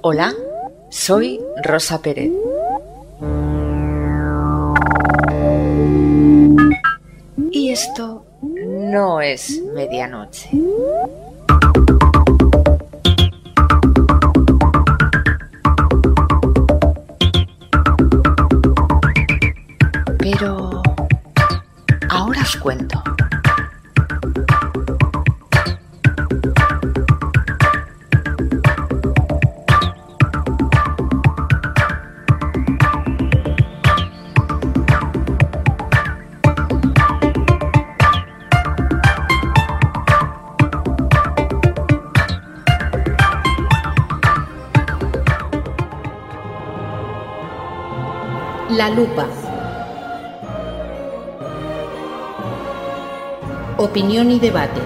Hola, soy Rosa Pérez. Y esto no es medianoche. Pero ahora os cuento. La lupa. Opinión y debate.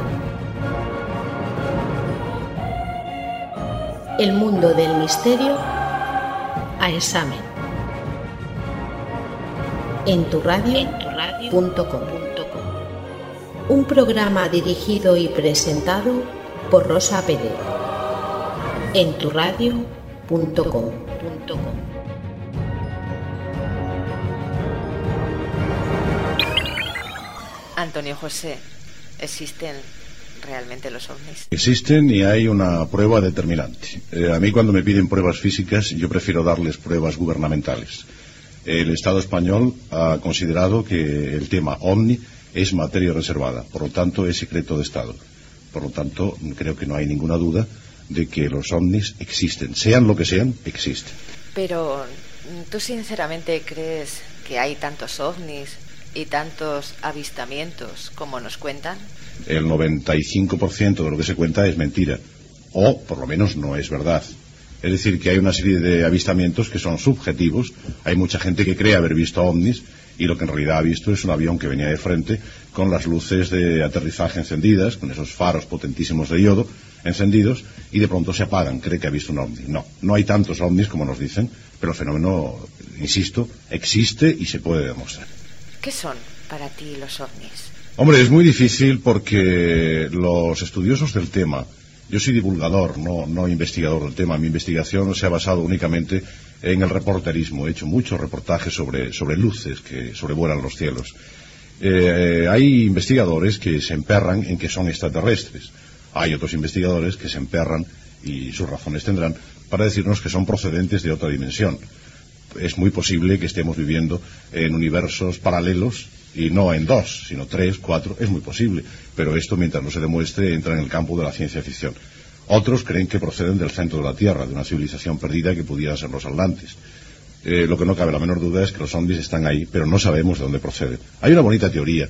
El mundo del misterio a examen. En turadio.com. Un programa dirigido y presentado por Rosa Pérez. En turadio.com. Antonio José, ¿existen realmente los ovnis? Existen y hay una prueba determinante. A mí cuando me piden pruebas físicas, yo prefiero darles pruebas gubernamentales. El Estado español ha considerado que el tema ovni es materia reservada, por lo tanto es secreto de Estado. Por lo tanto, creo que no hay ninguna duda de que los ovnis existen. Sean lo que sean, existen. Pero, ¿tú sinceramente crees que hay tantos ovnis y tantos avistamientos como nos cuentan? El 95% de lo que se cuenta es mentira, o por lo menos no es verdad. Es decir, que hay una serie de avistamientos que son subjetivos. Hay mucha gente que cree haber visto ovnis y lo que en realidad ha visto es un avión que venía de frente con las luces de aterrizaje encendidas, con esos faros potentísimos de iodo encendidos, y de pronto se apagan, cree que ha visto un ovni. No hay tantos ovnis como nos dicen, pero el fenómeno, insisto, existe y se puede demostrar. ¿Qué son para ti los ovnis? Hombre, es muy difícil porque los estudiosos del tema, yo soy divulgador, no investigador del tema, mi investigación se ha basado únicamente en el reporterismo, he hecho muchos reportajes sobre luces que sobrevuelan los cielos. Hay investigadores que se emperran en que son extraterrestres, hay otros investigadores que se emperran, y sus razones tendrán, para decirnos que son procedentes de otra dimensión. Es muy posible que estemos viviendo en universos paralelos, y no en 2, sino 3, 4, es muy posible, pero esto, mientras no se demuestre, entra en el campo de la ciencia ficción. Otros creen que proceden del centro de la Tierra, de una civilización perdida que pudieran ser los atlantes. Lo que no cabe la menor duda es que los ovnis están ahí, pero no sabemos de dónde proceden. Hay una bonita teoría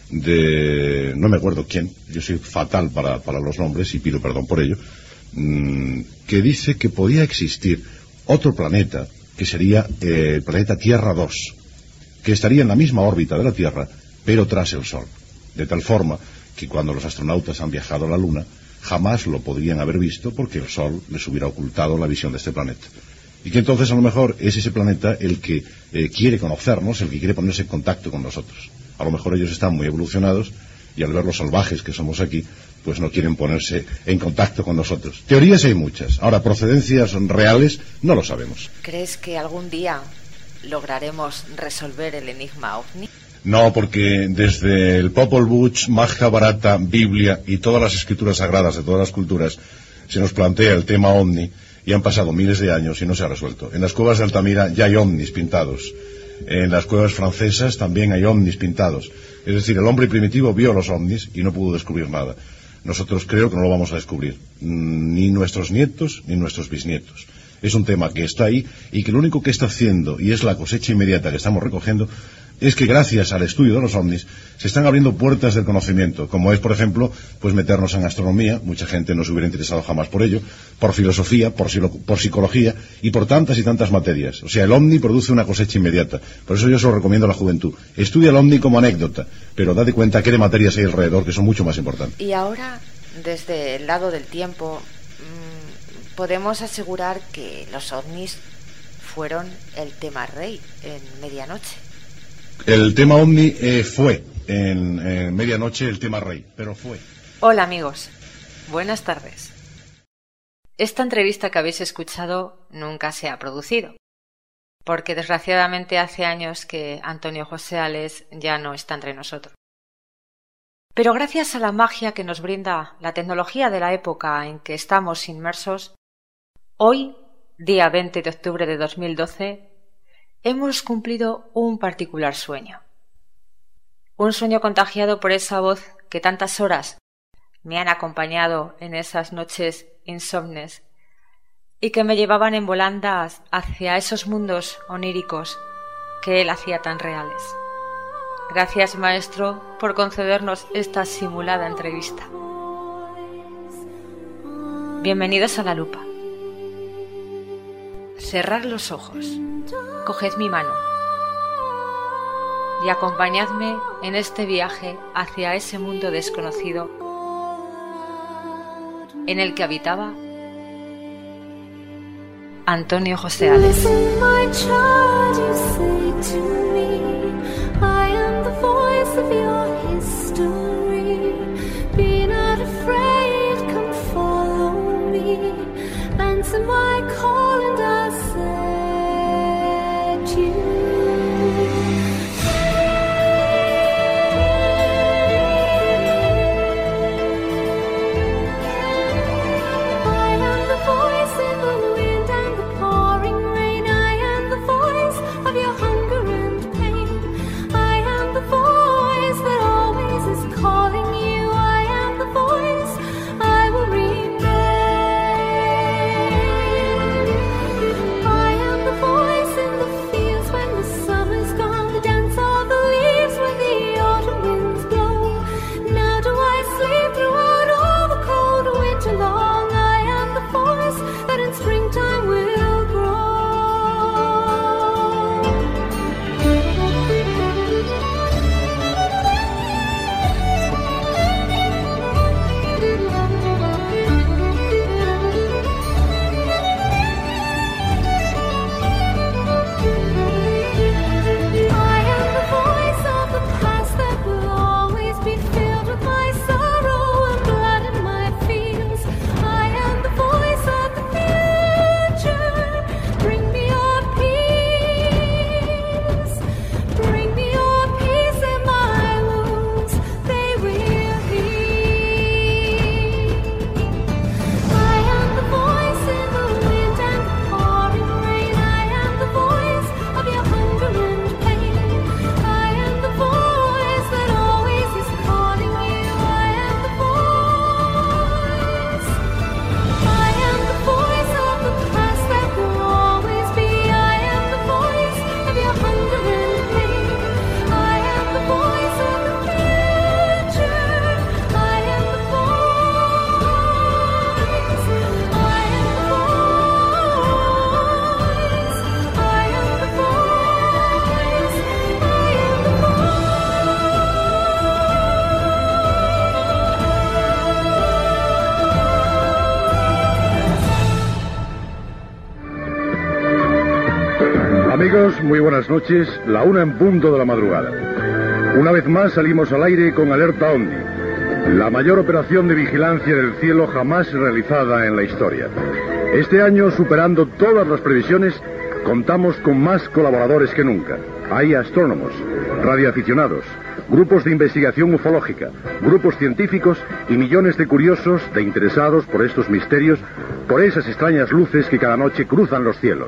de, no me acuerdo quién, yo soy fatal para los nombres y pido perdón por ello, que dice que podía existir otro planeta, que sería el planeta Tierra 2, que estaría en la misma órbita de la Tierra, pero tras el Sol. De tal forma que cuando los astronautas han viajado a la Luna, jamás lo podrían haber visto porque el Sol les hubiera ocultado la visión de este planeta. Y que entonces a lo mejor es ese planeta el que quiere conocernos, el que quiere ponerse en contacto con nosotros. A lo mejor ellos están muy evolucionados y al ver los salvajes que somos aquí, pues no quieren ponerse en contacto con nosotros. Teorías hay muchas. Ahora, procedencias reales no lo sabemos. ¿Crees que algún día lograremos resolver el enigma ovni? No, porque desde el Popol Vuh, Majábharata, Biblia y todas las escrituras sagradas de todas las culturas se nos plantea el tema ovni y han pasado miles de años y no se ha resuelto. En las cuevas de Altamira ya hay ovnis pintados. En las cuevas francesas también hay ovnis pintados. Es decir, el hombre primitivo vio los ovnis y no pudo descubrir nada. Nosotros creo que no lo vamos a descubrir, ni nuestros nietos ni nuestros bisnietos. Es un tema que está ahí y que lo único que está haciendo, y es la cosecha inmediata que estamos recogiendo, es que gracias al estudio de los ovnis se están abriendo puertas del conocimiento, como es, por ejemplo, pues meternos en astronomía. Mucha gente no se hubiera interesado jamás por ello, por filosofía, por psicología y por tantas y tantas materias. O sea, el ovni produce una cosecha inmediata. Por eso yo se lo recomiendo a la juventud. Estudia el ovni como anécdota, pero date cuenta qué de materias hay alrededor que son mucho más importantes. Y ahora, desde el lado del tiempo, podemos asegurar que los ovnis fueron el tema rey en Medianoche. El tema ovni fue en Medianoche el tema rey, pero fue. Hola amigos, buenas tardes. Esta entrevista que habéis escuchado nunca se ha producido, porque desgraciadamente hace años que Antonio José Ales ya no está entre nosotros. Pero gracias a la magia que nos brinda la tecnología de la época en que estamos inmersos, hoy, día 20 de octubre de 2012, hemos cumplido un particular sueño. Un sueño contagiado por esa voz que tantas horas me han acompañado en esas noches insomnes y que me llevaban en volandas hacia esos mundos oníricos que él hacía tan reales. Gracias, maestro, por concedernos esta simulada entrevista. Bienvenidos a La Lupa. Cerrad los ojos, coged mi mano y acompañadme en este viaje hacia ese mundo desconocido en el que habitaba Antonio José Ales. Amigos, muy buenas noches, la 1 en punto de la madrugada. Una vez más salimos al aire con Alerta OVNI, la mayor operación de vigilancia del cielo jamás realizada en la historia. Este año, superando todas las previsiones, contamos con más colaboradores que nunca. Hay astrónomos, radioaficionados, grupos de investigación ufológica, grupos científicos y millones de curiosos, de interesados por estos misterios, por esas extrañas luces que cada noche cruzan los cielos.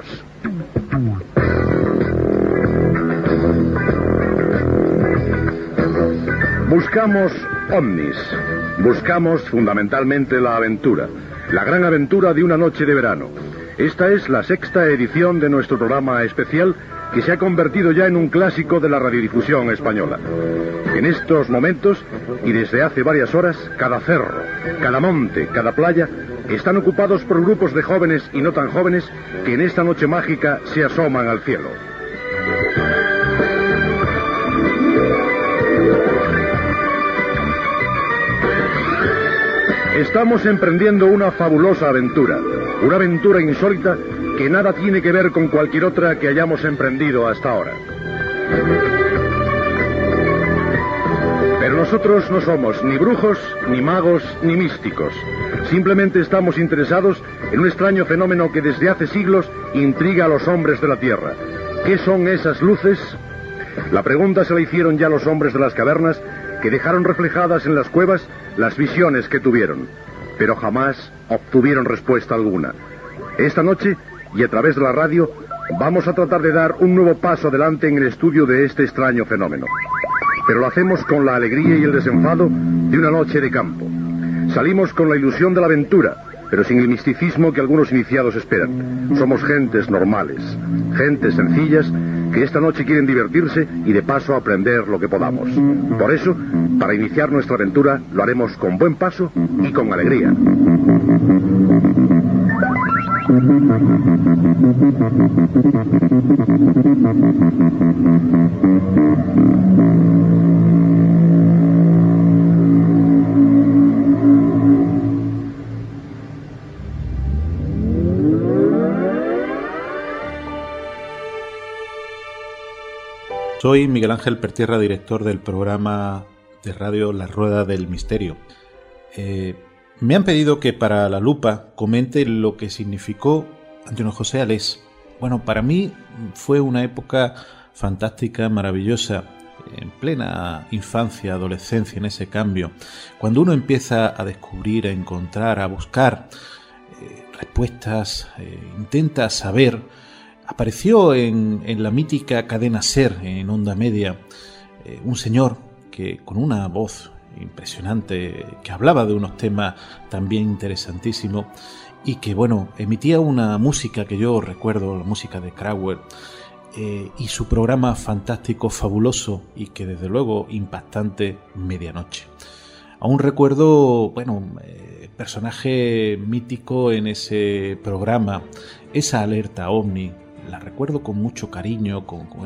Buscamos ovnis, buscamos fundamentalmente la aventura, la gran aventura de una noche de verano. Esta es la 6ª edición de nuestro programa especial que se ha convertido ya en un clásico de la radiodifusión española. En estos momentos, y desde hace varias horas, cada cerro, cada monte, cada playa, están ocupados por grupos de jóvenes y no tan jóvenes que en esta noche mágica se asoman al cielo. Estamos emprendiendo una fabulosa aventura, una aventura insólita que nada tiene que ver con cualquier otra que hayamos emprendido hasta ahora. Pero nosotros no somos ni brujos, ni magos, ni místicos. Simplemente estamos interesados en un extraño fenómeno que desde hace siglos intriga a los hombres de la Tierra. ¿Qué son esas luces? La pregunta se la hicieron ya los hombres de las cavernas, que dejaron reflejadas en las cuevas las visiones que tuvieron, pero jamás obtuvieron respuesta alguna. Esta noche, y a través de la radio, vamos a tratar de dar un nuevo paso adelante en el estudio de este extraño fenómeno. Pero lo hacemos con la alegría y el desenfado de una noche de campo. Salimos con la ilusión de la aventura, pero sin el misticismo que algunos iniciados esperan. Somos gentes normales, gentes sencillas, que esta noche quieren divertirse y de paso aprender lo que podamos. Por eso, para iniciar nuestra aventura, lo haremos con buen paso y con alegría. Soy Miguel Ángel Pertierra, director del programa de radio La Rueda del Misterio. Me han pedido que para La Lupa comente lo que significó Antonio José Alés. Bueno, para mí fue una época fantástica, maravillosa, en plena infancia, adolescencia, en ese cambio. Cuando uno empieza a descubrir, a encontrar, a buscar respuestas, intenta saber. Apareció en la mítica cadena SER, en Onda Media, un señor que con una voz impresionante, que hablaba de unos temas también interesantísimos y que, bueno, emitía una música que yo recuerdo, la música de Crowell, y su programa fantástico, fabuloso y que desde luego impactante, Medianoche. Aún recuerdo, bueno, personaje mítico en ese programa, esa alerta OVNI. La recuerdo con mucho cariño,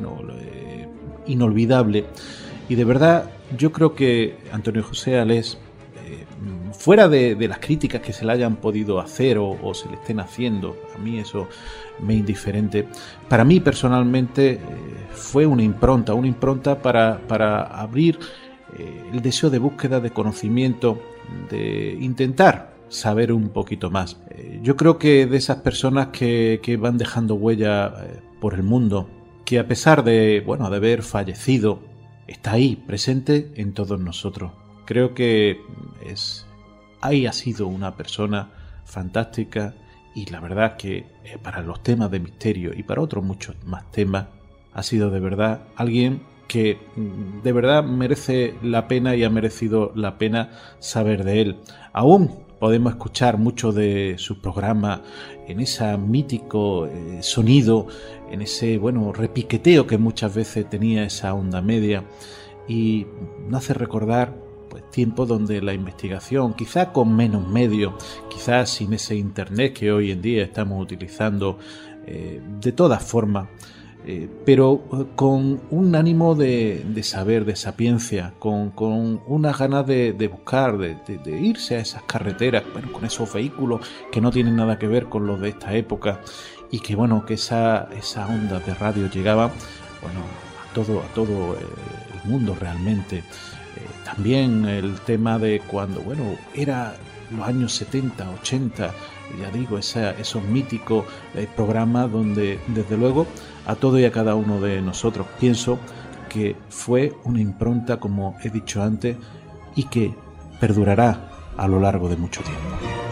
inolvidable. Y de verdad, yo creo que Antonio José Alés, fuera de las críticas que se le hayan podido hacer o se le estén haciendo, a mí eso me es indiferente. Para mí personalmente fue una impronta para abrir el deseo de búsqueda de conocimiento, de intentar saber un poquito más. Yo creo que de esas personas que van dejando huella por el mundo, que a pesar de haber fallecido, está ahí, presente en todos nosotros. Creo que ha sido una persona fantástica y la verdad que para los temas de misterio y para otros muchos más temas ha sido de verdad alguien que de verdad merece la pena y ha merecido la pena saber de él. Aún podemos escuchar mucho de su programa en ese mítico sonido, en ese repiqueteo que muchas veces tenía esa Onda Media, y nos hace recordar tiempos donde la investigación, quizá con menos medios, quizás sin ese internet que hoy en día estamos utilizando de todas formas, pero con un ánimo de saber, de sapiencia, con unas ganas de buscar, de irse a esas carreteras, con esos vehículos que no tienen nada que ver con los de esta época, y que esa onda de radio llegaba a todo el mundo realmente. También el tema de cuando era los años 70, 80, ya digo, esos míticos programas donde desde luego a todo y a cada uno de nosotros pienso que fue una impronta, como he dicho antes, y que perdurará a lo largo de mucho tiempo.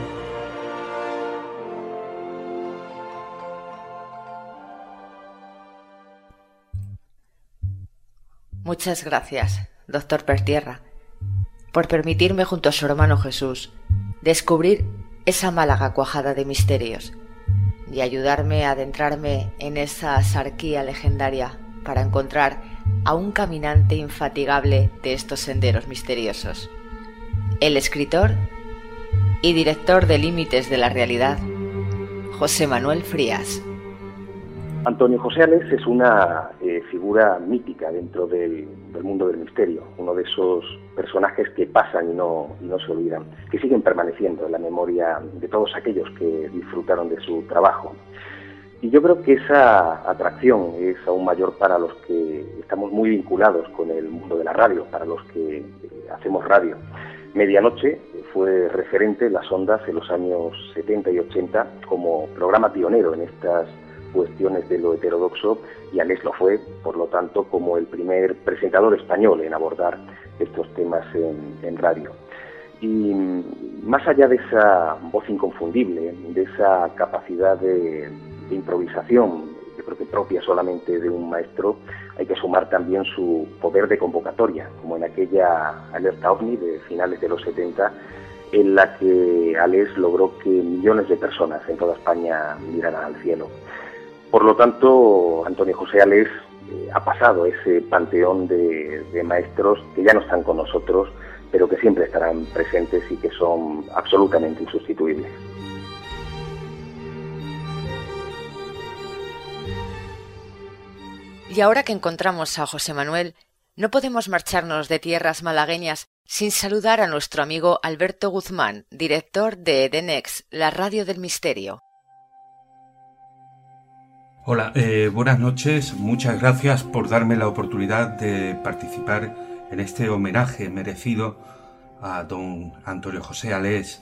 Muchas gracias, doctor Pertierra, por permitirme junto a su hermano Jesús descubrir esa Málaga cuajada de misterios y ayudarme a adentrarme en esa sarquía legendaria para encontrar a un caminante infatigable de estos senderos misteriosos. El escritor y director de Límites de la Realidad, José Manuel Frías. Antonio José Alés es una figura mítica dentro del mundo del misterio, uno de esos personajes que pasan y no se olvidan, que siguen permaneciendo en la memoria de todos aquellos que disfrutaron de su trabajo. Y yo creo que esa atracción es aún mayor para los que estamos muy vinculados con el mundo de la radio, para los que hacemos radio. Medianoche fue referente en las ondas en los años 70 y 80 como programa pionero en estas cuestiones de lo heterodoxo, y Alés lo fue, por lo tanto, como el primer presentador español en abordar estos temas en radio. Y más allá de esa voz inconfundible, de esa capacidad de improvisación, yo creo que propia solamente de un maestro, hay que sumar también su poder de convocatoria, como en aquella alerta OVNI de finales de los 70, en la que Alés logró que millones de personas en toda España miraran al cielo. Por lo tanto, Antonio José Alés ha pasado ese panteón de maestros que ya no están con nosotros, pero que siempre estarán presentes y que son absolutamente insustituibles. Y ahora que encontramos a José Manuel, no podemos marcharnos de tierras malagueñas sin saludar a nuestro amigo Alberto Guzmán, director de The Next, la radio del misterio. Hola, buenas noches. Muchas gracias por darme la oportunidad de participar en este homenaje merecido a don Antonio José Alés.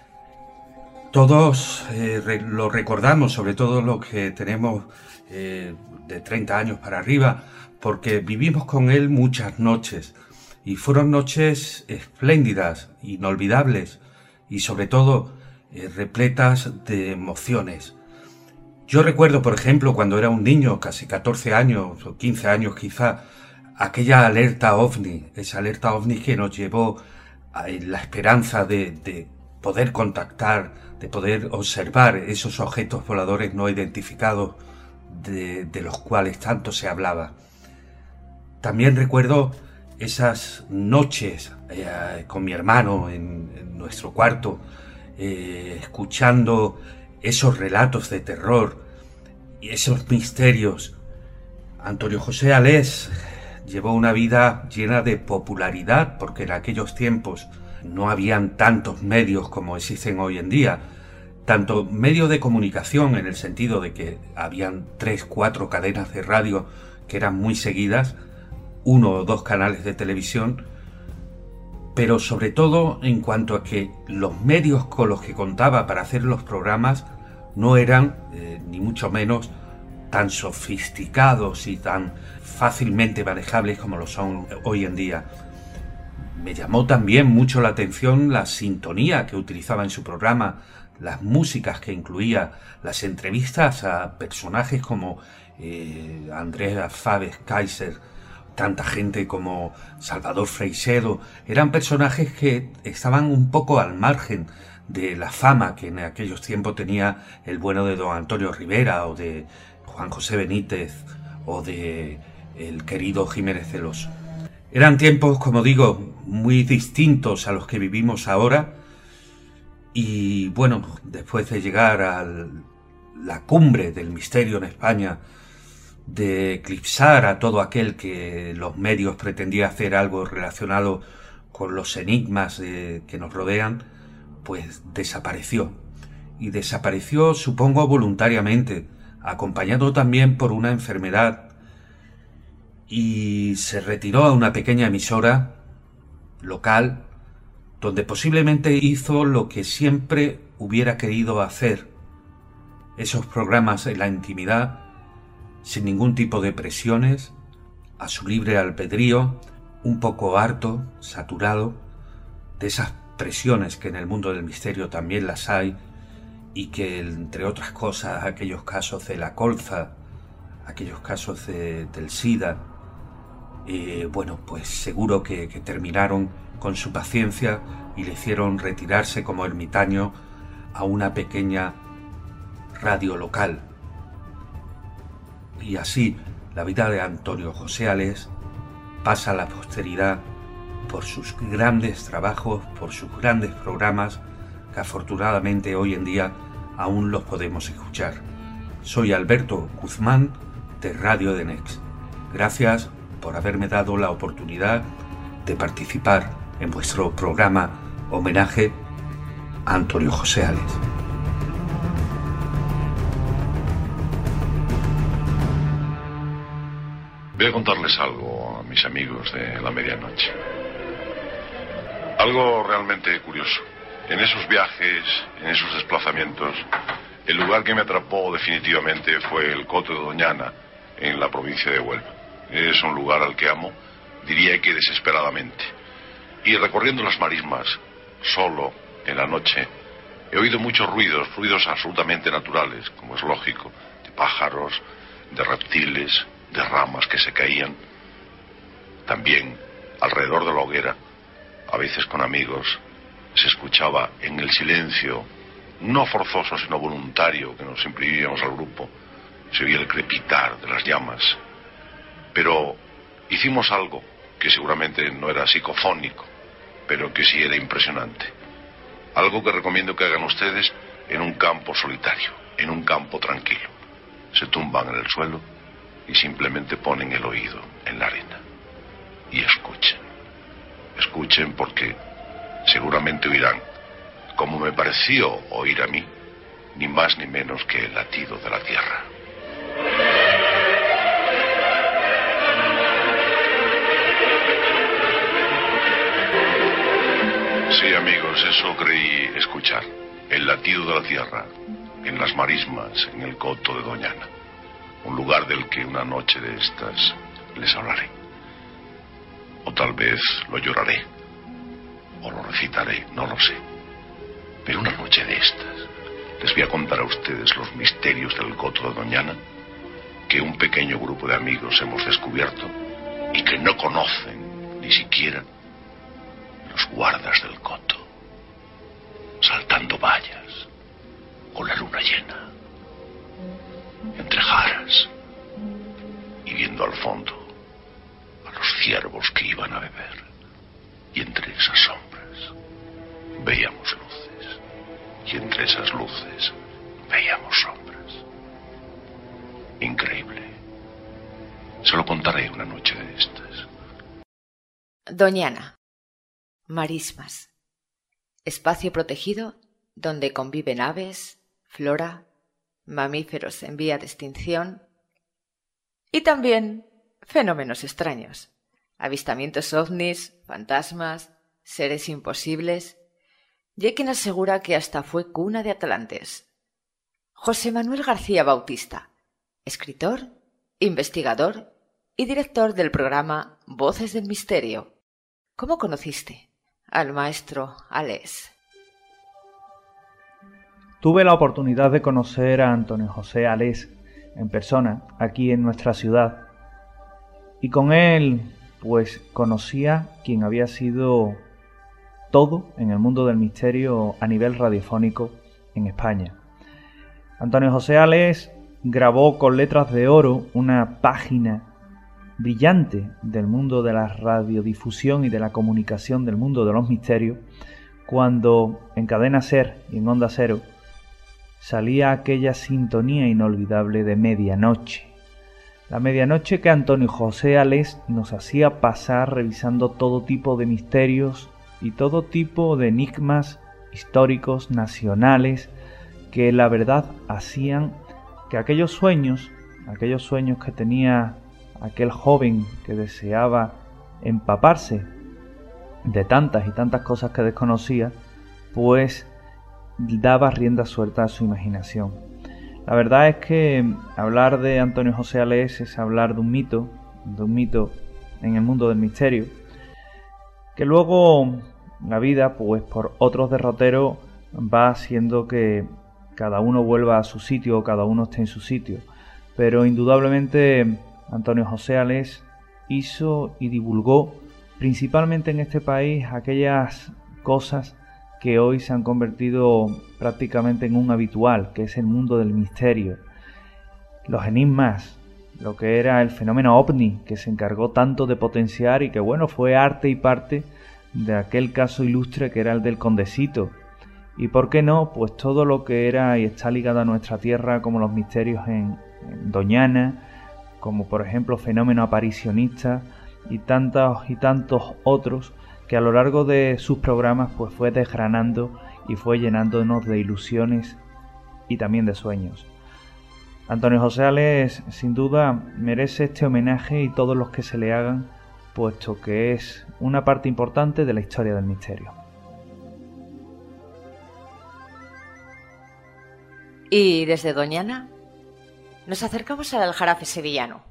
Todos lo recordamos, sobre todo los que tenemos de 30 años para arriba, porque vivimos con él muchas noches, y fueron noches espléndidas, inolvidables, y sobre todo repletas de emociones. Yo recuerdo, por ejemplo, cuando era un niño, casi 14 años o 15 años quizá, aquella alerta OVNI, esa alerta OVNI que nos llevó a la esperanza de poder contactar, de poder observar esos objetos voladores no identificados de los cuales tanto se hablaba. También recuerdo esas noches con mi hermano en nuestro cuarto, escuchando esos relatos de terror y esos misterios. Antonio José Alés llevó una vida llena de popularidad, porque en aquellos tiempos no habían tantos medios como existen hoy en día, tanto medios de comunicación en el sentido de que habían 3, 4 cadenas de radio que eran muy seguidas, 1 o 2 canales de televisión, pero sobre todo en cuanto a que los medios con los que contaba para hacer los programas no eran, ni mucho menos, tan sofisticados y tan fácilmente manejables como lo son hoy en día. Me llamó también mucho la atención la sintonía que utilizaba en su programa, las músicas que incluía, las entrevistas a personajes como Andrea Fabes Kaiser, tanta gente como Salvador Freixedo. Eran personajes que estaban un poco al margen de la fama que en aquellos tiempos tenía el bueno de don Antonio Rivera o de Juan José Benítez o de el querido Jiménez Celoso. Eran tiempos, como digo, muy distintos a los que vivimos ahora, y bueno, después de llegar a la cumbre del misterio en España, de eclipsar a todo aquel que los medios pretendían hacer algo relacionado con los enigmas que nos rodean, pues desapareció. Y desapareció, supongo, voluntariamente, acompañado también por una enfermedad, y se retiró a una pequeña emisora local, donde posiblemente hizo lo que siempre hubiera querido hacer, esos programas en la intimidad, sin ningún tipo de presiones, a su libre albedrío, un poco harto, saturado de esas presiones que en el mundo del misterio también las hay, y que, entre otras cosas, aquellos casos de la colza, aquellos casos del SIDA, bueno, pues seguro que terminaron con su paciencia y le hicieron retirarse como ermitaño a una pequeña radio local. Y así la vida de Antonio José Alés pasa a la posteridad por sus grandes trabajos, por sus grandes programas, que afortunadamente hoy en día aún los podemos escuchar. Soy Alberto Guzmán, de Radio The Next. Gracias por haberme dado la oportunidad de participar en vuestro programa homenaje a Antonio José Alés. Voy a contarles algo a mis amigos de la medianoche. Algo realmente curioso. En esos viajes, en esos desplazamientos, el lugar que me atrapó definitivamente fue el Coto de Doñana, en la provincia de Huelva. Es un lugar al que amo, diría que desesperadamente. Y recorriendo las marismas, solo, en la noche, he oído muchos ruidos absolutamente naturales, como es lógico, de pájaros, de reptiles, de ramas que se caían. También, alrededor de la hoguera, a veces con amigos, se escuchaba en el silencio, no forzoso sino voluntario que nos imprimíamos al grupo, se oía el crepitar de las llamas. Pero hicimos algo que seguramente no era psicofónico, pero que sí era impresionante. Algo que recomiendo que hagan ustedes en un campo solitario, en un campo tranquilo. Se tumban en el suelo y simplemente ponen el oído en la arena y escuchen. Escuchen porque seguramente oirán, como me pareció oír a mí, ni más ni menos que el latido de la tierra. Sí, amigos, eso creí escuchar. El latido de la tierra, en las marismas, en el Coto de Doñana. Un lugar del que una noche de estas les hablaré. O tal vez lo lloraré, o lo recitaré, no lo sé. Pero una noche de estas les voy a contar a ustedes los misterios del Coto de Doñana que un pequeño grupo de amigos hemos descubierto y que no conocen ni siquiera los guardas del Coto, saltando vallas con la luna llena, entre jaras y viendo al fondo a los ciervos que iban a beber. Y entre esas sombras veíamos luces, y entre esas luces veíamos sombras. Increíble. Se lo contaré una noche de estas. Doñana. Marismas. Espacio protegido donde conviven aves, flora, mamíferos en vía de extinción y también fenómenos extraños. Avistamientos ovnis, fantasmas, seres imposibles. Y hay quien asegura que hasta fue cuna de atlantes. José Manuel García Bautista, escritor, investigador y director del programa Voces del Misterio. ¿Cómo conociste al maestro Alés? Tuve la oportunidad de conocer a Antonio José Alés en persona, aquí en nuestra ciudad. Y con él, pues conocía quien había sido todo en el mundo del misterio a nivel radiofónico en España. Antonio José Alés grabó con letras de oro una página brillante del mundo de la radiodifusión y de la comunicación del mundo de los misterios, cuando en Cadena Ser y en Onda Cero salía aquella sintonía inolvidable de medianoche. La medianoche que Antonio José Alés nos hacía pasar revisando todo tipo de misterios y todo tipo de enigmas históricos nacionales que la verdad hacían que aquellos sueños que tenía aquel joven que deseaba empaparse de tantas y tantas cosas que desconocía, pues daba rienda suelta a su imaginación. La verdad es que hablar de Antonio José Alés es hablar de un mito en el mundo del misterio, que luego la vida, pues por otros derroteros, va haciendo que cada uno vuelva a su sitio o cada uno esté en su sitio. Pero indudablemente Antonio José Alés hizo y divulgó principalmente en este país aquellas cosas que hoy se han convertido prácticamente en un habitual, que es el mundo del misterio. Los enigmas, lo que era el fenómeno ovni, que se encargó tanto de potenciar y que bueno, fue arte y parte de aquel caso ilustre que era el del Condesito. Y por qué no, pues todo lo que era y está ligado a nuestra tierra, como los misterios en Doñana, como por ejemplo fenómeno aparicionista y tantos otros que a lo largo de sus programas pues fue desgranando y fue llenándonos de ilusiones y también de sueños. Antonio José Alés sin duda merece este homenaje y todos los que se le hagan puesto que es una parte importante de la historia del misterio. Y desde Doñana nos acercamos al Aljarafe sevillano.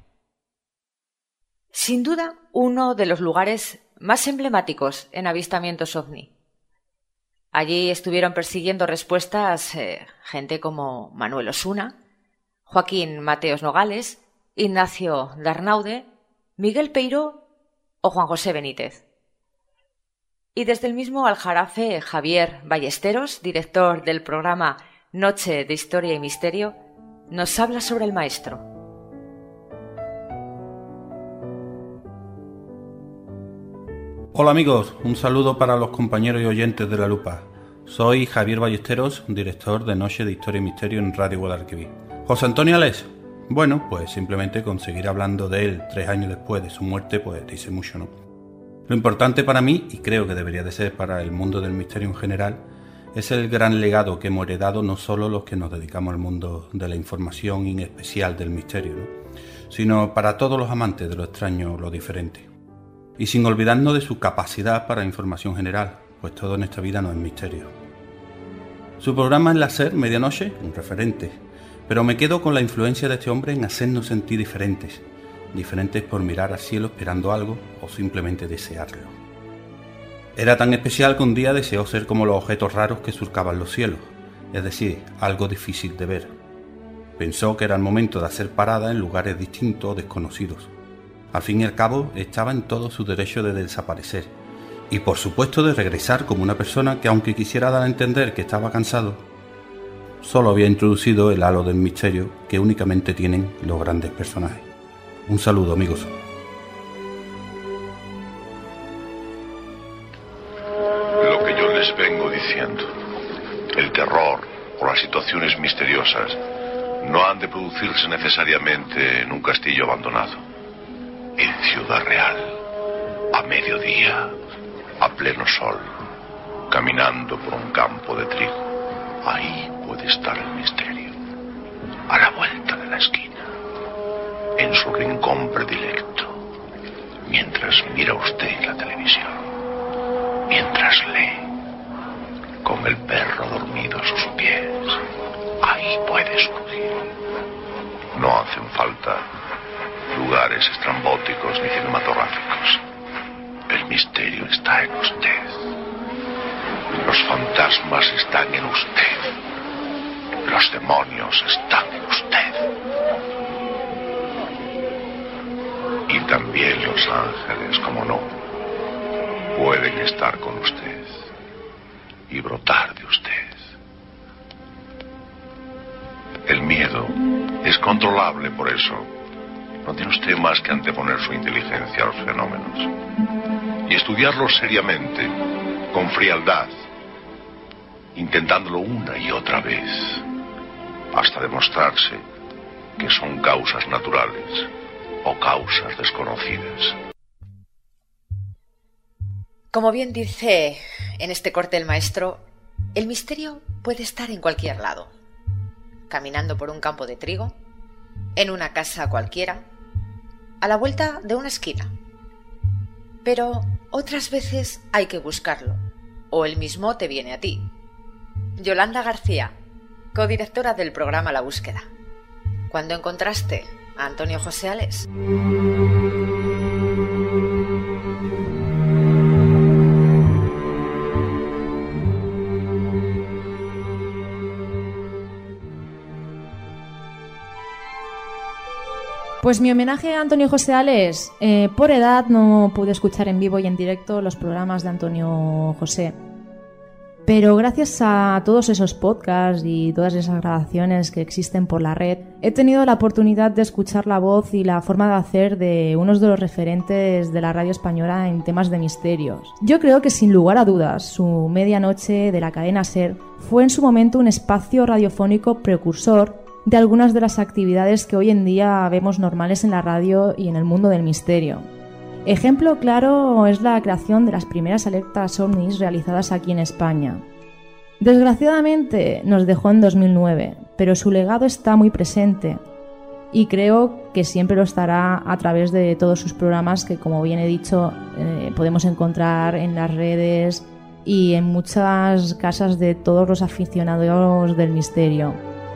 Sin duda, uno de los lugares más emblemáticos en avistamientos ovni. Allí estuvieron persiguiendo respuestas gente como Manuel Osuna, Joaquín Mateos Nogales, Ignacio Darnaude, Miguel Peiró o Juan José Benítez. Y desde el mismo Aljarafe, Javier Ballesteros, director del programa Noche de Historia y Misterio, nos habla sobre el maestro. Hola amigos, un saludo para los compañeros y oyentes de La Lupa. Soy Javier Ballesteros, director de Noche de Historia y Misterio en Radio Guadalquivir. José Antonio Alés, bueno, pues simplemente con seguir hablando de él 3 años después de su muerte, pues dice mucho, ¿no? Lo importante para mí, y creo que debería de ser para el mundo del misterio en general, es el gran legado que hemos heredado no solo los que nos dedicamos al mundo de la información y en especial del misterio, ¿no? Sino para todos los amantes de lo extraño o lo diferente. Y sin olvidarnos de su capacidad para información general, pues todo en esta vida no es misterio. Su programa en la SER Medianoche, un referente, pero me quedo con la influencia de este hombre en hacernos sentir diferentes por mirar al cielo esperando algo o simplemente desearlo. Era tan especial que un día deseó ser como los objetos raros que surcaban los cielos, es decir, algo difícil de ver. Pensó que era el momento de hacer parada en lugares distintos o desconocidos. Al fin y al cabo, estaba en todo su derecho de desaparecer, y por supuesto de regresar como una persona que, aunque quisiera dar a entender que estaba cansado, solo había introducido el halo del misterio que únicamente tienen los grandes personajes. Un saludo, amigos. Lo que yo les vengo diciendo, el terror o las situaciones misteriosas no han de producirse necesariamente en un castillo abandonado, en Ciudad Real, a mediodía, a pleno sol, caminando por un campo de trigo. Ahí puede estar el misterio, a la vuelta de la esquina, en su rincón predilecto, mientras mira usted la televisión, mientras lee, con el perro dormido a sus pies. Ahí puede surgir. No hacen falta lugares estrambóticos ni cinematográficos. El misterio está en usted. Los fantasmas están en usted. Los demonios están en usted. Y también los ángeles, como no, pueden estar con usted y brotar de usted. El miedo es controlable, por eso no tiene usted más que anteponer su inteligencia a los fenómenos y estudiarlos seriamente, con frialdad, intentándolo una y otra vez, hasta demostrarse que son causas naturales o causas desconocidas. Como bien dice en este corte el maestro, el misterio puede estar en cualquier lado. Caminando por un campo de trigo, en una casa cualquiera, a la vuelta de una esquina. Pero otras veces hay que buscarlo, o él mismo te viene a ti. Yolanda García, codirectora del programa La Búsqueda. ¿Cuándo encontraste a Antonio José Alés? Pues mi homenaje a Antonio José Alés, por edad no pude escuchar en vivo y en directo los programas de Antonio José. Pero gracias a todos esos podcasts y todas esas grabaciones que existen por la red, he tenido la oportunidad de escuchar la voz y la forma de hacer de uno de los referentes de la radio española en temas de misterios. Yo creo que sin lugar a dudas, su Medianoche de la cadena SER fue en su momento un espacio radiofónico precursor de algunas de las actividades que hoy en día vemos normales en la radio y en el mundo del misterio. Ejemplo claro es la creación de las primeras alertas ovnis realizadas aquí en España. Desgraciadamente nos dejó en 2009, pero su legado está muy presente. y creo que siempre lo estará a través de todos sus programas que, como bien he dicho, podemos encontrar en las redes y en muchas casas de todos los aficionados del misterio.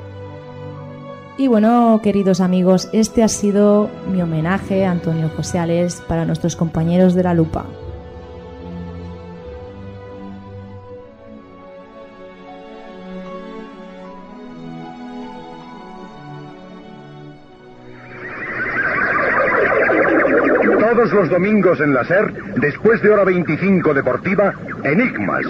Y bueno, queridos amigos, este ha sido mi homenaje a Antonio José Ales para nuestros compañeros de La Lupa. Todos los domingos en la SER, después de hora 25 deportiva, Enigmas.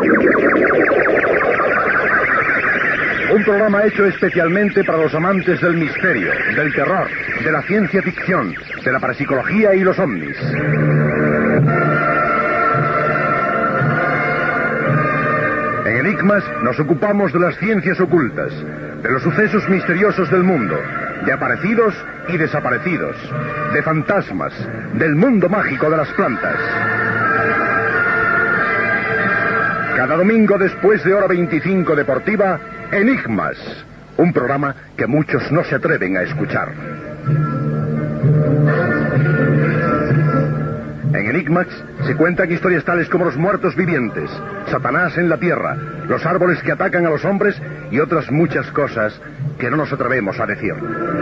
Un programa hecho especialmente para los amantes del misterio, del terror, de la ciencia ficción, de la parapsicología y los ovnis. En Enigmas nos ocupamos de las ciencias ocultas, de los sucesos misteriosos del mundo, de aparecidos y desaparecidos, de fantasmas, del mundo mágico de las plantas. Cada domingo después de hora 25 deportiva, Enigmas, un programa que muchos no se atreven a escuchar. En Enigmas se cuentan historias tales como los muertos vivientes, Satanás en la tierra, los árboles que atacan a los hombres y otras muchas cosas que no nos atrevemos a decir.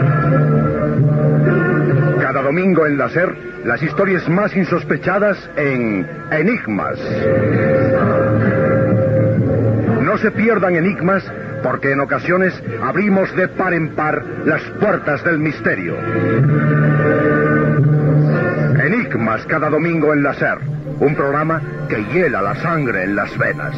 Cada domingo en la SER, las historias más insospechadas en Enigmas. No se pierdan Enigmas, porque en ocasiones abrimos de par en par las puertas del misterio. Enigmas cada domingo en la SER, un programa que hiela la sangre en las venas.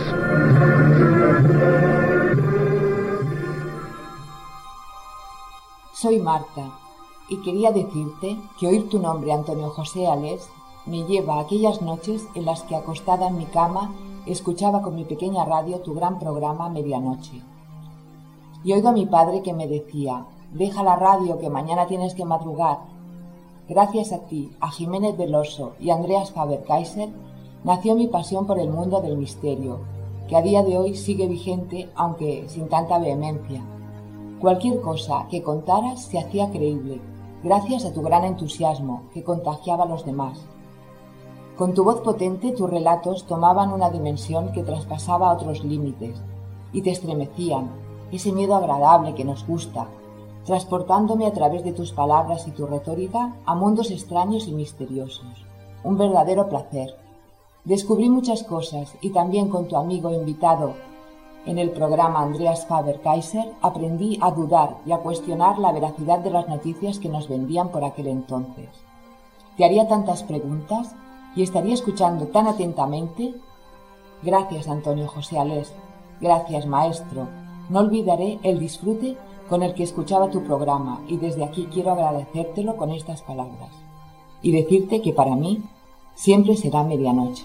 Soy Marta y quería decirte que oír tu nombre, Antonio José Ales, me lleva a aquellas noches en las que acostada en mi cama escuchaba con mi pequeña radio tu gran programa Medianoche. Y oigo a mi padre que me decía: deja la radio que mañana tienes que madrugar. Gracias a ti, a Jiménez del Oso y a Andreas Faber-Kaiser, nació mi pasión por el mundo del misterio, que a día de hoy sigue vigente, aunque sin tanta vehemencia. Cualquier cosa que contaras se hacía creíble, gracias a tu gran entusiasmo que contagiaba a los demás. Con tu voz potente, tus relatos tomaban una dimensión que traspasaba otros límites y te estremecían, ese miedo agradable que nos gusta, transportándome a través de tus palabras y tu retórica a mundos extraños y misteriosos. Un verdadero placer. Descubrí muchas cosas y también con tu amigo invitado en el programa Andreas Faber-Kaiser aprendí a dudar y a cuestionar la veracidad de las noticias que nos vendían por aquel entonces. ¿Te haría tantas preguntas y estaría escuchando tan atentamente? Gracias, Antonio José Ales. Gracias, maestro. No olvidaré el disfrute con el que escuchaba tu programa y desde aquí quiero agradecértelo con estas palabras y decirte que para mí siempre será medianoche.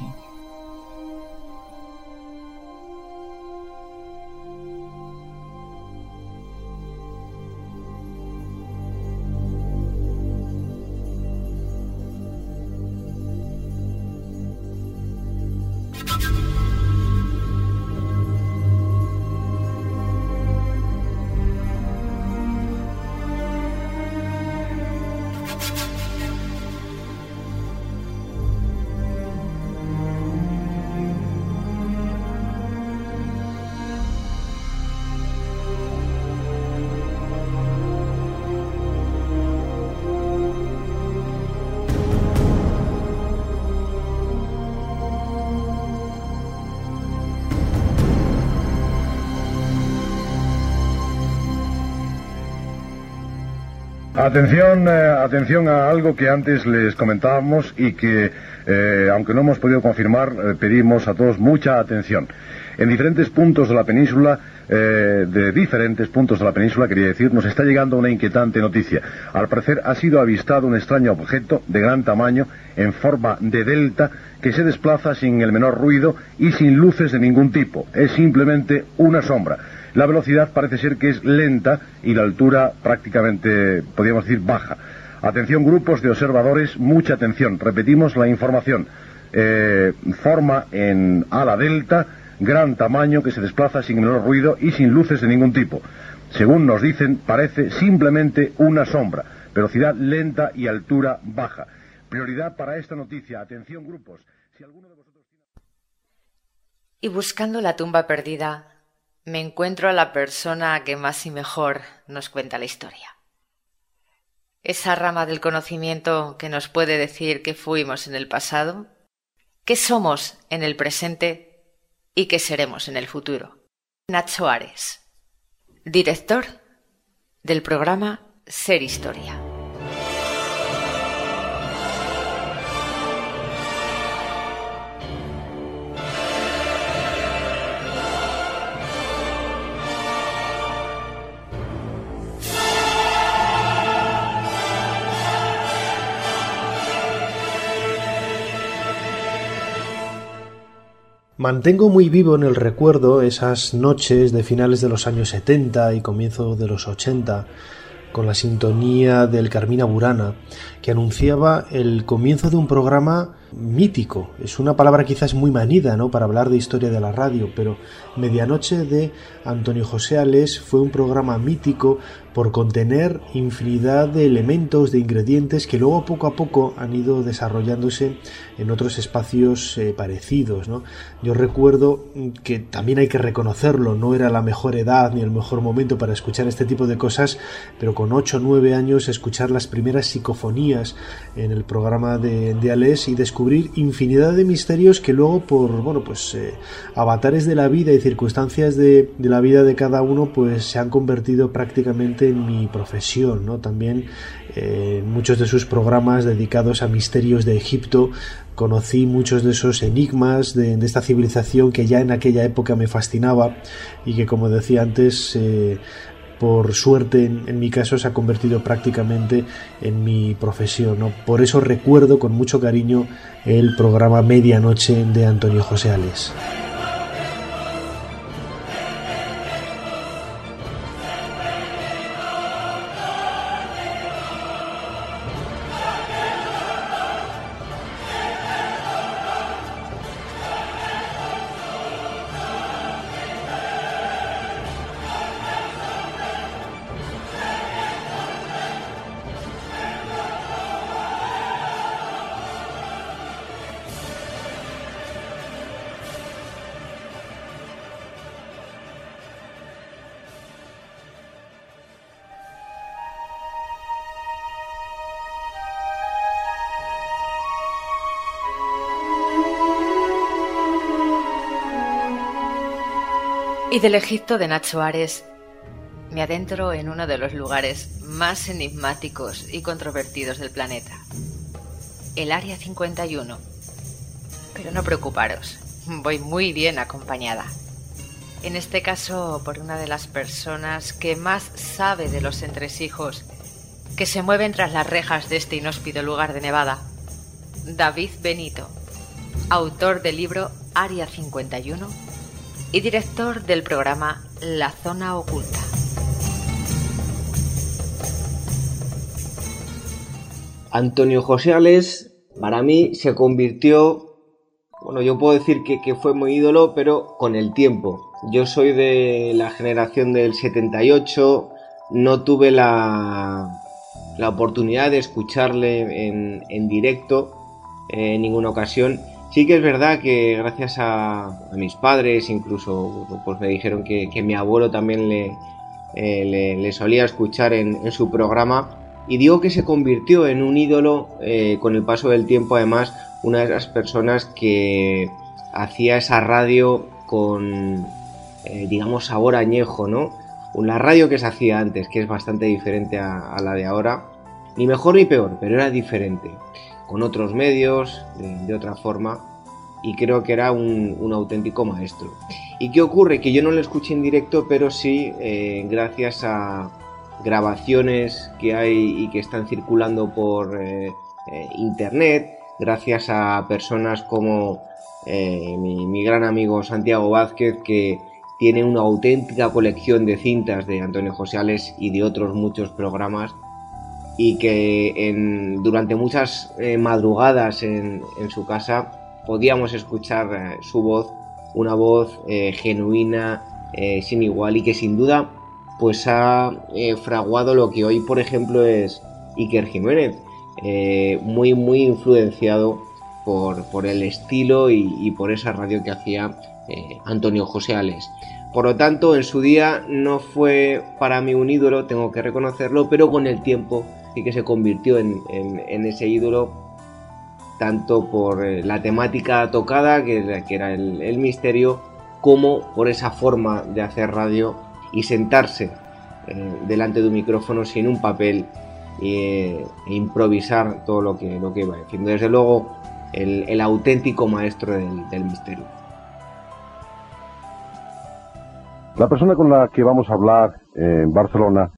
Atención a algo que antes les comentábamos y que, aunque no hemos podido confirmar, pedimos a todos mucha atención. En diferentes puntos de la península, quería decir, nos está llegando una inquietante noticia. Al parecer ha sido avistado un extraño objeto de gran tamaño, en forma de delta, que se desplaza sin el menor ruido y sin luces de ningún tipo. Es simplemente una sombra. La velocidad parece ser que es lenta y la altura prácticamente, podríamos decir, baja. Atención, grupos de observadores, mucha atención. Repetimos la información. Forma en ala delta, gran tamaño, que se desplaza sin menor ruido y sin luces de ningún tipo. según nos dicen, parece simplemente una sombra. Velocidad lenta y altura baja. Prioridad para esta noticia. Atención, grupos. Si alguno de vosotros... Y buscando la tumba perdida, me encuentro a la persona que más y mejor nos cuenta la historia. Esa rama del conocimiento que nos puede decir qué fuimos en el pasado, qué somos en el presente y qué seremos en el futuro. Nacho Ares, director del programa Ser Historia. Mantengo muy vivo en el recuerdo esas noches de finales de los años 70 y comienzo de los 80, con la sintonía del Carmina Burana, que anunciaba el comienzo de un programa mítico. Es una palabra quizás muy manida, ¿no?, para hablar de historia de la radio, pero Medianoche de Antonio José Alés fue un programa mítico por contener infinidad de elementos, de ingredientes que luego poco a poco han ido desarrollándose en otros espacios parecidos, ¿no? Yo recuerdo que también hay que reconocerlo, no era la mejor edad ni el mejor momento para escuchar este tipo de cosas, pero con 8 o 9 años escuchar las primeras psicofonías en el programa de Alés y descubrir infinidad de misterios que luego por avatares de la vida y circunstancias de la vida de cada uno pues se han convertido prácticamente en mi profesión, ¿no? También muchos de sus programas dedicados a misterios de Egipto conocí muchos de esos enigmas de esta civilización que ya en aquella época me fascinaba y que, como decía antes, por suerte en mi caso se ha convertido prácticamente en mi profesión, ¿no? Por eso recuerdo con mucho cariño el programa Medianoche de Antonio José Alés. Y del Egipto de Nacho Ares me adentro en uno de los lugares más enigmáticos y controvertidos del planeta, el Área 51. Pero no preocuparos, voy muy bien acompañada. En este caso por una de las personas que más sabe de los entresijos que se mueven tras las rejas de este inhóspito lugar de Nevada, David Benito, autor del libro Área 51 y director del programa La Zona Oculta. Antonio José Alés para mí se convirtió, yo puedo decir que fue mi ídolo, pero con el tiempo. Yo soy de la generación del 78, no tuve la oportunidad de escucharle en directo en ninguna ocasión. Sí que es verdad que gracias a mis padres, incluso pues me dijeron que mi abuelo también le solía escuchar en su programa, y digo que se convirtió en un ídolo con el paso del tiempo. Además, una de las personas que hacía esa radio con, sabor añejo, ¿no? La radio que se hacía antes, que es bastante diferente a la de ahora, ni mejor ni peor, pero era diferente, con otros medios, de otra forma, y creo que era un auténtico maestro. ¿Y qué ocurre? Que yo no lo escuché en directo, pero sí gracias a grabaciones que hay y que están circulando por internet, gracias a personas como mi gran amigo Santiago Vázquez, que tiene una auténtica colección de cintas de Antonio José Alés y de otros muchos programas, y que durante muchas madrugadas en su casa podíamos escuchar su voz, una voz genuina, sin igual, y que sin duda pues ha fraguado lo que hoy, por ejemplo, es Iker Jiménez, muy influenciado por el estilo y por esa radio que hacía Antonio José Ales. Por lo tanto, en su día no fue para mí un ídolo, tengo que reconocerlo, pero con el tiempo sí que se convirtió en ese ídolo, tanto por la temática tocada, que era el misterio, como por esa forma de hacer radio y sentarse delante de un micrófono sin un papel e improvisar todo lo que iba diciendo. Desde luego, el auténtico maestro del misterio. La persona con la que vamos a hablar en Barcelona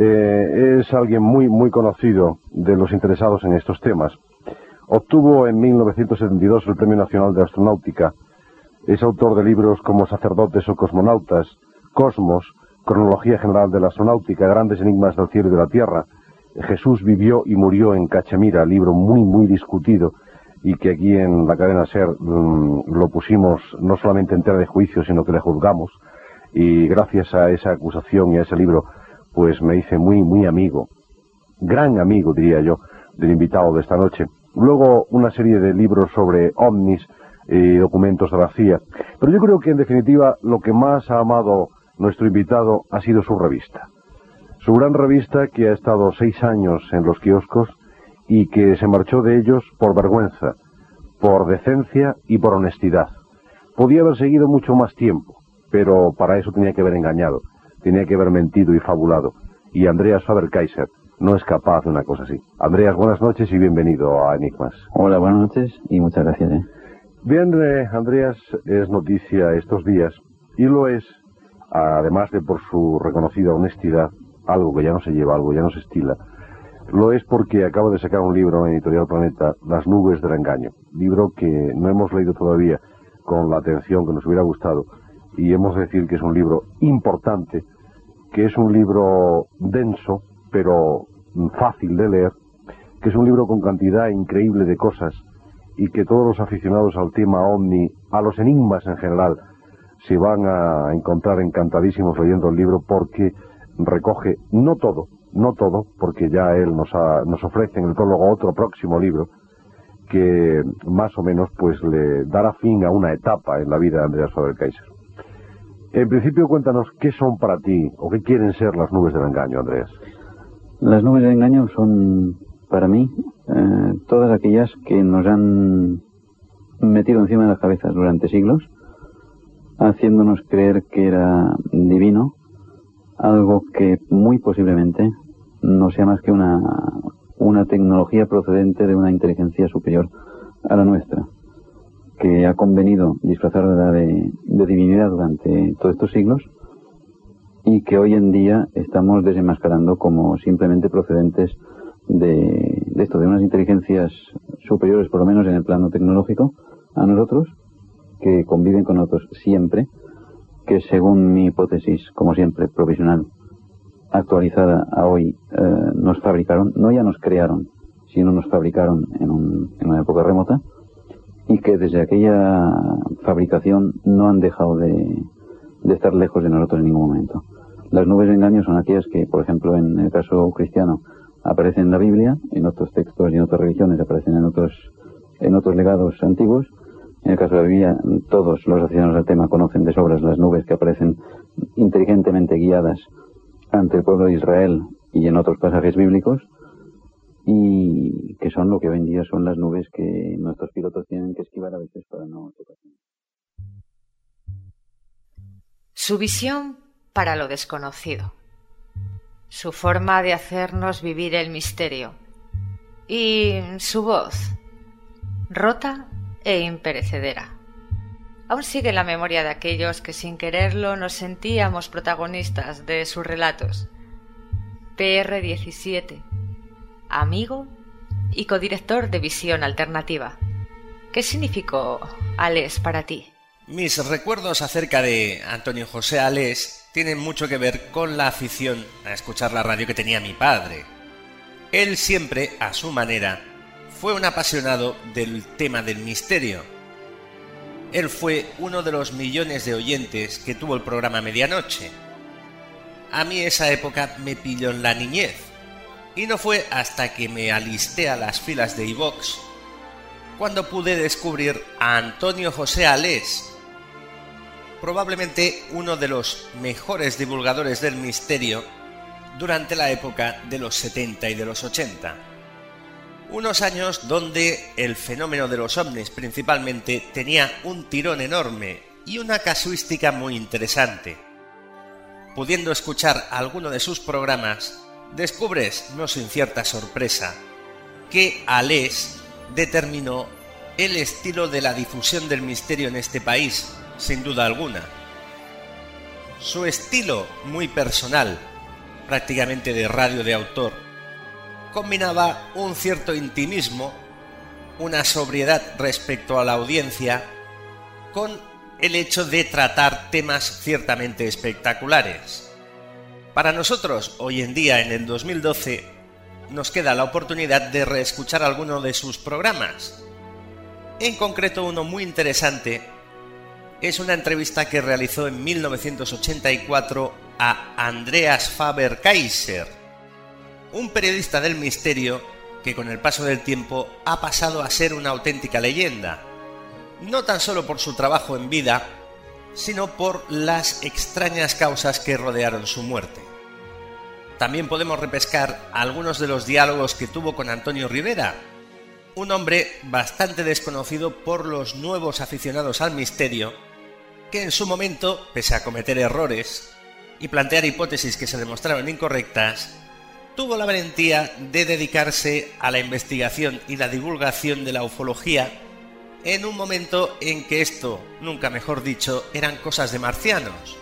es alguien muy conocido de los interesados en estos temas. Obtuvo en 1972 el Premio Nacional de Astronáutica. Es autor de libros como Sacerdotes o Cosmonautas, Cosmos, Cronología General de la Astronáutica, Grandes Enigmas del Cielo y de la Tierra. Jesús vivió y murió en Cachemira, libro muy discutido y que aquí en la cadena SER lo pusimos no solamente en tela de juicio, sino que le juzgamos. Y gracias a esa acusación y a ese libro, pues me hice muy amigo, gran amigo diría yo, del invitado de esta noche. Luego una serie de libros sobre ovnis y documentos de la CIA. Pero yo creo que en definitiva lo que más ha amado nuestro invitado ha sido su revista. Su gran revista que ha estado 6 años en los kioscos y que se marchó de ellos por vergüenza, por decencia y por honestidad. Podía haber seguido mucho más tiempo, pero para eso tenía que haber engañado, tenía que haber mentido y fabulado. Y Andreas Faber-Kaiser no es capaz de una cosa así. Andreas, buenas noches y bienvenido a Enigmas. Hola, buenas noches y muchas gracias. Bien, Andreas es noticia estos días y lo es, además de por su reconocida honestidad, algo que ya no se lleva, algo ya no se estila, lo es porque acaba de sacar un libro en Editorial Planeta, Las nubes del engaño, libro que no hemos leído todavía con la atención que nos hubiera gustado, y hemos de decir que es un libro importante, que es un libro denso, pero fácil de leer, que es un libro con cantidad increíble de cosas, y que todos los aficionados al tema ovni, a los enigmas en general, se van a encontrar encantadísimos leyendo el libro, porque recoge no todo, porque ya él nos ofrece en el prólogo otro próximo libro que más o menos pues le dará fin a una etapa en la vida de Andreas Faber-Kaiser. En principio, cuéntanos qué son para ti o qué quieren ser las nubes del engaño, Andreas. Las nubes del engaño son para mí todas aquellas que nos han metido encima de las cabezas durante siglos, haciéndonos creer que era divino, algo que muy posiblemente no sea más que una tecnología procedente de una inteligencia superior a la nuestra, que ha convenido disfrazarla de divinidad durante todos estos siglos y que hoy en día estamos desenmascarando como simplemente procedentes de unas inteligencias superiores, por lo menos en el plano tecnológico, a nosotros, que conviven con nosotros siempre, que según mi hipótesis, como siempre, provisional, actualizada a hoy, nos fabricaron, no ya nos crearon, sino nos fabricaron en una época remota, y que desde aquella fabricación no han dejado de estar lejos de nosotros en ningún momento. Las nubes de engaño son aquellas que, por ejemplo, en el caso cristiano, aparecen en la Biblia, en otros textos y en otras religiones aparecen en otros legados antiguos. En el caso de la Biblia, todos los aficionados al tema conocen de sobras las nubes que aparecen inteligentemente guiadas ante el pueblo de Israel y en otros pasajes bíblicos, y que son lo que hoy en día son las nubes que nuestros pilotos tienen que esquivar a veces para no tocar. Su visión para lo desconocido, su forma de hacernos vivir el misterio y su voz, rota e imperecedera. Aún sigue en la memoria de aquellos que sin quererlo nos sentíamos protagonistas de sus relatos. PR17, amigo y codirector de Visión Alternativa. ¿Qué significó Ales para ti? Mis recuerdos acerca de Antonio José Ales tienen mucho que ver con la afición a escuchar la radio que tenía mi padre. Él siempre, a su manera, fue un apasionado del tema del misterio. Él fue uno de los millones de oyentes que tuvo el programa Medianoche. a mí esa época me pilló en la niñez, y no fue hasta que me alisté a las filas de iVox cuando pude descubrir a Antonio José Alés, probablemente uno de los mejores divulgadores del misterio durante la época de los 70 y de los 80. Unos años donde el fenómeno de los ovnis principalmente tenía un tirón enorme y una casuística muy interesante. Pudiendo escuchar alguno de sus programas, descubres, no sin cierta sorpresa, que Alés determinó el estilo de la difusión del misterio en este país, sin duda alguna. Su estilo, muy personal, prácticamente de radio de autor, combinaba un cierto intimismo, una sobriedad respecto a la audiencia, con el hecho de tratar temas ciertamente espectaculares. Para nosotros, hoy en día, en el 2012, nos queda la oportunidad de reescuchar alguno de sus programas. En concreto, uno muy interesante es una entrevista que realizó en 1984 a Andreas Faber-Kaiser, un periodista del misterio que con el paso del tiempo ha pasado a ser una auténtica leyenda, no tan solo por su trabajo en vida, sino por las extrañas causas que rodearon su muerte. También podemos repescar algunos de los diálogos que tuvo con Antonio Rivera, un hombre bastante desconocido por los nuevos aficionados al misterio, que en su momento, pese a cometer errores y plantear hipótesis que se demostraron incorrectas, tuvo la valentía de dedicarse a la investigación y la divulgación de la ufología en un momento en que esto, nunca mejor dicho, eran cosas de marcianos.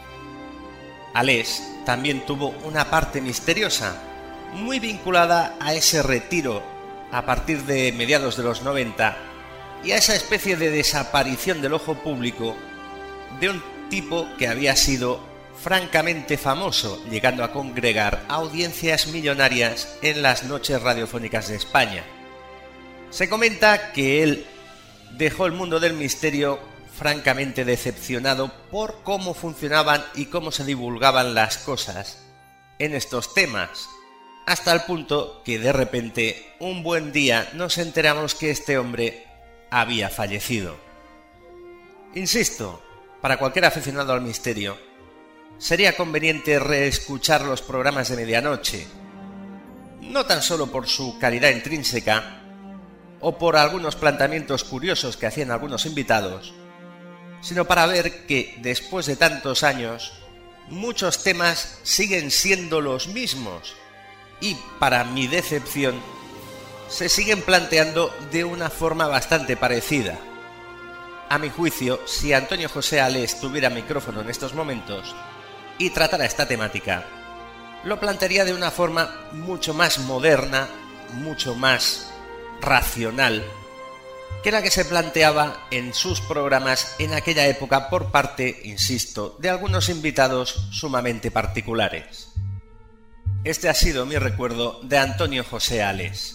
Alés también tuvo una parte misteriosa, muy vinculada a ese retiro a partir de mediados de los 90 y a esa especie de desaparición del ojo público de un tipo que había sido francamente famoso, llegando a congregar audiencias millonarias en las noches radiofónicas de España. Se comenta que él dejó el mundo del misterio francamente decepcionado por cómo funcionaban y cómo se divulgaban las cosas en estos temas, hasta el punto que de repente, un buen día, nos enteramos que este hombre había fallecido. Insisto, para cualquier aficionado al misterio, sería conveniente reescuchar los programas de medianoche, no tan solo por su calidad intrínseca o por algunos planteamientos curiosos que hacían algunos invitados, sino para ver que, después de tantos años, muchos temas siguen siendo los mismos y, para mi decepción, se siguen planteando de una forma bastante parecida. A mi juicio, si Antonio José Alés tuviera micrófono en estos momentos y tratara esta temática, lo plantearía de una forma mucho más moderna, mucho más racional, que la que se planteaba en sus programas en aquella época por parte, insisto, de algunos invitados sumamente particulares. Este ha sido mi recuerdo de Antonio José Alés.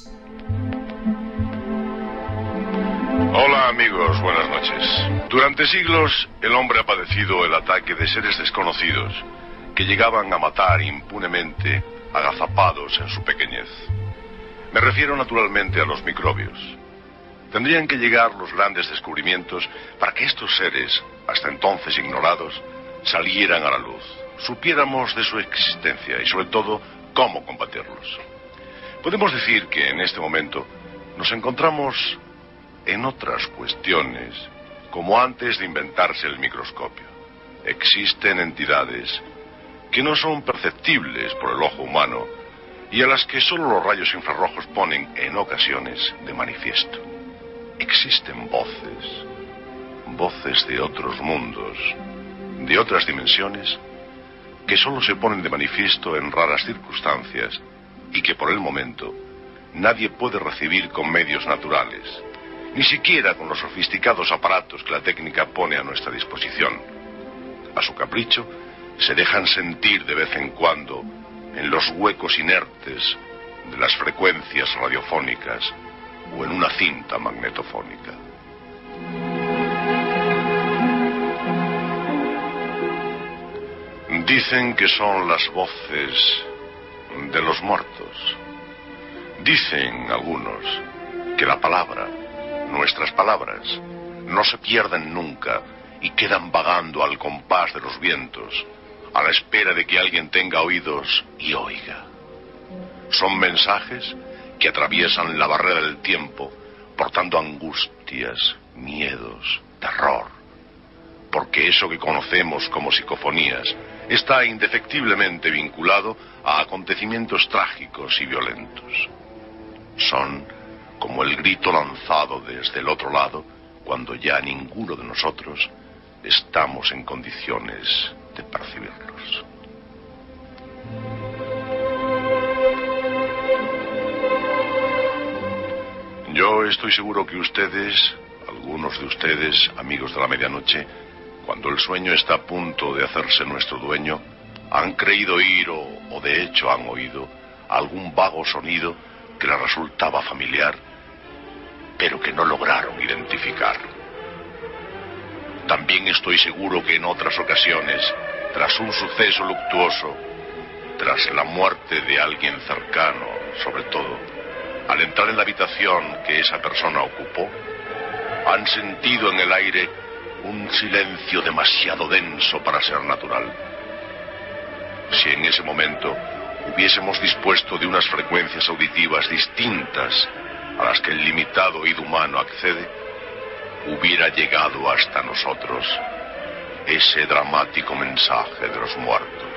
Hola amigos, buenas noches. Durante siglos el hombre ha padecido el ataque de seres desconocidos que llegaban a matar impunemente agazapados en su pequeñez. Me refiero naturalmente a los microbios. Tendrían que llegar los grandes descubrimientos para que estos seres, hasta entonces ignorados, salieran a la luz, supiéramos de su existencia y sobre todo cómo combatirlos. Podemos decir que en este momento nos encontramos en otras cuestiones, como antes de inventarse el microscopio. Existen entidades que no son perceptibles por el ojo humano y a las que solo los rayos infrarrojos ponen en ocasiones de manifiesto. Existen voces de otros mundos, de otras dimensiones, que solo se ponen de manifiesto en raras circunstancias y que por el momento nadie puede recibir con medios naturales, ni siquiera con los sofisticados aparatos que la técnica pone a nuestra disposición. A su capricho, se dejan sentir de vez en cuando en los huecos inertes de las frecuencias radiofónicas o en una cinta magnetofónica. Dicen que son las voces de los muertos. Dicen algunos que la palabra, nuestras palabras, no se pierden nunca y quedan vagando al compás de los vientos, a la espera de que alguien tenga oídos y oiga. Son mensajes que atraviesan la barrera del tiempo, portando angustias, miedos, terror, porque eso que conocemos como psicofonías está indefectiblemente vinculado a acontecimientos trágicos y violentos. Son como el grito lanzado desde el otro lado cuando ya ninguno de nosotros estamos en condiciones de percibirlos. Yo estoy seguro que ustedes, algunos de ustedes, amigos de la medianoche, cuando el sueño está a punto de hacerse nuestro dueño, han creído oír o de hecho han oído algún vago sonido que les resultaba familiar, pero que no lograron identificar. También estoy seguro que en otras ocasiones, tras un suceso luctuoso, tras la muerte de alguien cercano, sobre todo, al entrar en la habitación que esa persona ocupó, han sentido en el aire un silencio demasiado denso para ser natural. Si en ese momento hubiésemos dispuesto de unas frecuencias auditivas distintas a las que el limitado oído humano accede, hubiera llegado hasta nosotros ese dramático mensaje de los muertos.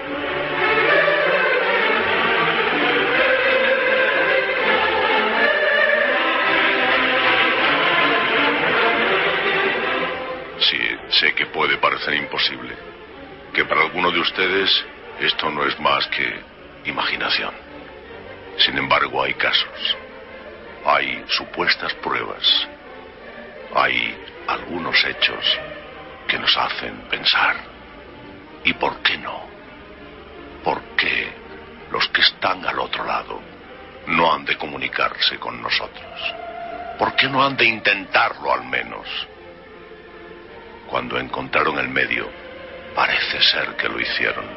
Sí, sé que puede parecer imposible, que para alguno de ustedes esto no es más que imaginación. Sin embargo, hay casos, hay supuestas pruebas, hay algunos hechos que nos hacen pensar. ¿Y por qué no? ¿Por qué los que están al otro lado no han de comunicarse con nosotros? ¿Por qué no han de intentarlo al menos? Cuando encontraron el medio, parece ser que lo hicieron.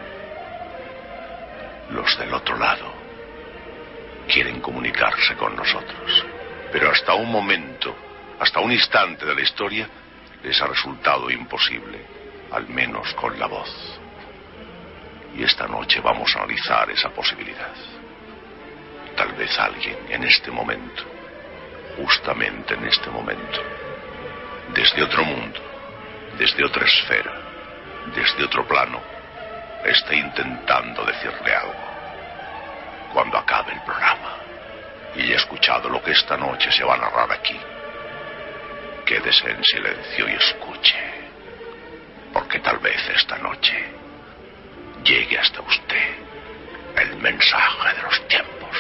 Los del otro lado quieren comunicarse con nosotros, pero hasta un momento, hasta un instante de la historia, les ha resultado imposible, al menos con la voz. Y esta noche vamos a analizar esa posibilidad. Tal vez alguien en este momento, justamente en este momento, desde otro mundo, desde otra esfera, desde otro plano, esté intentando decirle algo. Cuando acabe el programa y haya escuchado lo que esta noche se va a narrar aquí, quédese en silencio y escuche, porque tal vez esta noche llegue hasta usted el mensaje de los tiempos.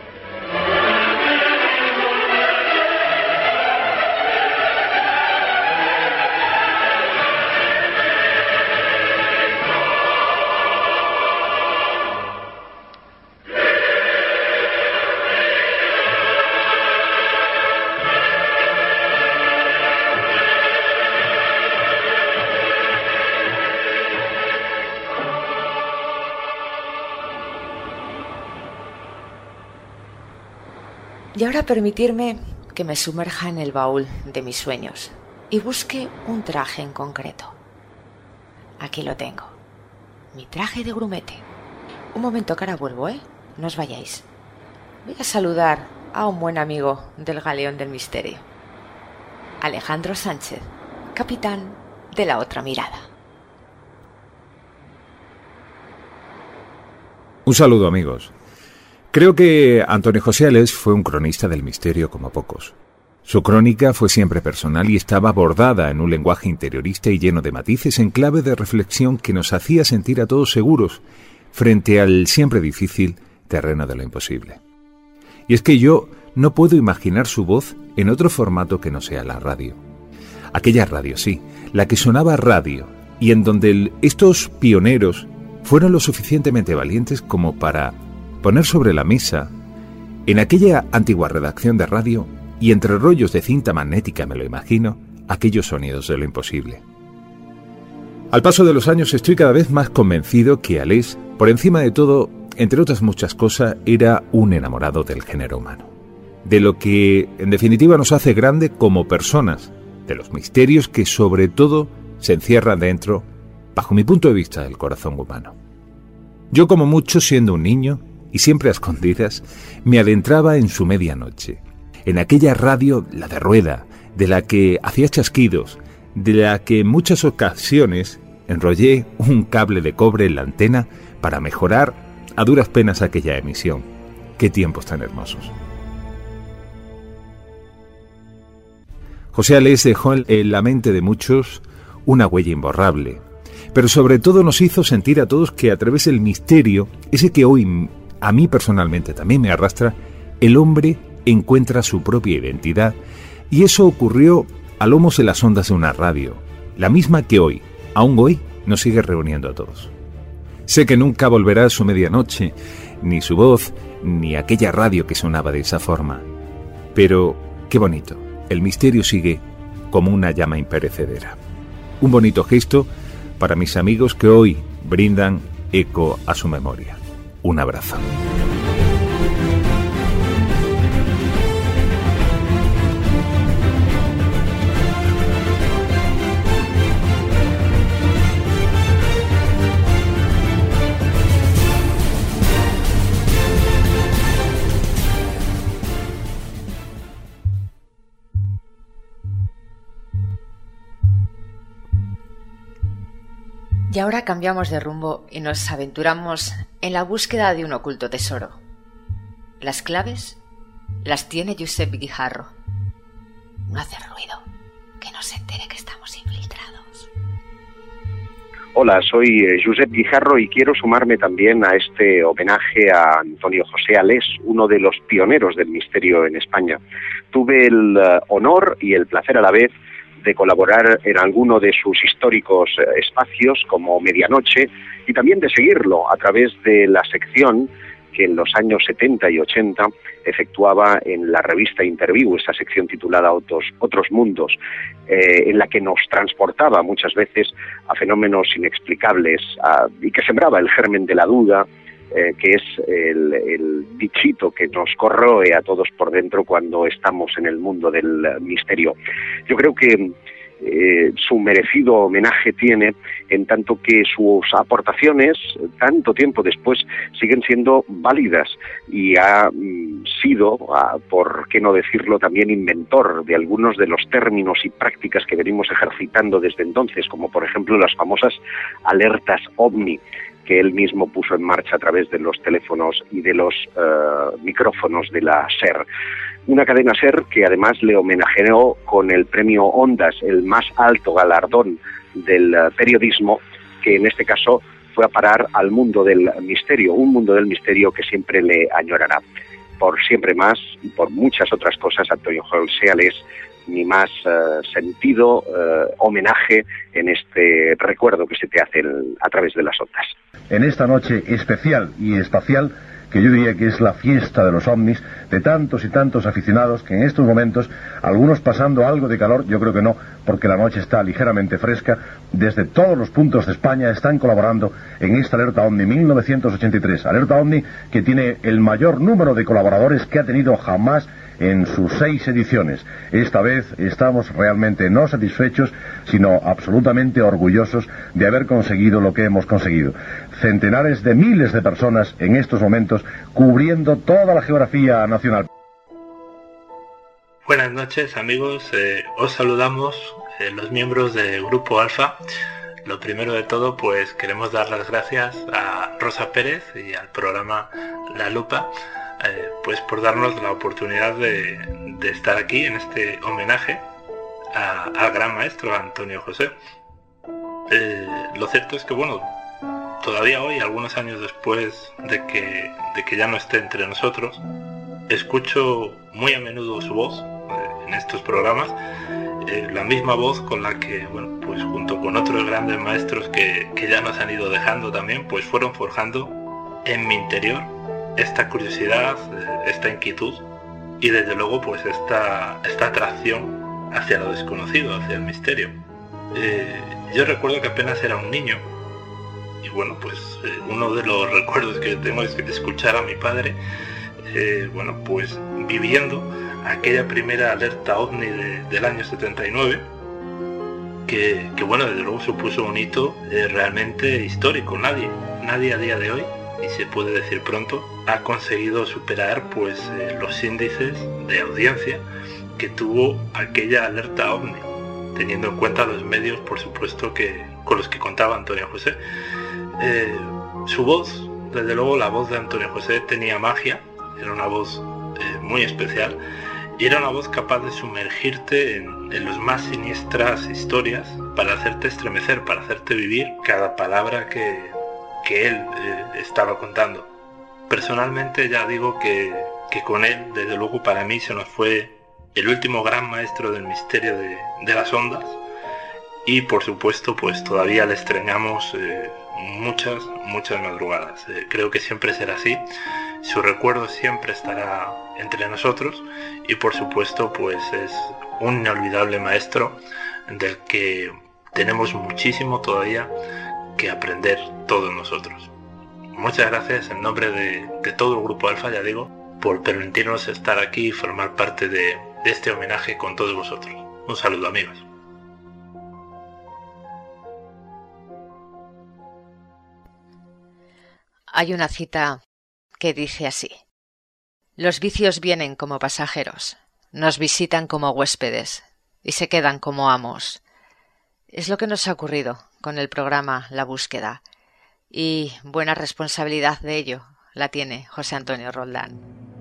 Y ahora permitirme que me sumerja en el baúl de mis sueños y busque un traje en concreto. Aquí lo tengo, mi traje de grumete. Un momento que ahora vuelvo, no os vayáis. Voy a saludar a un buen amigo del Galeón del Misterio, Alejandro Sánchez, capitán de La Otra Mirada. Un saludo, amigos. Creo que Antonio José Ales fue un cronista del misterio como pocos. Su crónica fue siempre personal y estaba bordada en un lenguaje interiorista y lleno de matices en clave de reflexión que nos hacía sentir a todos seguros frente al siempre difícil terreno de lo imposible. Y es que yo no puedo imaginar su voz en otro formato que no sea la radio. Aquella radio, sí, la que sonaba radio y en donde estos pioneros fueron lo suficientemente valientes como para poner sobre la mesa, en aquella antigua redacción de radio, y entre rollos de cinta magnética, me lo imagino, aquellos sonidos de lo imposible. Al paso de los años estoy cada vez más convencido que Alés, por encima de todo, entre otras muchas cosas, era un enamorado del género humano. De lo que, en definitiva, nos hace grande como personas, de los misterios que, sobre todo, se encierran dentro, bajo mi punto de vista, del corazón humano. Yo, como mucho, siendo un niño, y siempre a escondidas, me adentraba en su medianoche, en aquella radio, la de rueda, de la que hacía chasquidos, de la que en muchas ocasiones enrollé un cable de cobre en la antena para mejorar a duras penas aquella emisión. ¡Qué tiempos tan hermosos! José Alés dejó en la mente de muchos una huella imborrable, pero sobre todo nos hizo sentir a todos que a través del misterio, ese que hoy a mí personalmente también me arrastra, el hombre encuentra su propia identidad, y eso ocurrió a lomos de las ondas de una radio, la misma que hoy, aún hoy, nos sigue reuniendo a todos. Sé que nunca volverá su medianoche, ni su voz, ni aquella radio que sonaba de esa forma. Pero, qué bonito, el misterio sigue como una llama imperecedera. Un bonito gesto para mis amigos que hoy brindan eco a su memoria. Un abrazo. Y ahora cambiamos de rumbo y nos aventuramos en la búsqueda de un oculto tesoro. Las claves las tiene Josep Guijarro. No hace ruido, que no se entere que estamos infiltrados. Hola, soy Josep Guijarro y quiero sumarme también a este homenaje a Antonio José Alés, uno de los pioneros del misterio en España. Tuve el honor y el placer a la vez de colaborar en alguno de sus históricos espacios como Medianoche y también de seguirlo a través de la sección que en los años 70 y 80 efectuaba en la revista Interview, esa sección titulada Otros Mundos, en la que nos transportaba muchas veces a fenómenos inexplicables y que sembraba el germen de la duda, que es el bichito que nos corroe a todos por dentro cuando estamos en el mundo del misterio. Yo creo que su merecido homenaje tiene en tanto que sus aportaciones, tanto tiempo después, siguen siendo válidas y ha sido, por qué no decirlo, también inventor de algunos de los términos y prácticas que venimos ejercitando desde entonces, como por ejemplo las famosas alertas OVNI, que él mismo puso en marcha a través de los teléfonos y de los micrófonos de la SER. Una cadena SER que además le homenajeó con el premio Ondas, el más alto galardón del periodismo, que en este caso fue a parar al mundo del misterio, un mundo del misterio que siempre le añorará. Por siempre más y por muchas otras cosas, Antonio José Alés, mi más sentido homenaje en este recuerdo que se te hace a través de las ondas. En esta noche especial y espacial, que yo diría que es la fiesta de los ovnis, de tantos y tantos aficionados que en estos momentos, algunos pasando algo de calor, yo creo que no, porque la noche está ligeramente fresca, desde todos los puntos de España están colaborando en esta Alerta OVNI 1983. Alerta OVNI que tiene el mayor número de colaboradores que ha tenido jamás en sus 6 ediciones. Esta vez estamos realmente no satisfechos, sino absolutamente orgullosos de haber conseguido lo que hemos conseguido. Centenares de miles de personas en estos momentos cubriendo toda la geografía nacional. Buenas noches, amigos. Os saludamos los miembros del Grupo Alfa. Lo primero de todo, pues queremos dar las gracias a Rosa Pérez y al programa La Lupa, pues por darnos la oportunidad de estar aquí en este homenaje al gran maestro Antonio José. Lo cierto es que, bueno, todavía hoy, algunos años después de que ya no esté entre nosotros, escucho muy a menudo su voz en estos programas, la misma voz con la que, bueno, pues junto con otros grandes maestros que ya nos han ido dejando también, pues fueron forjando en mi interior esta curiosidad, esta inquietud y desde luego pues esta atracción hacia lo desconocido, hacia el misterio. Yo recuerdo que apenas era un niño y bueno, pues uno de los recuerdos que tengo es escuchar a mi padre, bueno, pues viviendo aquella primera alerta OVNI del año 79, que bueno, desde luego supuso un hito realmente histórico. Nadie a día de hoy, y se puede decir pronto, ha conseguido superar pues los índices de audiencia que tuvo aquella alerta OVNI, teniendo en cuenta los medios, por supuesto, con los que contaba Antonio José. Su voz, desde luego la voz de Antonio José tenía magia, era una voz muy especial, y era una voz capaz de sumergirte en las más siniestras historias para hacerte estremecer, para hacerte vivir cada palabra que él estaba contando. Personalmente ya digo que con él, desde luego para mí, se nos fue el último gran maestro del misterio de las ondas, y por supuesto pues todavía le extrañamos muchas madrugadas. Creo que siempre será así, su recuerdo siempre estará entre nosotros, y por supuesto pues es un inolvidable maestro del que tenemos muchísimo todavía que aprender todos nosotros. Muchas gracias en nombre de todo el Grupo Alfa, ya digo, por permitirnos estar aquí y formar parte de este homenaje con todos vosotros. Un saludo, amigos. Hay una cita que dice así: los vicios vienen como pasajeros, nos visitan como huéspedes y se quedan como amos. Es lo que nos ha ocurrido con el programa La Búsqueda, y buena responsabilidad de ello la tiene José Antonio Roldán.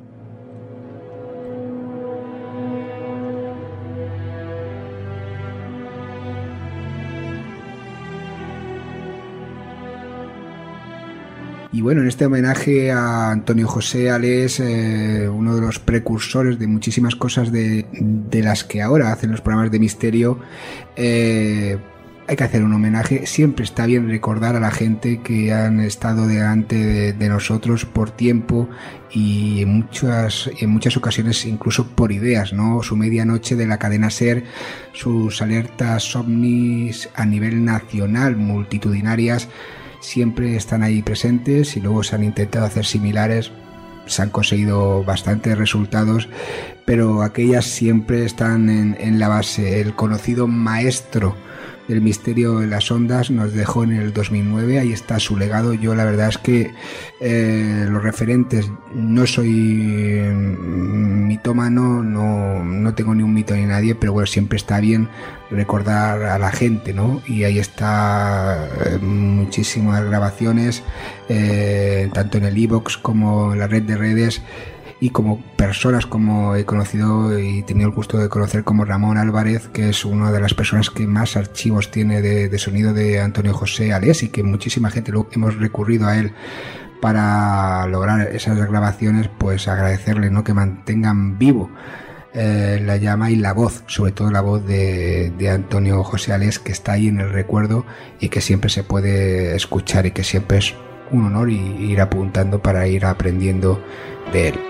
Y bueno, en este homenaje a Antonio José Ales, uno de los precursores de muchísimas cosas de las que ahora hacen los programas de misterio, hay que hacer un homenaje. Siempre está bien recordar a la gente que han estado delante de nosotros por tiempo y en muchas ocasiones incluso por ideas, ¿no? Su medianoche de la cadena SER, sus alertas ovnis a nivel nacional, multitudinarias, siempre están ahí presentes, y luego se han intentado hacer similares, se han conseguido bastantes resultados, pero aquellas siempre están en la base. El conocido maestro del misterio de las ondas nos dejó en el 2009, ahí está su legado. Yo la verdad es que los referentes, no soy mitómano, no tengo ni un mito ni nadie, pero bueno, siempre está bien recordar a la gente, ¿no? Y ahí está muchísimas grabaciones, tanto en el iVoox como en la red de redes, y como personas como he conocido y tenido el gusto de conocer, como Ramón Álvarez, que es una de las personas que más archivos tiene de sonido de Antonio José Ales, y que muchísima gente hemos recurrido a él para lograr esas grabaciones. Pues agradecerle, ¿no?, que mantengan vivo la llama y la voz, sobre todo la voz de Antonio José Ales, que está ahí en el recuerdo y que siempre se puede escuchar, y que siempre es un honor ir apuntando para ir aprendiendo de él.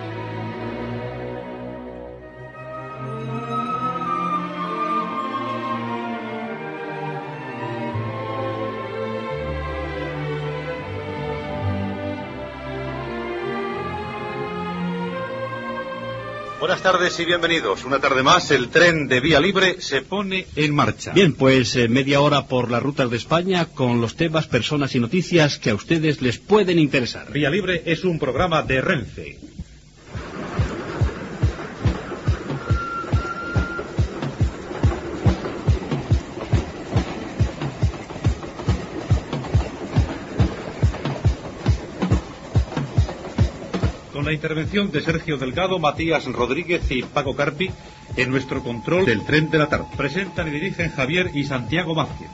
Buenas tardes y bienvenidos. Una tarde más, el tren de Vía Libre se pone en marcha. Bien, pues media hora por las rutas de España con los temas, personas y noticias que a ustedes les pueden interesar. Vía Libre es un programa de Renfe. Con la intervención de Sergio Delgado, Matías Rodríguez y Paco Carpi en nuestro control del tren de la tarde. Presentan y dirigen Javier y Santiago Mázquez.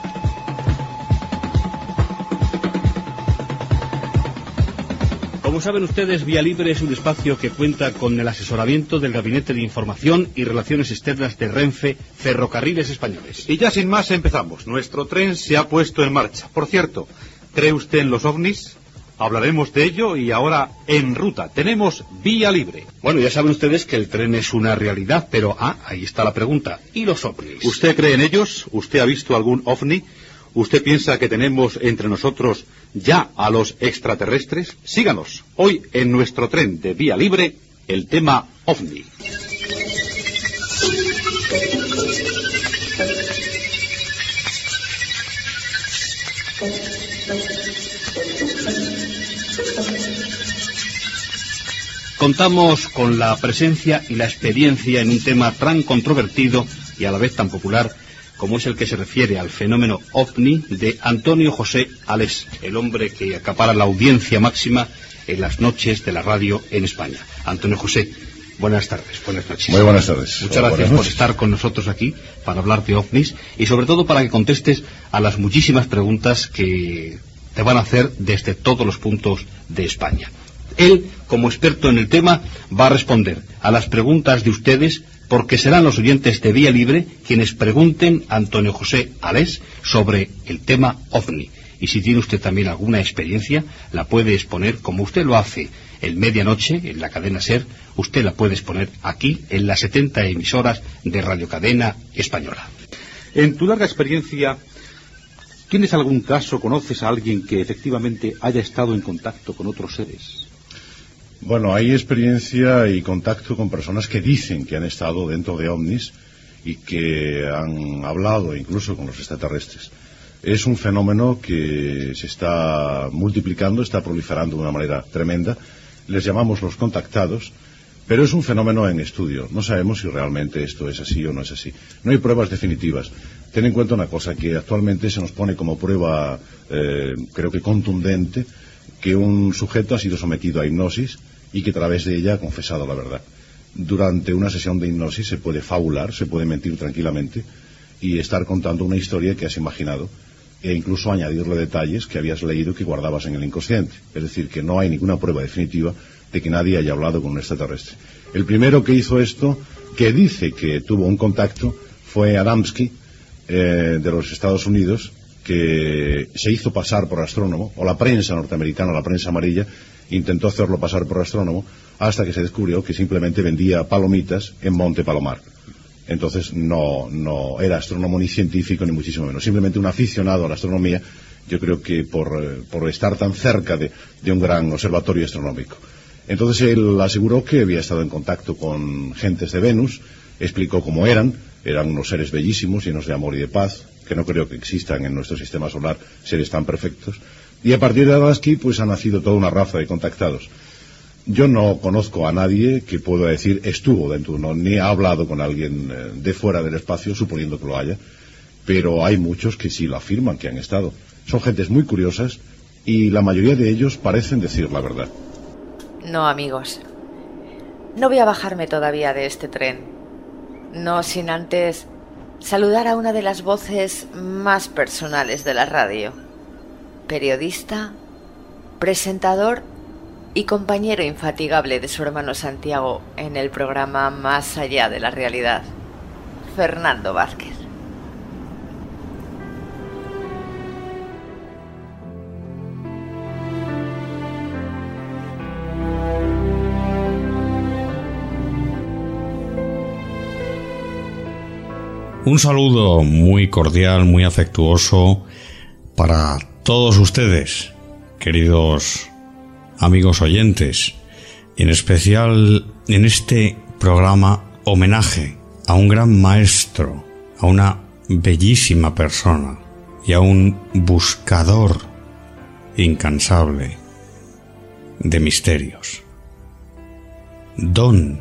Como saben ustedes, Vía Libre es un espacio que cuenta con el asesoramiento del Gabinete de Información y Relaciones Externas de Renfe, Ferrocarriles Españoles. Y ya sin más empezamos. Nuestro tren se ha puesto en marcha. Por cierto, ¿cree usted en los ovnis? Hablaremos de ello y ahora en ruta. Tenemos vía libre. Bueno, ya saben ustedes que el tren es una realidad, pero ahí está la pregunta. ¿Y los ovnis? ¿Usted cree en ellos? ¿Usted ha visto algún ovni? ¿Usted piensa que tenemos entre nosotros ya a los extraterrestres? Síganos. Hoy en nuestro tren de vía libre, el tema ovni. Contamos con la presencia y la experiencia en un tema tan controvertido y a la vez tan popular como es el que se refiere al fenómeno ovni de Antonio José Alés, el hombre que acapara la audiencia máxima en las noches de la radio en España. Antonio José, buenas tardes, buenas noches. Muy buenas tardes. Muchas gracias por estar con nosotros aquí para hablar de ovnis y sobre todo para que contestes a las muchísimas preguntas que te van a hacer desde todos los puntos de España. Él, como experto en el tema, va a responder a las preguntas de ustedes porque serán los oyentes de Vía Libre quienes pregunten a Antonio José Alés sobre el tema ovni. Y si tiene usted también alguna experiencia, la puede exponer como usted lo hace en Medianoche, en la cadena SER. Usted la puede exponer aquí, en las 70 emisoras de Radio Cadena Española. En tu larga experiencia, ¿tienes algún caso, conoces a alguien que efectivamente haya estado en contacto con otros seres? Bueno, hay experiencia y contacto con personas que dicen que han estado dentro de ovnis y que han hablado incluso con los extraterrestres. Es un fenómeno que se está multiplicando, está proliferando de una manera tremenda. Les llamamos los contactados, pero es un fenómeno en estudio. No sabemos si realmente esto es así o no es así. No hay pruebas definitivas. Ten en cuenta una cosa, que actualmente se nos pone como prueba, creo que contundente, que un sujeto ha sido sometido a hipnosis y que a través de ella ha confesado la verdad. Durante una sesión de hipnosis se puede fabular, se puede mentir tranquilamente y estar contando una historia que has imaginado e incluso añadirle detalles que habías leído y que guardabas en el inconsciente. Es decir, que no hay ninguna prueba definitiva de que nadie haya hablado con un extraterrestre. El primero que hizo esto, que dice que tuvo un contacto, fue Adamski, de los Estados Unidos, que se hizo pasar por astrónomo, o la prensa norteamericana, la prensa amarilla, intentó hacerlo pasar por astrónomo, hasta que se descubrió que simplemente vendía palomitas en Monte Palomar. Entonces no era astrónomo ni científico, ni muchísimo menos, simplemente un aficionado a la astronomía, yo creo que por estar tan cerca de un gran observatorio astronómico. Entonces él aseguró que había estado en contacto con gentes de Venus, explicó cómo eran unos seres bellísimos, llenos de amor y de paz, que no creo que existan en nuestro sistema solar seres tan perfectos, y a partir de Adamski pues ha nacido toda una raza de contactados. Yo no conozco a nadie que pueda decir estuvo dentro, ni ha hablado con alguien de fuera del espacio, suponiendo que lo haya, pero hay muchos que sí lo afirman, que han estado. Son gentes muy curiosas y la mayoría de ellos parecen decir la verdad. No, amigos, no voy a bajarme todavía de este tren, no sin antes saludar a una de las voces más personales de la radio, periodista, presentador y compañero infatigable de su hermano Santiago en el programa Más allá de la realidad, Fernando Vázquez. Un saludo muy cordial, muy afectuoso para todos ustedes, queridos amigos oyentes, y en especial en este programa homenaje a un gran maestro, a una bellísima persona y a un buscador incansable de misterios. Don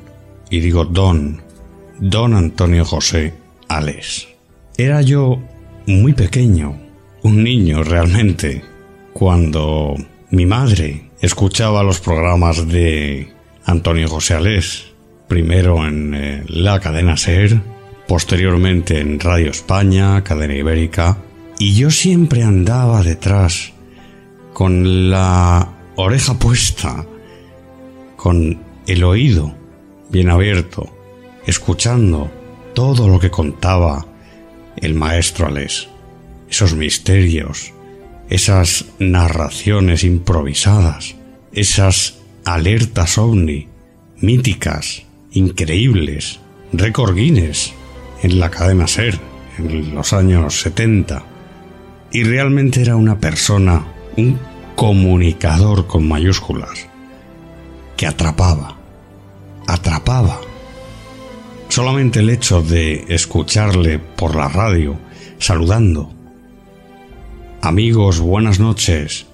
Antonio José Alés. Era yo muy pequeño, un niño realmente, cuando mi madre escuchaba los programas de Antonio José Alés, primero en la cadena SER, posteriormente en Radio España, cadena ibérica, y yo siempre andaba detrás, con la oreja puesta, con el oído bien abierto, escuchando todo lo que contaba el maestro Alés, esos misterios, esas narraciones improvisadas, esas alertas ovni míticas, increíbles, récord Guinness en la cadena SER en los años 70. Y realmente era una persona, un comunicador con mayúsculas, que atrapaba. Solamente el hecho de escucharle por la radio, saludando: amigos, buenas noches,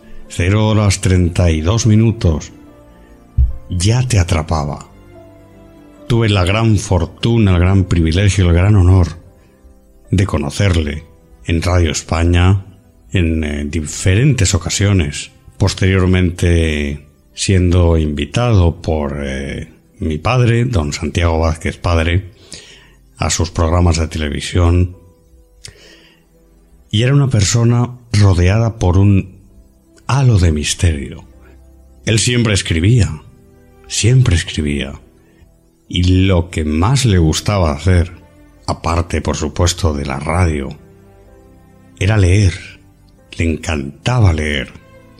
0:32, ya te atrapaba. Tuve la gran fortuna, el gran privilegio, el gran honor de conocerle en Radio España en diferentes ocasiones, posteriormente siendo invitado por mi padre, don Santiago Vázquez padre, a sus programas de televisión, y era una persona rodeada por un halo de misterio. Él siempre escribía, y lo que más le gustaba hacer, aparte por supuesto de la radio, era leer. Le encantaba leer.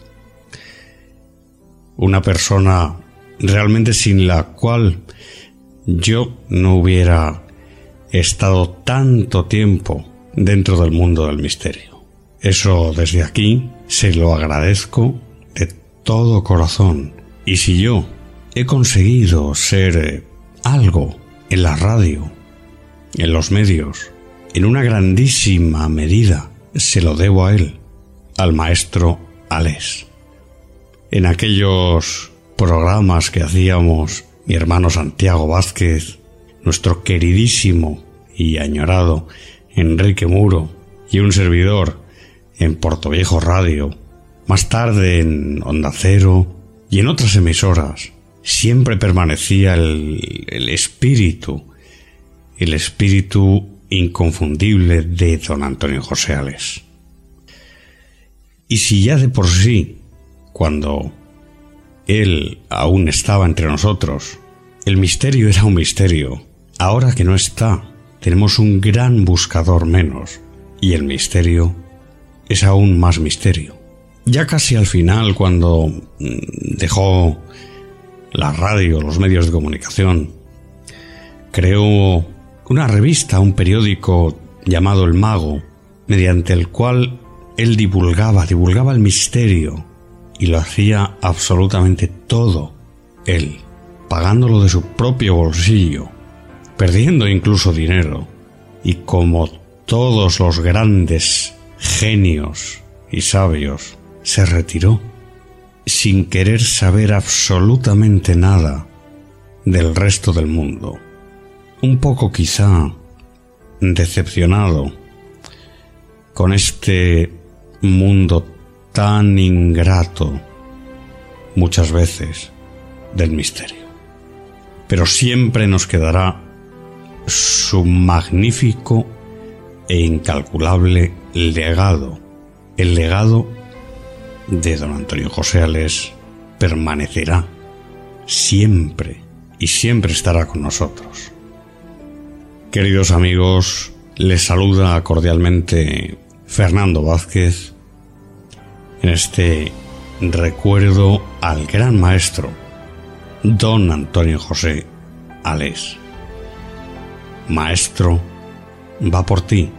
Una persona realmente sin la cual yo no hubiera estado tanto tiempo dentro del mundo del misterio. Eso desde aquí se lo agradezco de todo corazón. Y si yo he conseguido ser algo en la radio, en los medios, en una grandísima medida, se lo debo a él, al maestro Alés. En aquellos programas que hacíamos mi hermano Santiago Vázquez, nuestro queridísimo y añorado Enrique Muro y un servidor en Portoviejo Radio, más tarde en Onda Cero y en otras emisoras, siempre permanecía el espíritu inconfundible de don Antonio José Alés. Y si ya de por sí, cuando él aún estaba entre nosotros, el misterio era un misterio, ahora que no está, tenemos un gran buscador menos, y el misterio es aún más misterio. Ya casi al final, cuando dejó la radio, los medios de comunicación, creó una revista, un periódico llamado El Mago, mediante el cual él divulgaba el misterio, y lo hacía absolutamente todo él, pagándolo de su propio bolsillo, perdiendo incluso dinero, y como todos los grandes genios y sabios, se retiró sin querer saber absolutamente nada del resto del mundo. Un poco quizá decepcionado con este mundo tan ingrato muchas veces del misterio. Pero siempre nos quedará su magnífico e incalculable legado. El legado de don Antonio José Alés permanecerá siempre y siempre estará con nosotros. Queridos amigos, les saluda cordialmente Fernando Vázquez en este recuerdo al gran maestro don Antonio José Alés. Maestro, va por ti.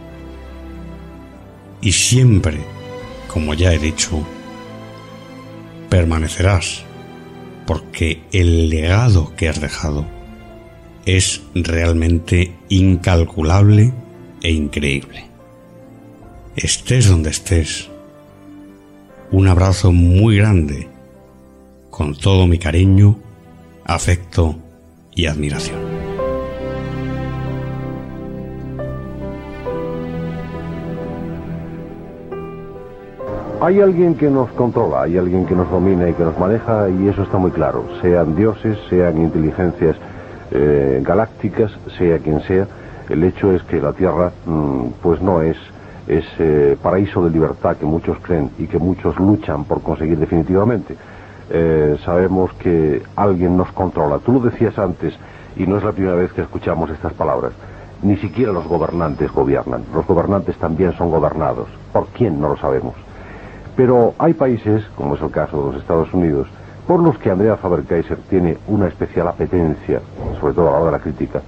Y siempre, como ya he dicho, permanecerás, porque el legado que has dejado es realmente incalculable e increíble. Estés donde estés, un abrazo muy grande, con todo mi cariño, afecto y admiración. Hay alguien que nos controla, hay alguien que nos domina y que nos maneja, y eso está muy claro. Sean dioses, sean inteligencias galácticas, sea quien sea, el hecho es que la Tierra pues no es paraíso de libertad que muchos creen y que muchos luchan por conseguir definitivamente. Sabemos que alguien nos controla. Tú lo decías antes, y no es la primera vez que escuchamos estas palabras. Ni siquiera los gobernantes gobiernan. Los gobernantes también son gobernados. ¿Por quién? No lo sabemos. Pero hay países, como es el caso de los Estados Unidos, por los que Andrea Faber-Kayser tiene una especial apetencia, sobre todo a la hora de la crítica.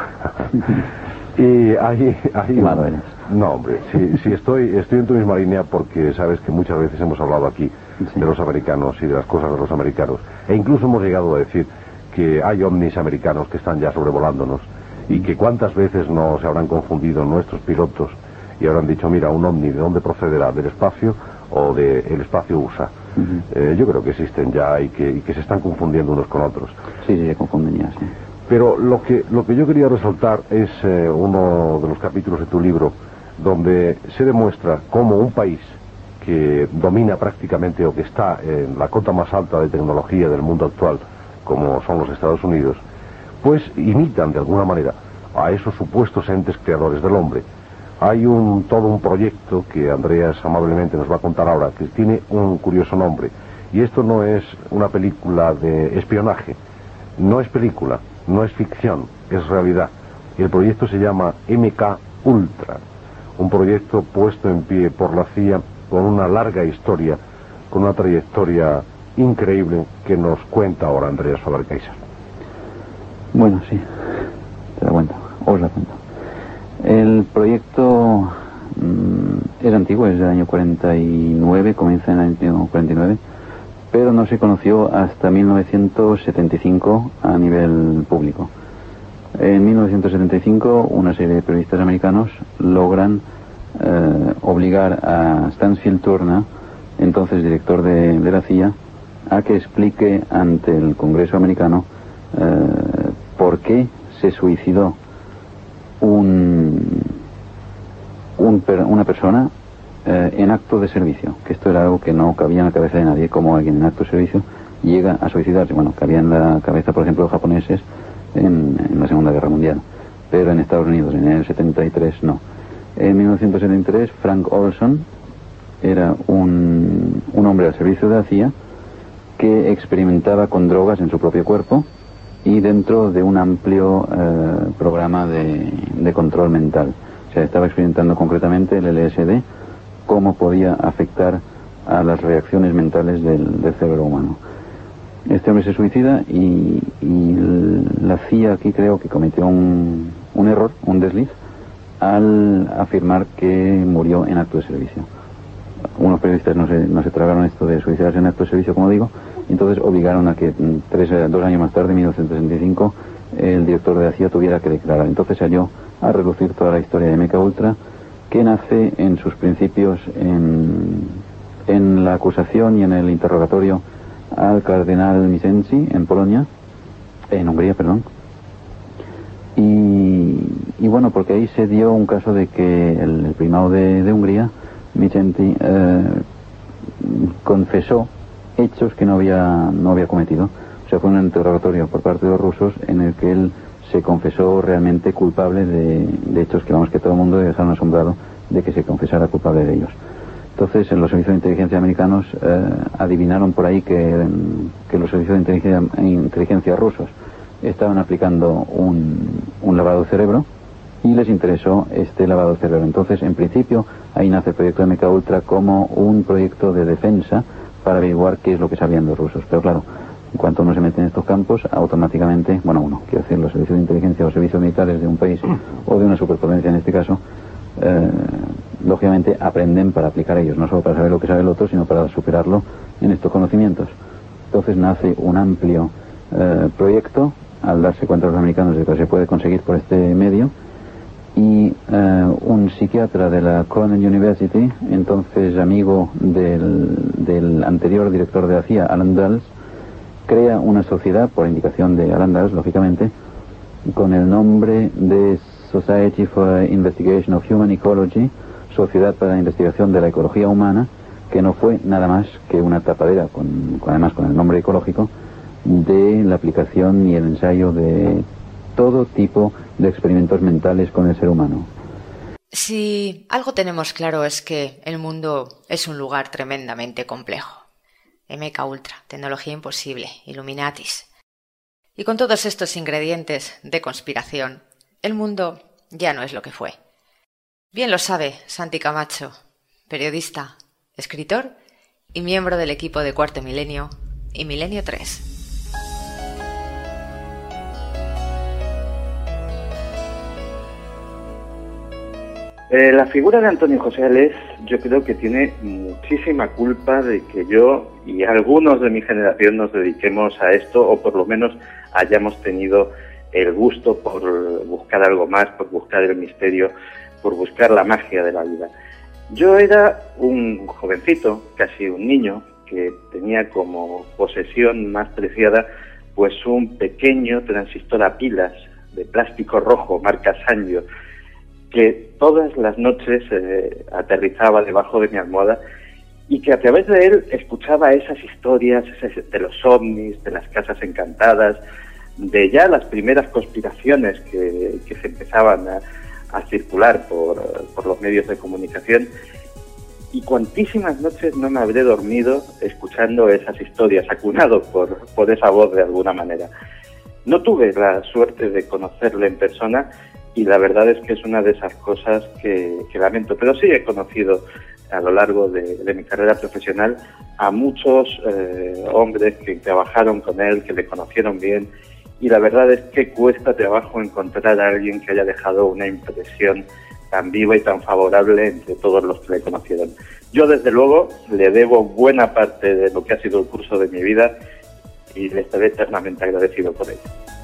Y hay no, hombre, sí estoy en tu misma línea, porque sabes que muchas veces hemos hablado aquí de los americanos y de las cosas de los americanos, e incluso hemos llegado a decir que hay ovnis americanos que están ya sobrevolándonos, y que cuántas veces no se habrán confundido nuestros pilotos y habrán dicho, mira, un ovni, ¿de dónde procederá? ¿Del espacio o del espacio USA? Yo creo que existen ya y que se están confundiendo unos con otros. Sí, se confunden ya, sí. Pero lo que yo quería resaltar es uno de los capítulos de tu libro, donde se demuestra cómo un país que domina prácticamente, o que está en la cota más alta de tecnología del mundo actual, como son los Estados Unidos, pues imitan de alguna manera a esos supuestos entes creadores del hombre. Hay todo un proyecto que Andreas amablemente nos va a contar ahora, que tiene un curioso nombre, y esto no es una película de espionaje, no es película, no es ficción, es realidad. El proyecto se llama MK Ultra, un proyecto puesto en pie por la CIA, con una larga historia, con una trayectoria increíble, que nos cuenta ahora Andreas Faber-Kayser. Bueno, sí, te la cuento, os la cuento. El proyecto es antiguo, es del año 49, comienza en el año 49, pero no se conoció hasta 1975 a nivel público. En 1975, una serie de periodistas americanos logran obligar a Stansfield Turner, entonces director de la CIA, a que explique ante el Congreso americano por qué se suicidó una persona en acto de servicio, que esto era algo que no cabía en la cabeza de nadie, como alguien en acto de servicio llega a suicidarse. Bueno, cabía en la cabeza, por ejemplo, de los japoneses en la Segunda Guerra Mundial, pero en Estados Unidos en el 73 no. En 1973 Frank Olson era un hombre al servicio de la CIA que experimentaba con drogas en su propio cuerpo y dentro de un amplio programa de control mental. O sea, estaba experimentando concretamente el LSD, cómo podía afectar a las reacciones mentales del cerebro humano. Este hombre se suicida y la CIA aquí creo que cometió un error, un desliz, al afirmar que murió en acto de servicio. Unos periodistas no se tragaron esto de suicidarse en acto de servicio, como digo, y entonces obligaron a que 2 años más tarde, en 1965, el director de la CIA tuviera que declarar. Entonces salió a relucir toda la historia de MK Ultra, que nace en sus principios en la acusación y en el interrogatorio al cardenal Misenci en Hungría, perdón. Y bueno, porque ahí se dio un caso de que el primado de Hungría, Misenci, confesó hechos que no había cometido. O sea, fue un interrogatorio por parte de los rusos en el que él se confesó realmente culpable de hechos que todo el mundo dejaron asombrado de que se confesara culpable de ellos. Entonces, en los servicios de inteligencia americanos adivinaron por ahí que los servicios de inteligencia rusos estaban aplicando un lavado de cerebro y les interesó este lavado de cerebro. Entonces, en principio, ahí nace el proyecto de MK Ultra como un proyecto de defensa para averiguar qué es lo que sabían los rusos. Pero claro, en cuanto uno se mete en estos campos, automáticamente, quiero decir, los servicios de inteligencia o servicios militares de un país o de una superpotencia en este caso, lógicamente aprenden para aplicar ellos, no solo para saber lo que sabe el otro, sino para superarlo en estos conocimientos. Entonces nace un amplio proyecto, al darse cuenta los americanos de que se puede conseguir por este medio, y un psiquiatra de la Cornell University, entonces amigo del anterior director de la CIA, Alan Dulles, crea una sociedad, por indicación de Alan Dulles, lógicamente, con el nombre de Society for Investigation of Human Ecology, Sociedad para la Investigación de la Ecología Humana, que no fue nada más que una tapadera, además con el nombre ecológico, de la aplicación y el ensayo de todo tipo de experimentos mentales con el ser humano. Si algo tenemos claro es que el mundo es un lugar tremendamente complejo. MK Ultra, tecnología imposible, Illuminatis. Y con todos estos ingredientes de conspiración, el mundo ya no es lo que fue. Bien lo sabe Santi Camacho, periodista, escritor y miembro del equipo de Cuarto Milenio y Milenio 3. La figura de Antonio José Alés yo creo que tiene muchísima culpa de que yo y algunos de mi generación nos dediquemos a esto, o por lo menos hayamos tenido el gusto por buscar algo más, por buscar el misterio, por buscar la magia de la vida. Yo era un jovencito, casi un niño, que tenía como posesión más preciada pues un pequeño transistor a pilas de plástico rojo, marca Sanyo, que todas las noches aterrizaba debajo de mi almohada y que a través de él escuchaba esas historias de los ovnis, de las casas encantadas, de ya las primeras conspiraciones que se empezaban a circular por los medios de comunicación. Y cuantísimas noches no me habré dormido escuchando esas historias, acunado por esa voz de alguna manera. No tuve la suerte de conocerle en persona, y la verdad es que es una de esas cosas que lamento, pero sí he conocido a lo largo de mi carrera profesional a muchos hombres que trabajaron con él, que le conocieron bien, y la verdad es que cuesta trabajo encontrar a alguien que haya dejado una impresión tan viva y tan favorable entre todos los que le conocieron. Yo desde luego le debo buena parte de lo que ha sido el curso de mi vida y le estaré eternamente agradecido por ello.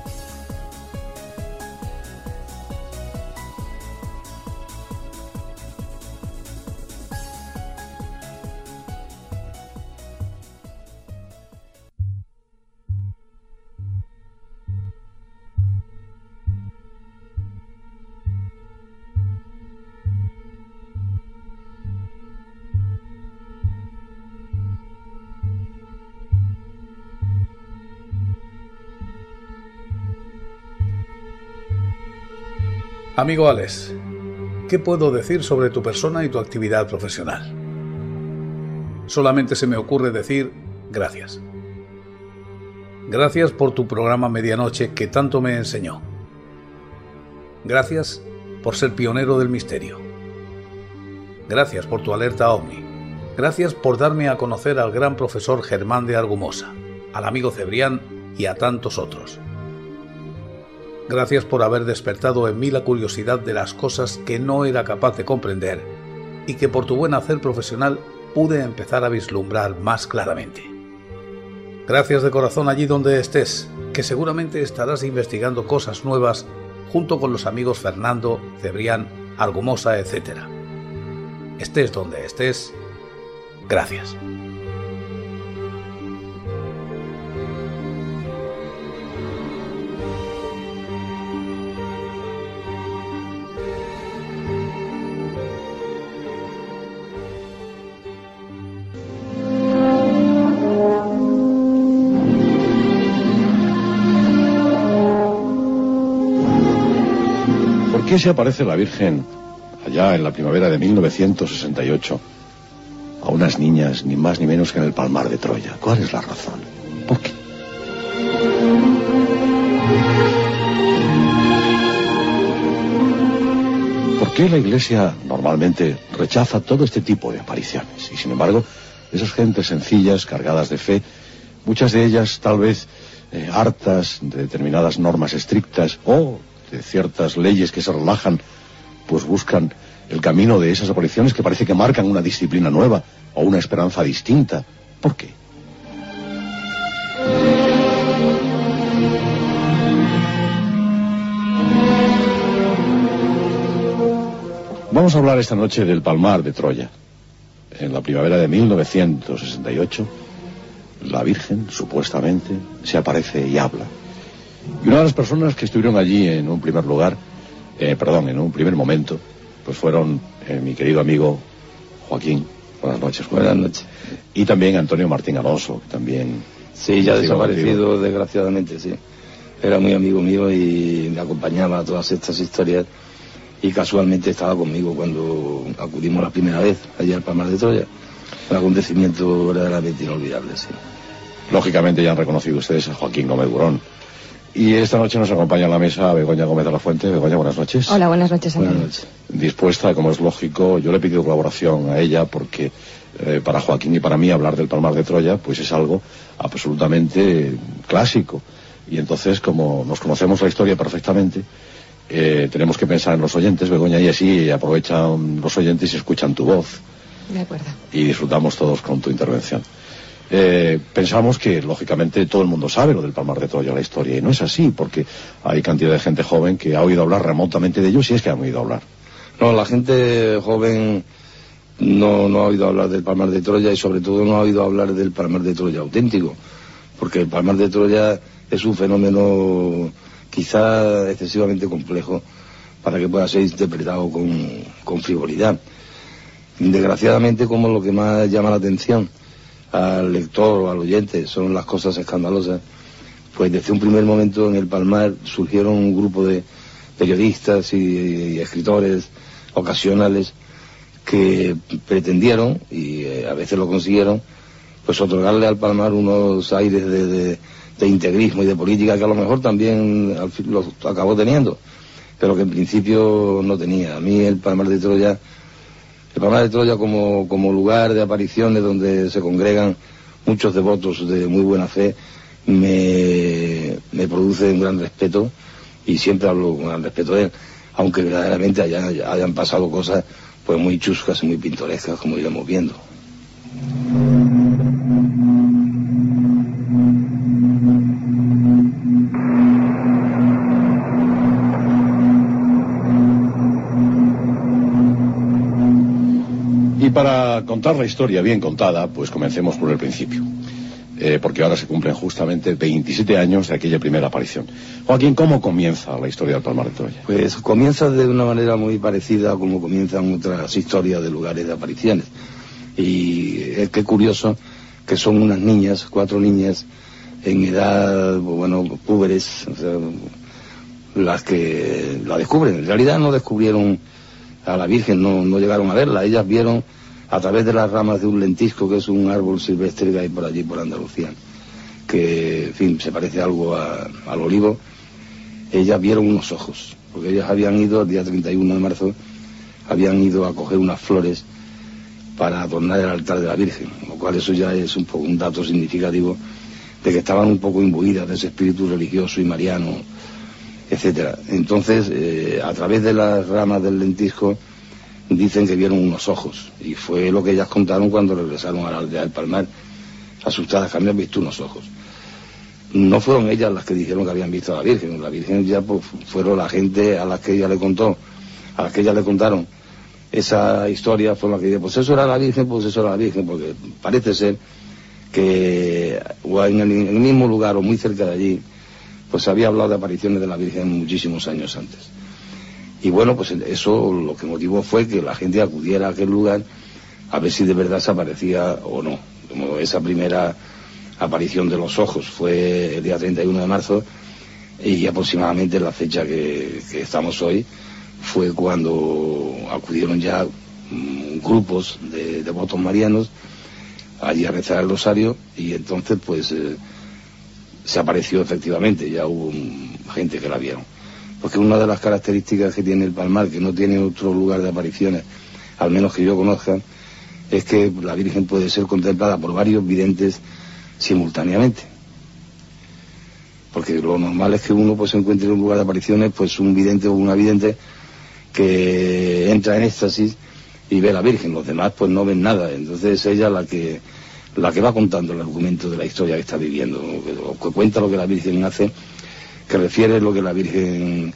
Amigo Alés, ¿qué puedo decir sobre tu persona y tu actividad profesional? Solamente se me ocurre decir gracias. Gracias por tu programa Medianoche que tanto me enseñó. Gracias por ser pionero del misterio. Gracias por tu alerta OVNI. Gracias por darme a conocer al gran profesor Germán de Argumosa, al amigo Cebrián y a tantos otros. Gracias por haber despertado en mí la curiosidad de las cosas que no era capaz de comprender y que por tu buen hacer profesional pude empezar a vislumbrar más claramente. Gracias de corazón allí donde estés, que seguramente estarás investigando cosas nuevas junto con los amigos Fernando, Cebrián, Argumosa, etc. Estés donde estés, gracias. ¿Por qué se aparece la Virgen allá en la primavera de 1968 a unas niñas ni más ni menos que en el Palmar de Troya? ¿Cuál es la razón? ¿Por qué? ¿Por qué la Iglesia normalmente rechaza todo este tipo de apariciones? Y sin embargo, esas gentes sencillas, cargadas de fe, muchas de ellas tal vez hartas de determinadas normas estrictas o de ciertas leyes que se relajan, pues buscan el camino de esas apariciones que parece que marcan una disciplina nueva o una esperanza distinta. ¿Por qué? Vamos a hablar esta noche del Palmar de Troya. En la primavera de 1968, la Virgen, supuestamente, se aparece y habla. Y una de las personas que estuvieron allí en un primer lugar, en un primer momento, pues fueron mi querido amigo Joaquín. Buenas noches, Joaquín. Buenas noches. Y también Antonio Martín Alonso, que también... Sí, ya desaparecido, desgraciadamente, sí. Era muy amigo mío y me acompañaba a todas estas historias y casualmente estaba conmigo cuando acudimos la primera vez allí al Palmar de Troya. Un acontecimiento verdaderamente inolvidable, sí. Lógicamente ya han reconocido ustedes a Joaquín Gómez Burón. Y esta noche nos acompaña en la mesa Begoña Gómez de la Fuente. Begoña, buenas noches. Hola, buenas noches, Antonio. Buenas noches. Dispuesta, como es lógico, yo le he pedido colaboración a ella porque Para Joaquín y para mí hablar del Palmar de Troya pues es algo absolutamente clásico. Y entonces, como nos conocemos la historia perfectamente, tenemos que pensar en los oyentes, Begoña, y así aprovechan los oyentes y escuchan tu voz. De acuerdo. Y disfrutamos todos con tu intervención. Pensamos que, lógicamente, todo el mundo sabe lo del Palmar de Troya, la historia, y no es así, porque hay cantidad de gente joven que ha oído hablar remotamente de ellos, si es que han oído hablar. No, la gente joven no ha oído hablar del Palmar de Troya y sobre todo no ha oído hablar del Palmar de Troya auténtico, porque el Palmar de Troya es un fenómeno quizá excesivamente complejo para que pueda ser interpretado con frivolidad. Desgraciadamente, como lo que más llama la atención al lector o al oyente son las cosas escandalosas, pues desde un primer momento en el Palmar surgieron un grupo de periodistas y escritores ocasionales que pretendieron, y a veces lo consiguieron, pues otorgarle al Palmar unos aires de integrismo y de política que a lo mejor también al fin los acabó teniendo, pero que en principio no tenía. A mí el Palmar de Troya como lugar de apariciones donde se congregan muchos devotos de muy buena fe, me produce un gran respeto, y siempre hablo con gran respeto de él, aunque verdaderamente hayan pasado cosas pues muy chuscas y muy pintorescas, como iremos viendo. Y para contar la historia bien contada, pues comencemos por el principio. Porque ahora se cumplen justamente 27 años de aquella primera aparición. Joaquín, ¿cómo comienza la historia del Palmar de Troya? Pues comienza de una manera muy parecida a como comienzan otras historias de lugares de apariciones. Y es que curioso que son unas niñas, 4 niñas en edad, bueno, púberes, o sea, las que la descubren. En realidad no descubrieron a la Virgen, no llegaron a verla. Ellas vieron a través de las ramas de un lentisco, que es un árbol silvestre que hay por allí, por Andalucía, que, en fin, se parece algo al olivo. Ellas vieron unos ojos, porque ellas habían ido, el día 31 de marzo, habían ido a coger unas flores para adornar el altar de la Virgen, lo cual eso ya es un poco un dato significativo de que estaban un poco imbuidas de ese espíritu religioso y mariano, etcétera. Entonces, a través de las ramas del lentisco, dicen que vieron unos ojos, y fue lo que ellas contaron cuando regresaron a la aldea del Palmar, asustadas, que habían visto unos ojos. No fueron ellas las que dijeron que habían visto a la Virgen ya pues, fueron la gente a las que ella le contó, a las que ellas le contaron esa historia, fue la que dijo, pues eso era la Virgen, porque parece ser que o en el mismo lugar o muy cerca de allí, pues se había hablado de apariciones de la Virgen muchísimos años antes. Y bueno, pues eso lo que motivó fue que la gente acudiera a aquel lugar a ver si de verdad se aparecía o no. Como esa primera aparición de los ojos fue el día 31 de marzo, y aproximadamente la fecha que estamos hoy fue cuando acudieron ya grupos de devotos marianos allí a rezar el rosario, y entonces pues se apareció efectivamente, ya hubo gente que la vieron. Porque una de las características que tiene el Palmar, que no tiene otro lugar de apariciones, al menos que yo conozca, es que la Virgen puede ser contemplada por varios videntes simultáneamente. Porque lo normal es que uno pues encuentre en un lugar de apariciones pues un vidente o una vidente que entra en éxtasis y ve a la Virgen, los demás pues no ven nada. Entonces es ella la que va contando el argumento de la historia que está viviendo, que cuenta lo que la Virgen hace, que refiere lo que la Virgen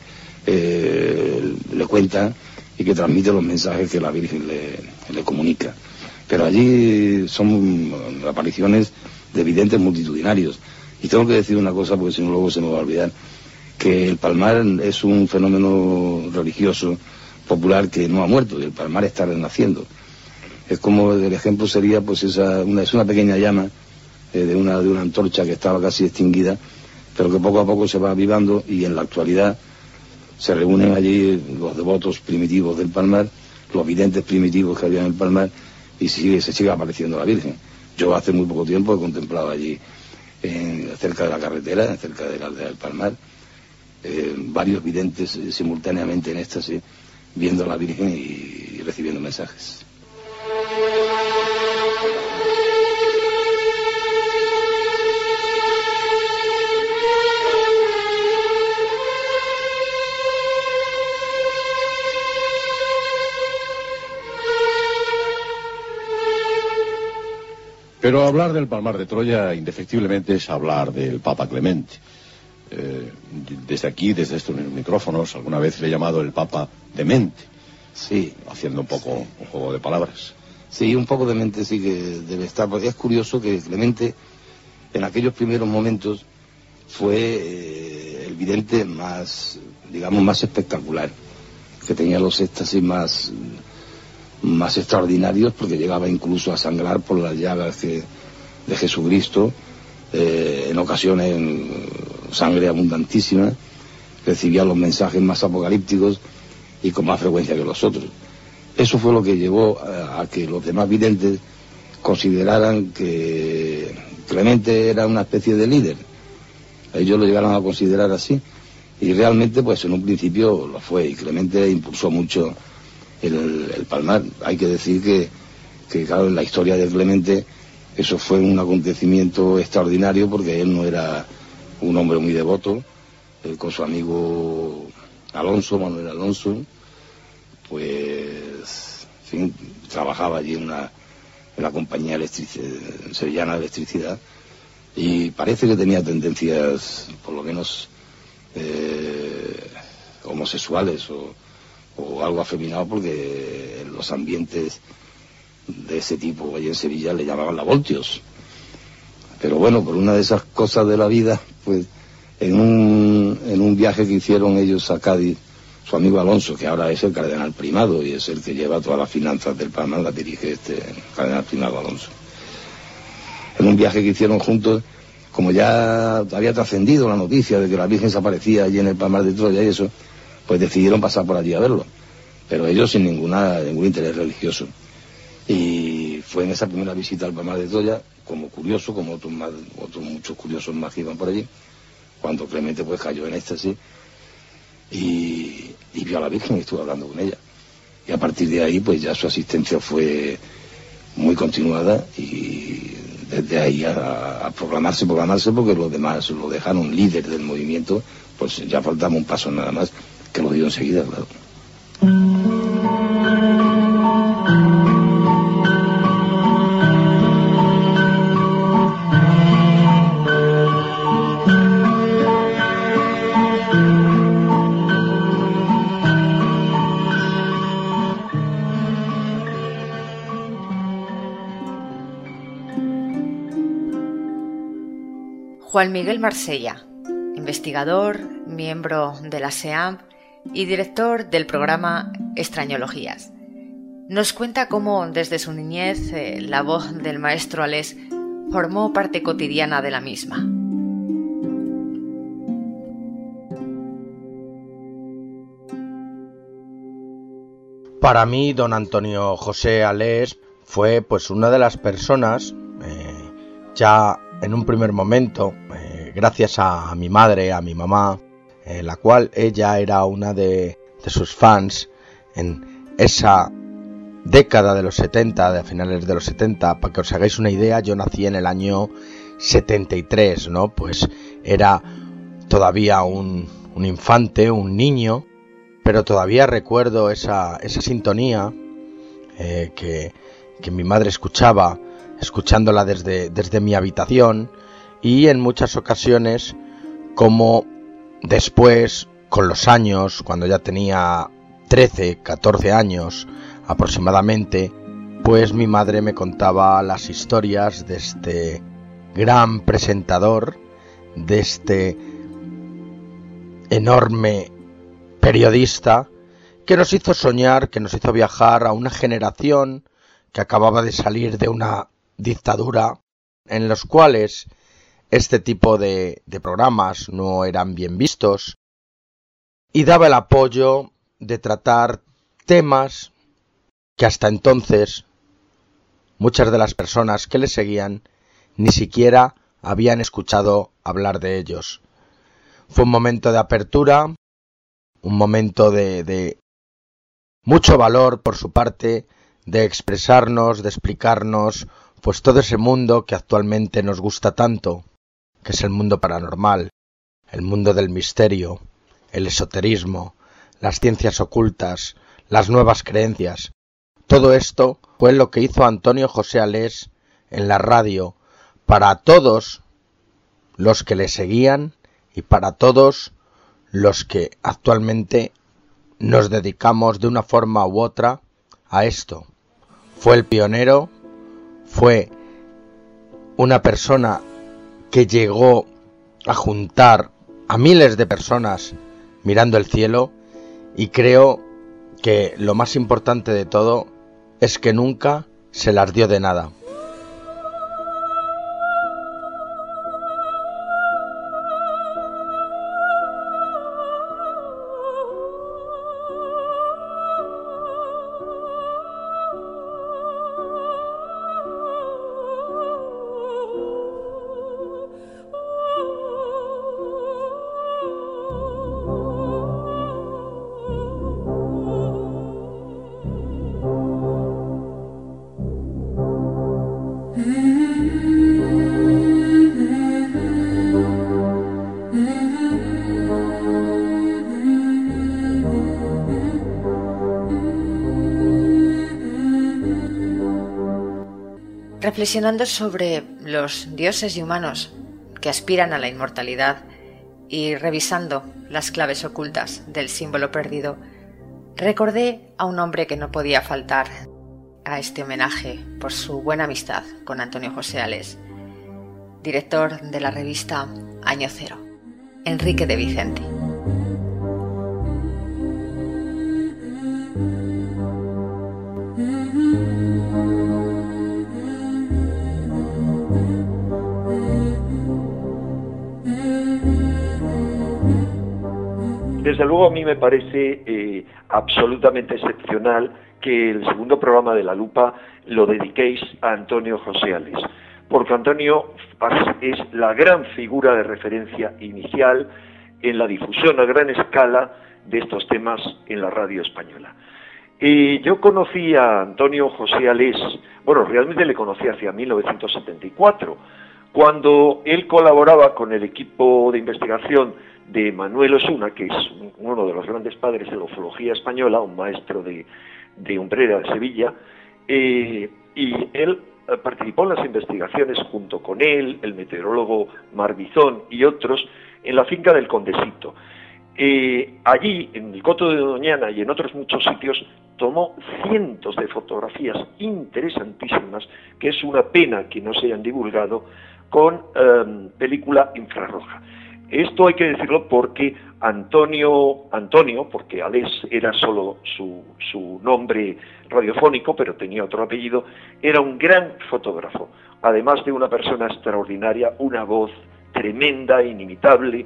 le cuenta y que transmite los mensajes que la Virgen le comunica. Pero allí son apariciones de videntes multitudinarios. Y tengo que decir una cosa, porque si no luego se me va a olvidar, que el Palmar es un fenómeno religioso popular que no ha muerto, y el Palmar está renaciendo. Es como el ejemplo sería pues es una pequeña llama de una antorcha que estaba casi extinguida, pero que poco a poco se va avivando, y en la actualidad se reúnen allí los devotos primitivos del Palmar, los videntes primitivos que había en el Palmar, y se sigue apareciendo la Virgen. Yo hace muy poco tiempo he contemplado allí, cerca de la carretera, cerca de la aldea del Palmar, varios videntes simultáneamente en éxtasis, viendo a la Virgen y recibiendo mensajes. Pero hablar del Palmar de Troya, indefectiblemente, es hablar del Papa Clemente. Desde aquí, desde estos micrófonos, alguna vez le he llamado el Papa demente. Sí. Haciendo un poco un juego de palabras. Sí, un poco demente sí que debe estar, porque es curioso que Clemente, en aquellos primeros momentos, fue el vidente más, digamos, más espectacular, que tenía los éxtasis más extraordinarios, porque llegaba incluso a sangrar por las llagas de Jesucristo, en ocasiones sangre abundantísima, recibía los mensajes más apocalípticos y con más frecuencia que los otros. Eso fue lo que llevó a que los demás videntes consideraran que Clemente era una especie de líder. Ellos lo llegaron a considerar así, y realmente pues en un principio lo fue, y Clemente impulsó mucho el Palmar. Hay que decir que claro, en la historia de Clemente eso fue un acontecimiento extraordinario, porque él no era un hombre muy devoto. Él con su amigo Manuel Alonso, pues, en fin, trabajaba allí en la compañía sevillana de electricidad, y parece que tenía tendencias, por lo menos, homosexuales o algo afeminado, porque en los ambientes de ese tipo allí en Sevilla le llamaban la voltios. Pero bueno, por una de esas cosas de la vida, pues en un viaje que hicieron ellos a Cádiz, su amigo Alonso, que ahora es el cardenal primado y es el que lleva todas las finanzas del Palmar, las dirige este cardenal primado Alonso. En un viaje que hicieron juntos, como ya había trascendido la noticia de que la Virgen se aparecía allí en el Palmar de Troya y eso, pues decidieron pasar por allí a verlo, pero ellos sin ningún interés religioso. Y fue en esa primera visita al Palmar de Troya, como curioso, como otros muchos curiosos más que iban por allí, cuando Clemente pues cayó en éxtasis y vio a la Virgen y estuvo hablando con ella. Y a partir de ahí pues ya su asistencia fue muy continuada, y desde ahí a proclamarse, porque los demás lo dejaron líder del movimiento, pues ya faltaba un paso nada más, que lo dio enseguida, claro. Juan Miguel Marsella, investigador, miembro de la SEAMP y director del programa Extrañologías, nos cuenta cómo desde su niñez la voz del maestro Alés formó parte cotidiana de la misma. Para mí, don Antonio José Alés fue pues una de las personas, ya en un primer momento, gracias a mi madre, a mi mamá, la cual ella era una de sus fans en esa década de los 70, de finales de los 70. Para que os hagáis una idea, yo nací en el año 73, ¿no? Pues era todavía un infante, un niño, pero todavía recuerdo esa sintonía que mi madre escuchándola desde mi habitación, y en muchas ocasiones como después, con los años, cuando ya tenía 13, 14 años aproximadamente, pues mi madre me contaba las historias de este gran presentador, de este enorme periodista que nos hizo soñar, que nos hizo viajar a una generación que acababa de salir de una dictadura, en los cuales este tipo de programas no eran bien vistos, y daba el apoyo de tratar temas que hasta entonces muchas de las personas que le seguían ni siquiera habían escuchado hablar de ellos. Fue un momento de apertura, un momento de mucho valor por su parte, de expresarnos, de explicarnos pues todo ese mundo que actualmente nos gusta tanto, que es el mundo paranormal, el mundo del misterio, el esoterismo, las ciencias ocultas, las nuevas creencias. Todo esto fue lo que hizo Antonio José Alés en la radio para todos los que le seguían y para todos los que actualmente nos dedicamos de una forma u otra a esto. Fue el pionero, fue una persona que llegó a juntar a miles de personas mirando el cielo, y creo que lo más importante de todo es que nunca se las dio de nada. Reflexionando sobre los dioses y humanos que aspiran a la inmortalidad y revisando las claves ocultas del símbolo perdido, recordé a un hombre que no podía faltar a este homenaje por su buena amistad con Antonio José Ales, director de la revista Año Cero, Enrique de Vicente. Desde luego a mí me parece absolutamente excepcional que el segundo programa de La Lupa lo dediquéis a Antonio José Ales, porque Antonio es la gran figura de referencia inicial en la difusión a gran escala de estos temas en la radio española. Yo conocí a Antonio José Ales, bueno, realmente le conocí hacia 1974, cuando él colaboraba con el equipo de investigación de Manuel Osuna, que es uno de los grandes padres de la ufología española, un maestro de Umbrera de Sevilla, y él participó en las investigaciones junto con él, el meteorólogo Marbizón y otros, en la finca del Condesito. Allí, en el Coto de Doñana y en otros muchos sitios, tomó cientos de fotografías interesantísimas, que es una pena que no se hayan divulgado, con película infrarroja. Esto hay que decirlo porque Antonio, porque Ales era solo su nombre radiofónico, pero tenía otro apellido, era un gran fotógrafo, además de una persona extraordinaria, una voz tremenda, inimitable,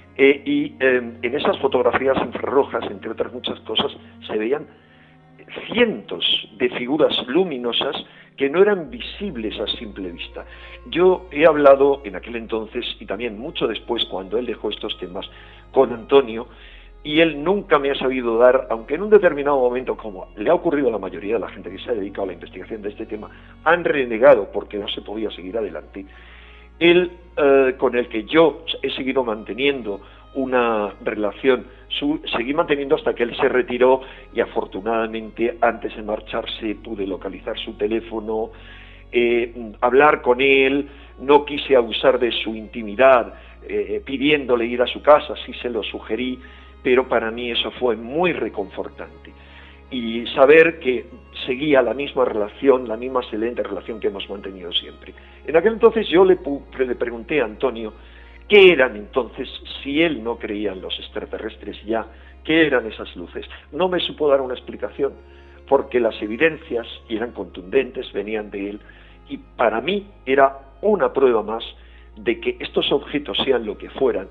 y en esas fotografías infrarrojas, entre otras muchas cosas, se veían cientos de figuras luminosas que no eran visibles a simple vista. Yo he hablado en aquel entonces, y también mucho después, cuando él dejó estos temas, con Antonio, y él nunca me ha sabido dar, aunque en un determinado momento, como le ha ocurrido a la mayoría de la gente que se ha dedicado a la investigación de este tema, han renegado porque no se podía seguir adelante, él, con el que yo he seguido manteniendo una relación, seguí manteniendo hasta que él se retiró, y afortunadamente antes de marcharse pude localizar su teléfono, hablar con él, no quise abusar de su intimidad pidiéndole ir a su casa, sí se lo sugerí, pero para mí eso fue muy reconfortante. Y saber que seguía la misma relación, la misma excelente relación que hemos mantenido siempre. En aquel entonces yo le pregunté a Antonio qué eran entonces, si él no creía en los extraterrestres ya, qué eran esas luces. No me supo dar una explicación, porque las evidencias eran contundentes, venían de él, y para mí era una prueba más de que estos objetos, sean lo que fueran,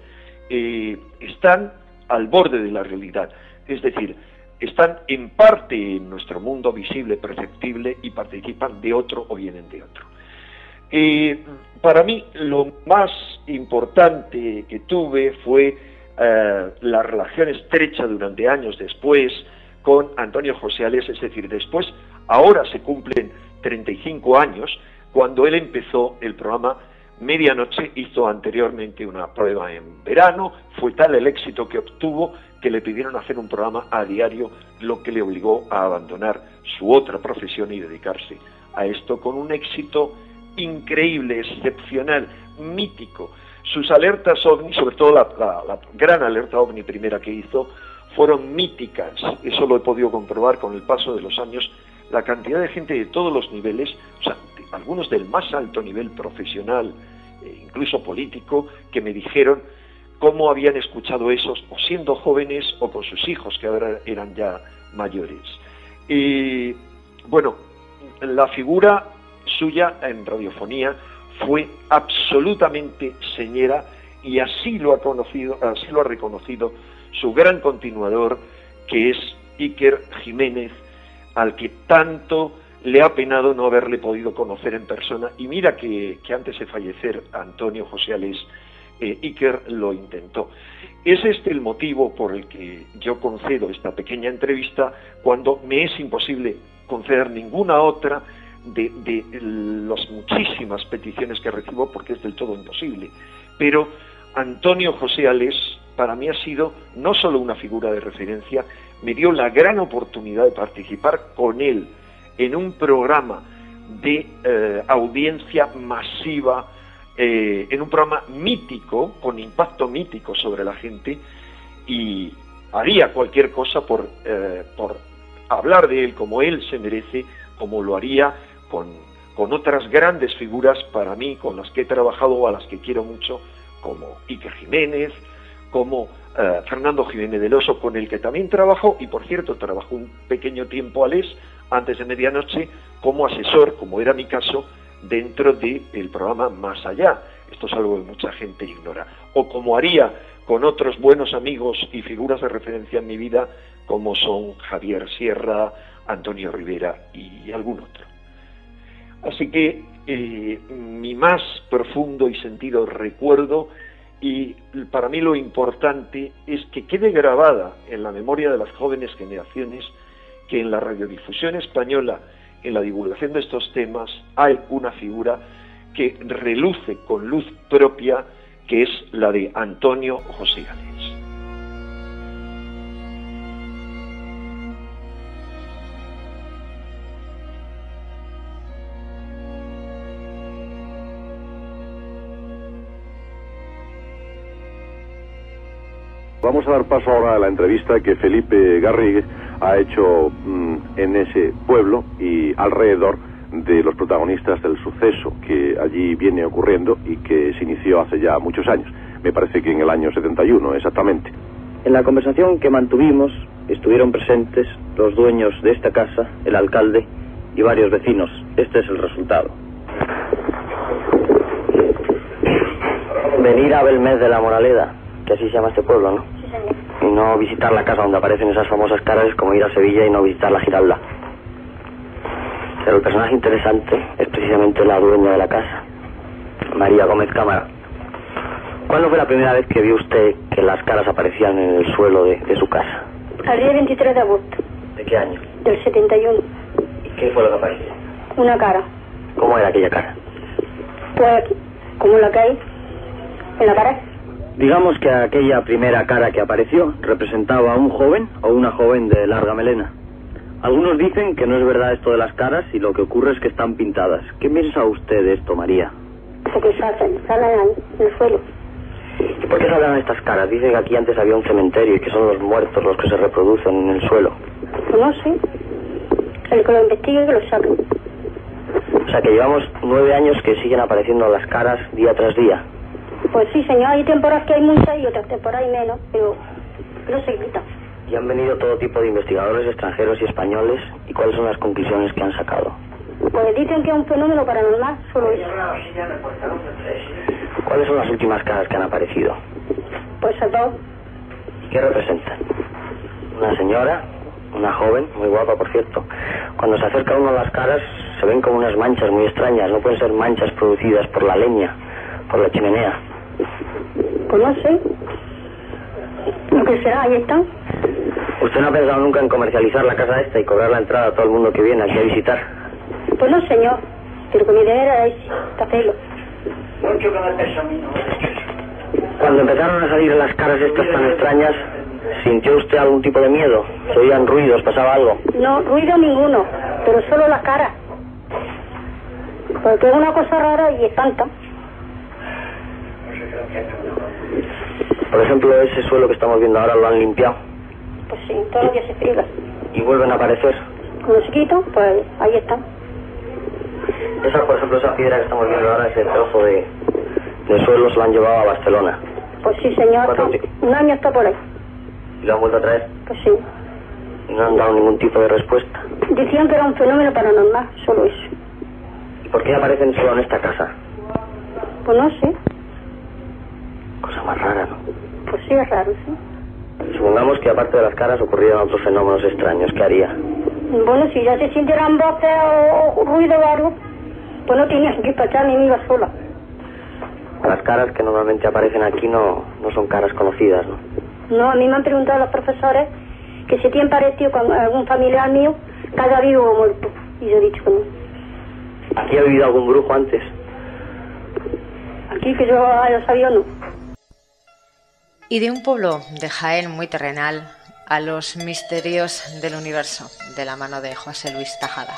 están al borde de la realidad, es decir, están en parte en nuestro mundo visible, perceptible, y participan de otro o vienen de otro. Para mí lo más importante que tuve fue la relación estrecha durante años después con Antonio José Ales, es decir, después, ahora se cumplen 35 años, cuando él empezó el programa Medianoche. Hizo anteriormente una prueba en verano, fue tal el éxito que obtuvo que le pidieron hacer un programa a diario, lo que le obligó a abandonar su otra profesión y dedicarse a esto con un éxito increíble, excepcional, mítico. Sus alertas OVNI, sobre todo la gran alerta OVNI primera que hizo, fueron míticas. Eso lo he podido comprobar con el paso de los años. La cantidad de gente de todos los niveles, o sea, algunos del más alto nivel profesional, incluso político, que me dijeron cómo habían escuchado esos, o siendo jóvenes o con sus hijos, que ahora eran ya mayores. Y bueno, la figura suya en radiofonía fue absolutamente señera, y así lo ha reconocido su gran continuador, que es Iker Jiménez, al que tanto le ha penado no haberle podido conocer en persona. Y mira que antes de fallecer Antonio José Alés, Iker lo intentó. Es este el motivo por el que yo concedo esta pequeña entrevista, cuando me es imposible conceder ninguna otra de las muchísimas peticiones que recibo, porque es del todo imposible. Pero Antonio José Alés para mí ha sido no solo una figura de referencia, me dio la gran oportunidad de participar con él en un programa de audiencia masiva, en un programa mítico, con impacto mítico sobre la gente, y haría cualquier cosa por hablar de él como él se merece, como lo haría con otras grandes figuras para mí, con las que he trabajado o a las que quiero mucho, como Iker Jiménez, como Fernando Jiménez del Oso, con el que también trabajo, y por cierto trabajó un pequeño tiempo Alés, antes de medianoche, como asesor, como era mi caso, dentro del programa Más Allá. Esto es algo que mucha gente ignora. O como haría con otros buenos amigos y figuras de referencia en mi vida, como son Javier Sierra, Antonio Rivera y algún otro. Así que mi más profundo y sentido recuerdo, y para mí lo importante es que quede grabada en la memoria de las jóvenes generaciones que en la radiodifusión española, en la divulgación de estos temas, hay una figura que reluce con luz propia, que es la de Antonio José Alés. Vamos a dar paso ahora a la entrevista que Felipe Garrigue ha hecho en ese pueblo y alrededor de los protagonistas del suceso que allí viene ocurriendo y que se inició hace ya muchos años. Me parece que en el año 71 exactamente. En la conversación que mantuvimos estuvieron presentes los dueños de esta casa, el alcalde y varios vecinos. Este es el resultado. Venir a Belmez de la Moraleda, que así se llama este pueblo, ¿no? Y no visitar la casa donde aparecen esas famosas caras es como ir a Sevilla y no visitar la Giralda. Pero el personaje interesante es precisamente la dueña de la casa, María Gómez Cámara. ¿Cuándo fue la primera vez que vio usted que las caras aparecían en el suelo de su casa? El día 23 de agosto. ¿De qué año? Del 71. ¿Y qué fue lo que apareció? Una cara. ¿Cómo era aquella cara? Pues como la que hay en la pared. Digamos que aquella primera cara que apareció representaba a un joven o una joven de larga melena. Algunos dicen que no es verdad esto de las caras y lo que ocurre es que están pintadas. ¿Qué piensa usted de esto, María? Porque salen ahí, en el suelo. ¿Y por qué salen estas caras? Dicen que aquí antes había un cementerio y que son los muertos los que se reproducen en el suelo. Pues no sé. El que lo investigue y que lo saque. O sea que llevamos 9 años que siguen apareciendo las caras día tras día. Pues sí, señor, hay temporadas que hay muchas y otras temporadas hay menos, pero no se quita. Y han venido todo tipo de investigadores extranjeros y españoles. ¿Y cuáles son las conclusiones que han sacado? Pues dicen que es un fenómeno paranormal, solo eso. ¿Cuáles son las últimas caras que han aparecido? Pues a dos. ¿Y qué representan? Una señora, una joven, muy guapa por cierto. Cuando se acerca uno a las caras se ven como unas manchas muy extrañas. No pueden ser manchas producidas por la leña, por la chimenea. Pues no sé. Lo que será, ahí están. ¿Usted no ha pensado nunca en comercializar la casa esta y cobrar la entrada a todo el mundo que viene aquí a visitar? Pues no, señor. Pero que mi idea era hacerlo. Cuando empezaron a salir las caras estas tan extrañas, ¿sintió usted algún tipo de miedo? ¿Se oían ruidos? ¿Pasaba algo? No, ruido ninguno, pero solo la cara. Porque es una cosa rara y espanta. Por ejemplo, ese suelo que estamos viendo ahora lo han limpiado. Pues sí, todos los días se friega. Y vuelven a aparecer. Cuando se quitan, pues ahí están. Esa, por ejemplo, esa piedra que estamos viendo ahora, ese trozo de suelo se lo han llevado a Barcelona. Pues sí, señor. Un año está por ahí. ¿Y lo han vuelto a traer? Pues sí. Y no han dado ningún tipo de respuesta. Decían que era un fenómeno paranormal, solo eso. ¿Y por qué aparecen solo en esta casa? Pues no sé. Cosa más rara, ¿no? Pues sí, es raro, sí. Supongamos que aparte de las caras ocurrieran otros fenómenos extraños, ¿qué haría? Bueno, si ya se sintieran voces o ruido o algo, pues no tenías que despachar ni iba sola. Las caras que normalmente aparecen aquí no son caras conocidas, ¿no? No, a mí me han preguntado los profesores que se tienen parecido con algún familiar mío, cada vivo o muerto. Y yo he dicho que no. ¿Aquí ha vivido algún brujo antes? Aquí que yo haya sabido, no. Y de un pueblo de Jaén muy terrenal a los misterios del universo, de la mano de José Luis Tajada.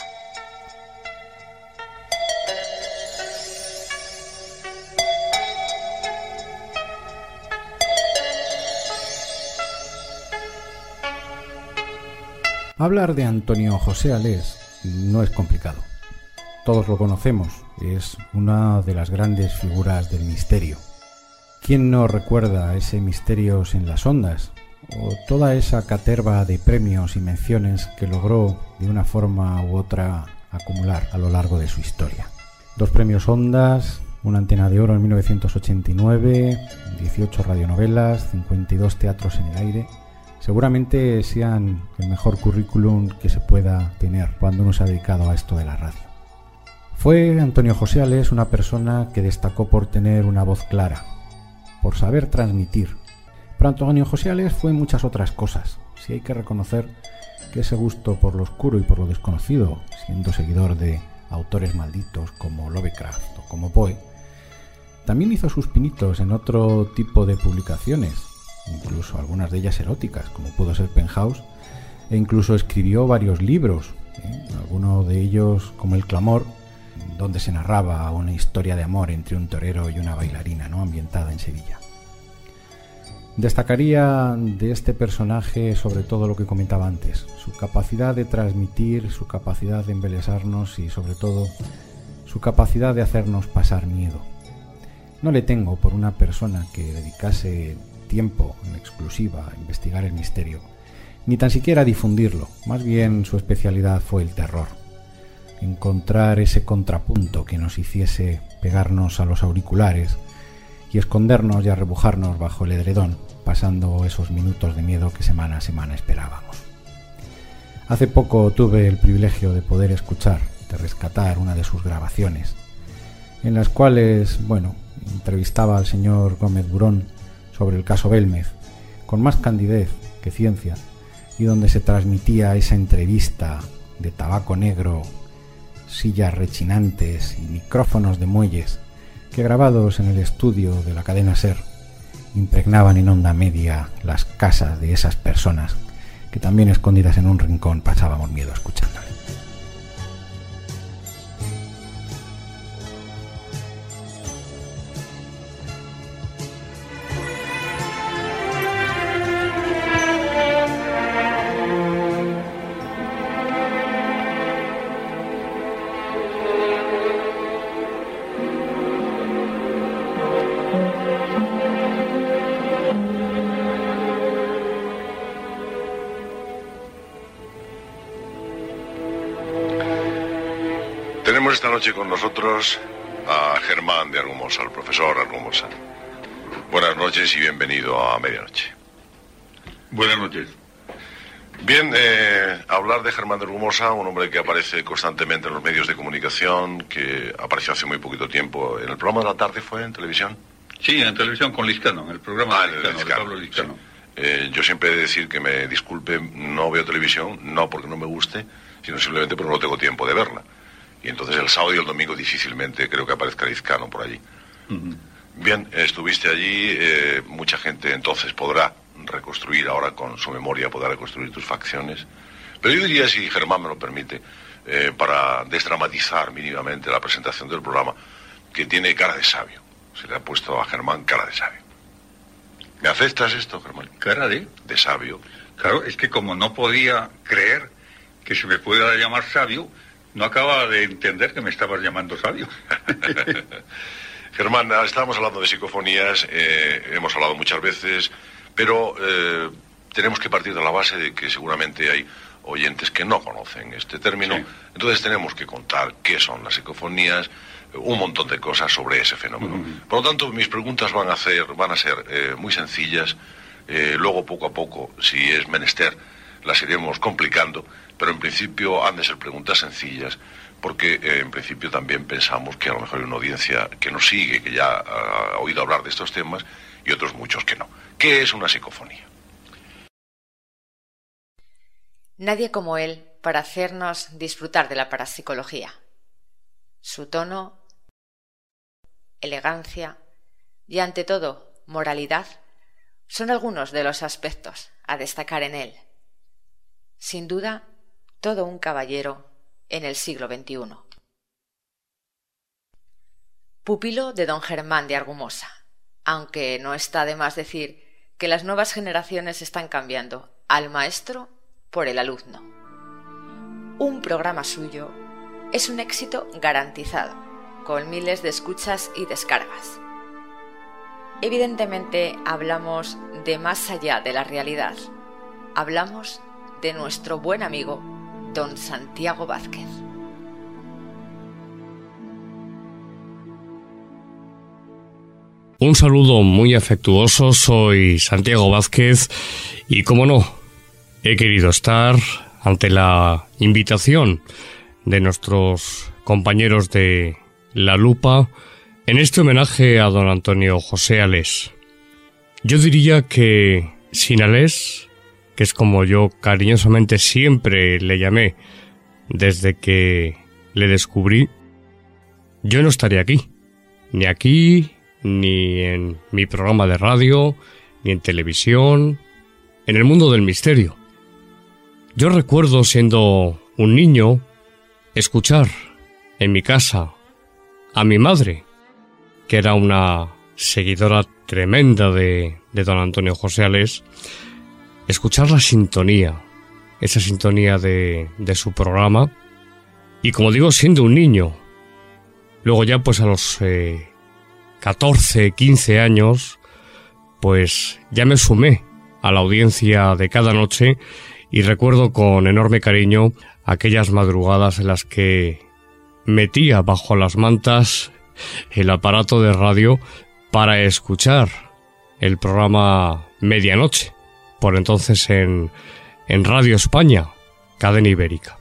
Hablar de Antonio José Alés no es complicado. Todos lo conocemos, es una de las grandes figuras del misterio. ¿Quién no recuerda ese Misterios en las Ondas? O toda esa caterva de premios y menciones que logró de una forma u otra acumular a lo largo de su historia. 2 premios Ondas, una Antena de Oro en 1989, 18 radionovelas, 52 teatros en el aire. Seguramente sean el mejor currículum que se pueda tener cuando uno se ha dedicado a esto de la radio. Fue Antonio José Alés una persona que destacó por tener una voz clara, por saber transmitir. Pero Antonio José Alés fue muchas otras cosas. Sí hay que reconocer que ese gusto por lo oscuro y por lo desconocido, siendo seguidor de autores malditos como Lovecraft o como Poe, también hizo sus pinitos en otro tipo de publicaciones, incluso algunas de ellas eróticas, como pudo ser Penthouse, e incluso escribió varios libros, algunos de ellos como El Clamor, donde se narraba una historia de amor entre un torero y una bailarina, ¿no?, ambientada en Sevilla. Destacaría de este personaje sobre todo lo que comentaba antes, su capacidad de transmitir, su capacidad de embelesarnos y sobre todo su capacidad de hacernos pasar miedo. No le tengo por una persona que dedicase tiempo en exclusiva a investigar el misterio, ni tan siquiera a difundirlo. Más bien su especialidad fue el terror. Encontrar ese contrapunto que nos hiciese pegarnos a los auriculares y escondernos y arrebujarnos bajo el edredón, pasando esos minutos de miedo que semana a semana esperábamos. Hace poco tuve el privilegio de poder escuchar, de rescatar una de sus grabaciones, en las cuales, entrevistaba al señor Gómez Burón sobre el caso Belmez, con más candidez que ciencia, y donde se transmitía esa entrevista de tabaco negro, sillas rechinantes y micrófonos de muelles que, grabados en el estudio de la cadena SER, impregnaban en onda media las casas de esas personas que también escondidas en un rincón pasábamos miedo escuchándole. Tenemos esta noche con nosotros a Germán de Argumosa, al profesor Argumosa. Buenas noches y bienvenido a Medianoche. Buenas noches. Bien, hablar de Germán de Argumosa, un hombre que aparece constantemente en los medios de comunicación, que apareció hace muy poquito tiempo en el programa de la tarde, ¿fue en televisión? Sí, en televisión con Lizcano, en el programa de Lizcano, de Pablo Lizcano. Sí. Yo siempre he de decir que me disculpe, no veo televisión, no porque no me guste, sino simplemente porque no tengo tiempo de verla. Y entonces el sábado y el domingo difícilmente creo que aparezca Lizcano por allí. Bien, estuviste allí, mucha gente entonces podrá reconstruir ahora con su memoria, podrá reconstruir tus facciones. Pero yo diría, si Germán me lo permite, para desdramatizar mínimamente la presentación del programa, que tiene cara de sabio. Se le ha puesto a Germán cara de sabio. ¿Me aceptas esto, Germán? ¿Cara de? De sabio. Claro, es que como no podía creer que se me pudiera llamar sabio, no acababa de entender que me estabas llamando sabio. Germán, estábamos hablando de psicofonías, hemos hablado muchas veces, pero tenemos que partir de la base de que seguramente hay oyentes que no conocen este término. Sí. Entonces tenemos que contar qué son las psicofonías, un montón de cosas sobre ese fenómeno. Por lo tanto, mis preguntas van a ser muy sencillas. Luego, poco a poco, si es menester, las iremos complicando, pero en principio han de ser preguntas sencillas, porque en principio también pensamos que a lo mejor hay una audiencia que nos sigue, que ya ha oído hablar de estos temas, y otros muchos que no. ¿Qué es una psicofonía? Nadie como él para hacernos disfrutar de la parapsicología. Su tono, elegancia y, ante todo, moralidad son algunos de los aspectos a destacar en él. Sin duda, todo un caballero en el siglo XXI. Pupilo de don Germán de Argumosa, aunque no está de más decir que las nuevas generaciones están cambiando al maestro por el alumno. Un programa suyo es un éxito garantizado, con miles de escuchas y descargas. Evidentemente hablamos de más allá de la realidad. Hablamos de nuestro buen amigo don Santiago Vázquez. Un saludo muy afectuoso, soy Santiago Vázquez y, como no, he querido estar ante la invitación de nuestros compañeros de La Lupa en este homenaje a don Antonio José Alés. Yo diría que sin Alés, que es como yo cariñosamente siempre le llamé desde que le descubrí, yo no estaría aquí, ni en mi programa de radio, ni en televisión, en el mundo del misterio. Yo recuerdo, siendo un niño, escuchar en mi casa a mi madre, que era una seguidora tremenda de don Antonio José Alés, escuchar la sintonía, esa sintonía de su programa, y como digo, siendo un niño. Luego ya pues a los 14, 15 años, pues ya me sumé a la audiencia de cada noche y recuerdo con enorme cariño aquellas madrugadas en las que metía bajo las mantas el aparato de radio para escuchar el programa Medianoche, por entonces en Radio España, cadena ibérica.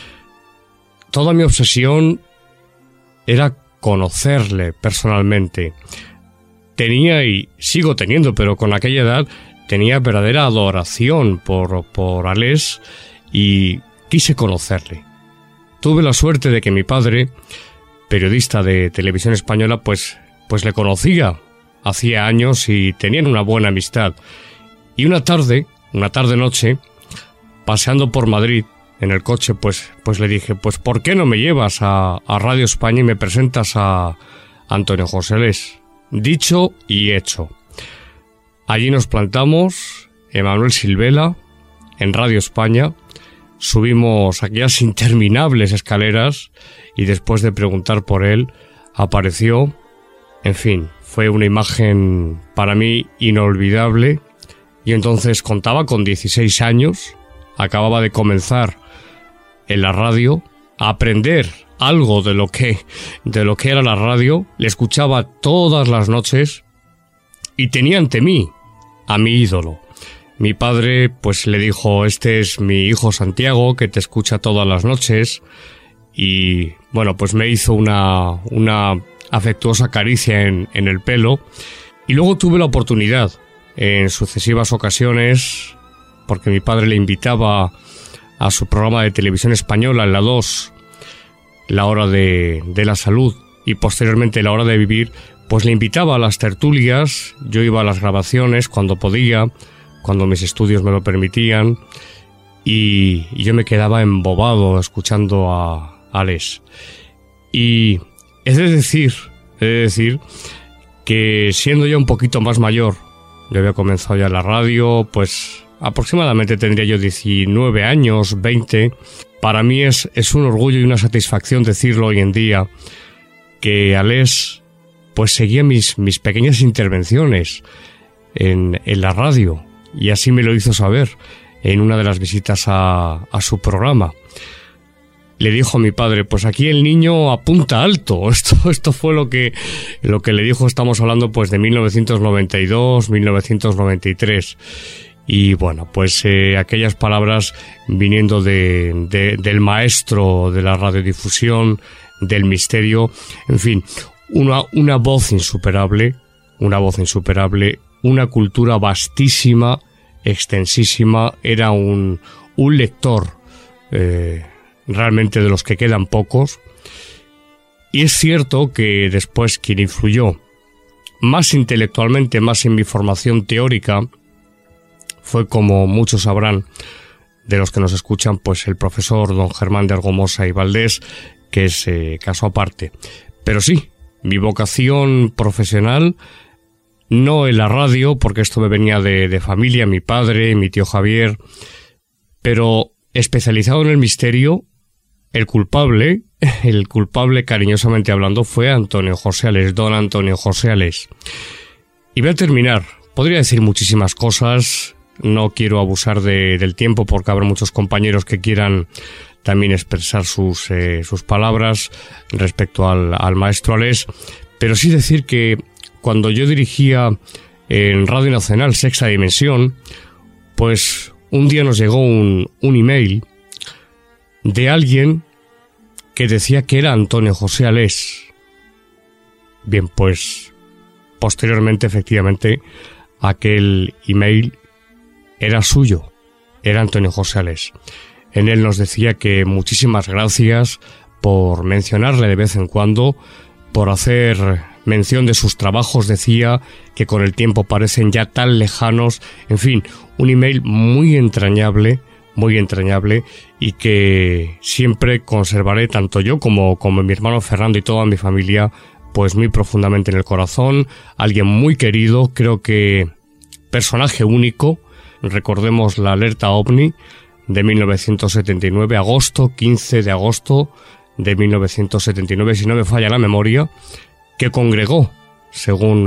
Toda mi obsesión era conocerle personalmente. Tenía y sigo teniendo, pero con aquella edad tenía verdadera adoración por Alés y quise conocerle. Tuve la suerte de que mi padre, periodista de Televisión Española, pues le conocía hacía años y tenían una buena amistad. Y una tarde noche, paseando por Madrid en el coche, pues le dije, pues ¿por qué no me llevas a Radio España y me presentas a Antonio José Alés? Dicho y hecho. Allí nos plantamos, Emanuel Silvela, en Radio España, subimos aquellas interminables escaleras y después de preguntar por él, apareció. En fin, fue una imagen para mí inolvidable. Y entonces contaba con 16 años, acababa de comenzar en la radio, a aprender algo de lo que era la radio, le escuchaba todas las noches y tenía ante mí a mi ídolo. Mi padre pues le dijo, este es mi hijo Santiago, que te escucha todas las noches, y bueno, pues me hizo una afectuosa caricia en el pelo, y luego tuve la oportunidad en sucesivas ocasiones, porque mi padre le invitaba a su programa de Televisión Española en la 2, La Hora de la Salud, y posteriormente La Hora de Vivir, pues le invitaba a las tertulias. Yo iba a las grabaciones cuando podía, cuando mis estudios me lo permitían, y yo me quedaba embobado escuchando a Ales. Y he de decir que siendo ya un poquito más mayor, yo había comenzado ya la radio, pues aproximadamente tendría yo 19 años, 20. Para mí es un orgullo y una satisfacción decirlo hoy en día, que Ales pues seguía mis pequeñas intervenciones en la radio, y así me lo hizo saber en una de las visitas a su programa. Le dijo a mi padre, pues aquí el niño apunta alto. Esto fue lo que le dijo. Estamos hablando pues de 1992, 1993. Y bueno, pues aquellas palabras viniendo del maestro de la radiodifusión, del misterio, en fin, una voz insuperable, una cultura vastísima, extensísima. Era un lector realmente de los que quedan pocos. Y es cierto que después quien influyó más intelectualmente, más en mi formación teórica, fue, como muchos sabrán de los que nos escuchan, pues el profesor don Germán de Argumosa y Valdés, que es caso aparte. Pero sí, mi vocación profesional, no en la radio, porque esto me venía de familia, mi padre, mi tío Javier, pero especializado en el misterio. El culpable, cariñosamente hablando, fue Antonio José Ales, don Antonio José Ales. Y voy a terminar. Podría decir muchísimas cosas, no quiero abusar del tiempo porque habrá muchos compañeros que quieran también expresar sus palabras respecto al maestro Ales, pero sí decir que cuando yo dirigía en Radio Nacional Sexta Dimensión, pues un día nos llegó un email de alguien que decía que era Antonio José Ales. Bien, pues posteriormente, efectivamente, aquel email era suyo, era Antonio José Ales. En él nos decía que muchísimas gracias por mencionarle de vez en cuando, por hacer mención de sus trabajos. Decía que con el tiempo parecen ya tan lejanos. En fin, un email muy entrañable, y que siempre conservaré, tanto yo como mi hermano Fernando y toda mi familia, pues muy profundamente en el corazón. Alguien muy querido, creo que personaje único. Recordemos la alerta OVNI de 1979, 15 de agosto de 1979, si no me falla la memoria, que congregó, según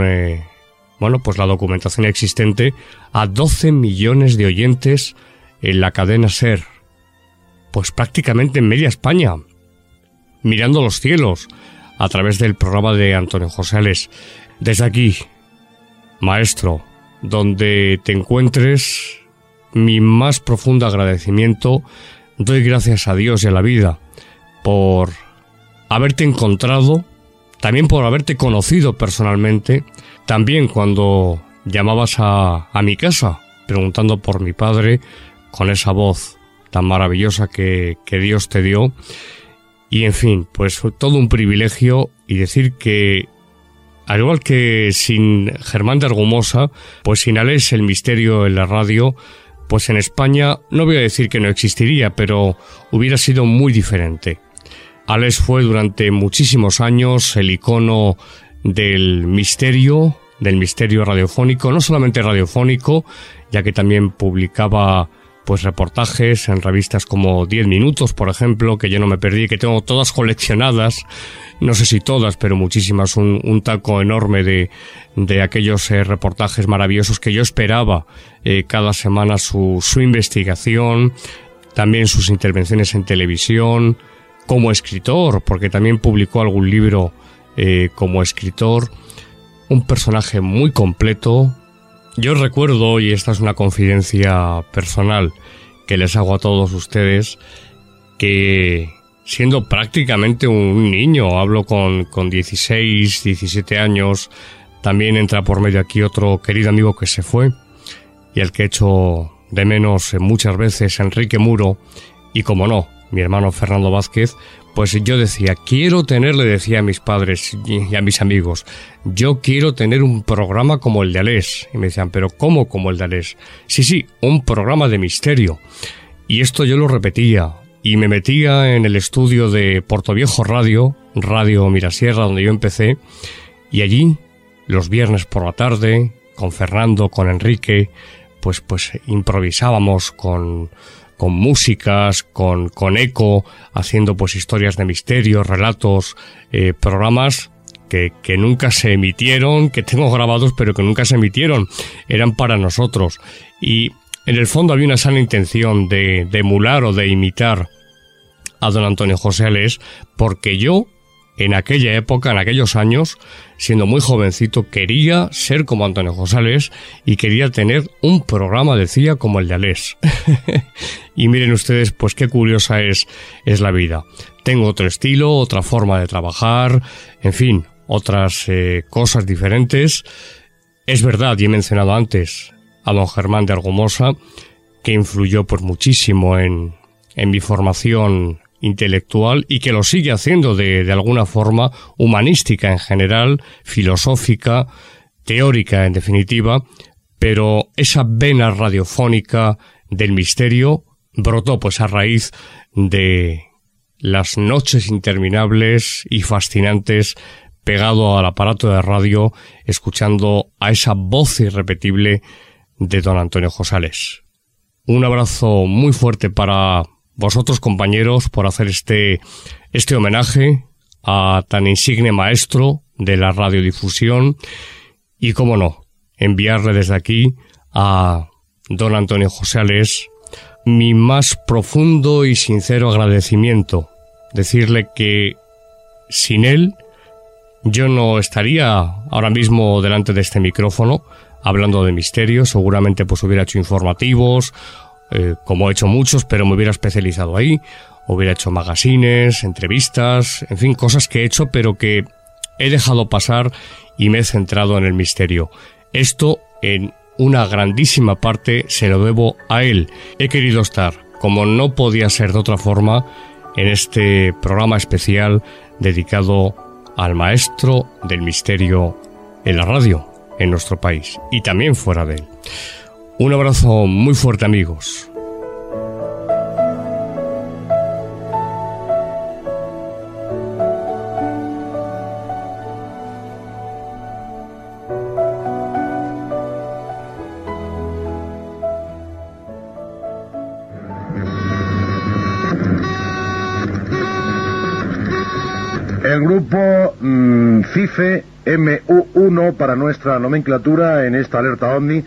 pues la documentación existente, a 12 millones de oyentes en la cadena SER, pues prácticamente en media España, mirando los cielos a través del programa de Antonio José Ales. Desde aquí, maestro, donde te encuentres, mi más profundo agradecimiento. Doy gracias a Dios y a la vida por haberte encontrado, también por haberte conocido personalmente, también cuando llamabas a mi casa preguntando por mi padre, con esa voz tan maravillosa que Dios te dio. Y en fin, pues todo un privilegio, y decir que, al igual que sin Germán de Argumosa, pues sin Ales el misterio en la radio, pues en España, no voy a decir que no existiría, pero hubiera sido muy diferente. Ales fue durante muchísimos años el icono del misterio radiofónico, no solamente radiofónico, ya que también publicaba pues reportajes en revistas como 10 Minutos, por ejemplo, que yo no me perdí, que tengo todas coleccionadas, no sé si todas, pero muchísimas, un taco enorme de aquellos reportajes maravillosos que yo esperaba cada semana su investigación, también sus intervenciones en televisión, como escritor, porque también publicó algún libro como escritor. Un personaje muy completo. Yo recuerdo, y esta es una confidencia personal que les hago a todos ustedes, que siendo prácticamente un niño, hablo con 16, 17 años, también entra por medio aquí otro querido amigo que se fue, y al que he hecho de menos muchas veces, Enrique Muro, y como no, mi hermano Fernando Vázquez. Pues yo decía, le decía a mis padres y a mis amigos, yo quiero tener un programa como el de Ales. Y me decían, ¿pero cómo como el de Ales? Sí, un programa de misterio. Y esto yo lo repetía, y me metía en el estudio de Portoviejo Radio Mirasierra, donde yo empecé, y allí, los viernes por la tarde, con Fernando, con Enrique, pues improvisábamos con músicas, con eco, haciendo pues historias de misterio, relatos, programas que nunca se emitieron, que tengo grabados pero que nunca se emitieron, eran para nosotros. Y en el fondo había una sana intención de emular o de imitar a don Antonio José Alés, porque yo, en aquella época, en aquellos años, siendo muy jovencito, quería ser como Antonio José Alés y quería tener un programa, decía, como el de Alés. Y miren ustedes, pues qué curiosa es la vida. Tengo otro estilo, otra forma de trabajar, en fin, otras cosas diferentes. Es verdad, y he mencionado antes a don Germán de Argumosa, que influyó pues muchísimo en mi formación intelectual y que lo sigue haciendo de alguna forma, humanística en general, filosófica, teórica en definitiva, pero esa vena radiofónica del misterio brotó pues a raíz de las noches interminables y fascinantes pegado al aparato de radio, escuchando a esa voz irrepetible de don Antonio José Alés. Un abrazo muy fuerte para vosotros, compañeros, por hacer este homenaje a tan insigne maestro de la radiodifusión y, cómo no, enviarle desde aquí a don Antonio José Alés mi más profundo y sincero agradecimiento. Decirle que sin él yo no estaría ahora mismo delante de este micrófono hablando de misterio. Seguramente pues hubiera hecho informativos, como he hecho muchos, pero me hubiera especializado ahí, hubiera hecho magazines, entrevistas, en fin, cosas que he hecho pero que he dejado pasar y me he centrado en el misterio. Esto en una grandísima parte se lo debo a él. He querido estar, como no podía ser de otra forma, en este programa especial dedicado al maestro del misterio en la radio, en nuestro país y también fuera de él. Un abrazo muy fuerte, amigos. El grupo CIFE MU1 para nuestra nomenclatura en esta alerta OVNI.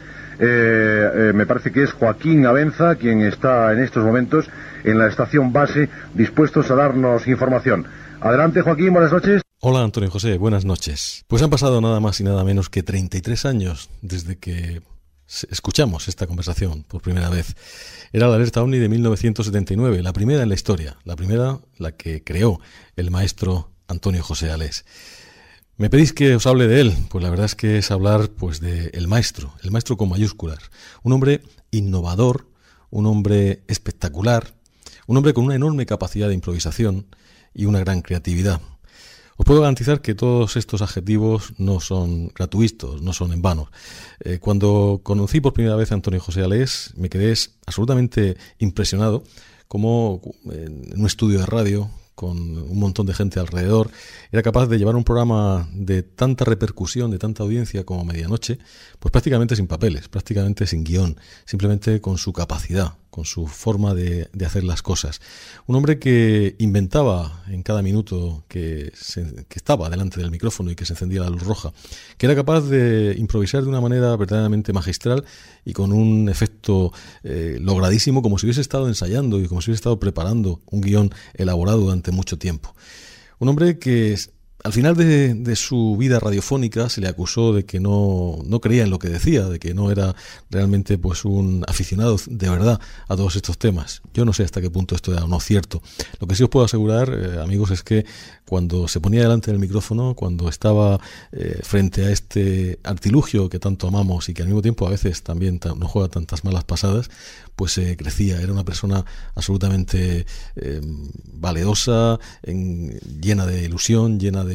Me parece que es Joaquín Abenza quien está en estos momentos en la estación base dispuestos a darnos información. Adelante, Joaquín, buenas noches. Hola, Antonio José, buenas noches. Pues han pasado nada más y nada menos que 33 años desde que escuchamos esta conversación por primera vez. Era la alerta OVNI de 1979, la primera en la historia, la primera, la que creó el maestro Antonio José Alés. ¿Me pedís que os hable de él? Pues la verdad es que es hablar pues de el maestro con mayúsculas. Un hombre innovador, un hombre espectacular, un hombre con una enorme capacidad de improvisación y una gran creatividad. Os puedo garantizar que todos estos adjetivos no son gratuitos, no son en vano. Cuando conocí por primera vez a Antonio José Alés, me quedé absolutamente impresionado como en un estudio de radio, con un montón de gente alrededor, era capaz de llevar un programa de tanta repercusión, de tanta audiencia como Medianoche, pues prácticamente sin papeles, prácticamente sin guión, simplemente con su capacidad, con su forma de hacer las cosas. Un hombre que inventaba en cada minuto que estaba delante del micrófono y que se encendía la luz roja, que era capaz de improvisar de una manera verdaderamente magistral y con un efecto logradísimo, como si hubiese estado ensayando y como si hubiese estado preparando un guión elaborado durante mucho tiempo. Un hombre que al final de su vida radiofónica se le acusó de que no creía en lo que decía, de que no era realmente pues un aficionado de verdad a todos estos temas. Yo no sé hasta qué punto esto era o no cierto. Lo que sí os puedo asegurar, amigos, es que cuando se ponía delante del micrófono, cuando estaba frente a este artilugio que tanto amamos y que al mismo tiempo a veces también nos juega tantas malas pasadas, pues crecía. Era una persona absolutamente valerosa, llena de ilusión, llena de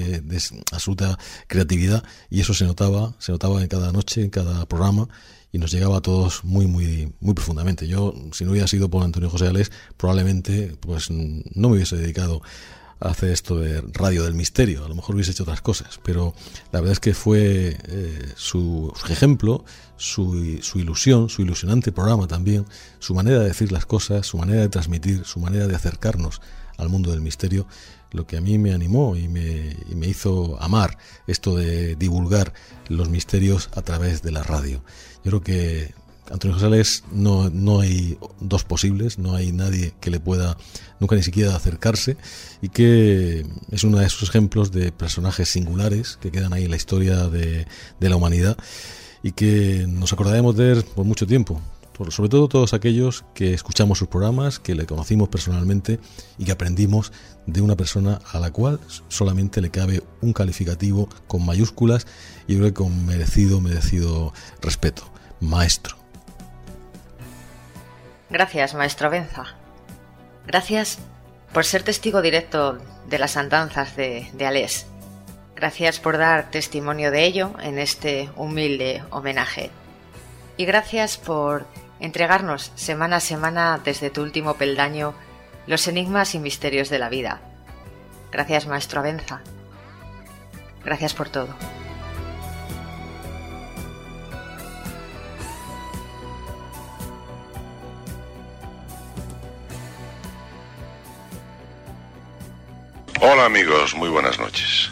de absoluta creatividad, y eso se notaba en cada noche, en cada programa, y nos llegaba a todos muy, muy, muy profundamente. Yo, si no hubiera sido por Antonio José Alés, probablemente pues no me hubiese dedicado a hacer esto de Radio del Misterio. A lo mejor hubiese hecho otras cosas, pero la verdad es que fue su ejemplo, su ilusión, su ilusionante programa también, su manera de decir las cosas, su manera de transmitir, su manera de acercarnos al mundo del misterio, lo que a mí me animó y me hizo amar esto de divulgar los misterios a través de la radio. Yo creo que Antonio José Alés no hay dos posibles, no hay nadie que le pueda nunca ni siquiera acercarse, y que es uno de esos ejemplos de personajes singulares que quedan ahí en la historia de la humanidad y que nos acordaremos de él por mucho tiempo. Sobre todo todos aquellos que escuchamos sus programas, que le conocimos personalmente y que aprendimos de una persona a la cual solamente le cabe un calificativo con mayúsculas, y creo que con merecido respeto: maestro. Gracias, maestro Abenza. Gracias por ser testigo directo de las andanzas de Alés. Gracias por dar testimonio de ello en este humilde homenaje. Y gracias por entregarnos semana a semana desde tu último peldaño los enigmas y misterios de la vida. Gracias, maestro Abenza. Gracias por todo. Hola amigos, muy buenas noches.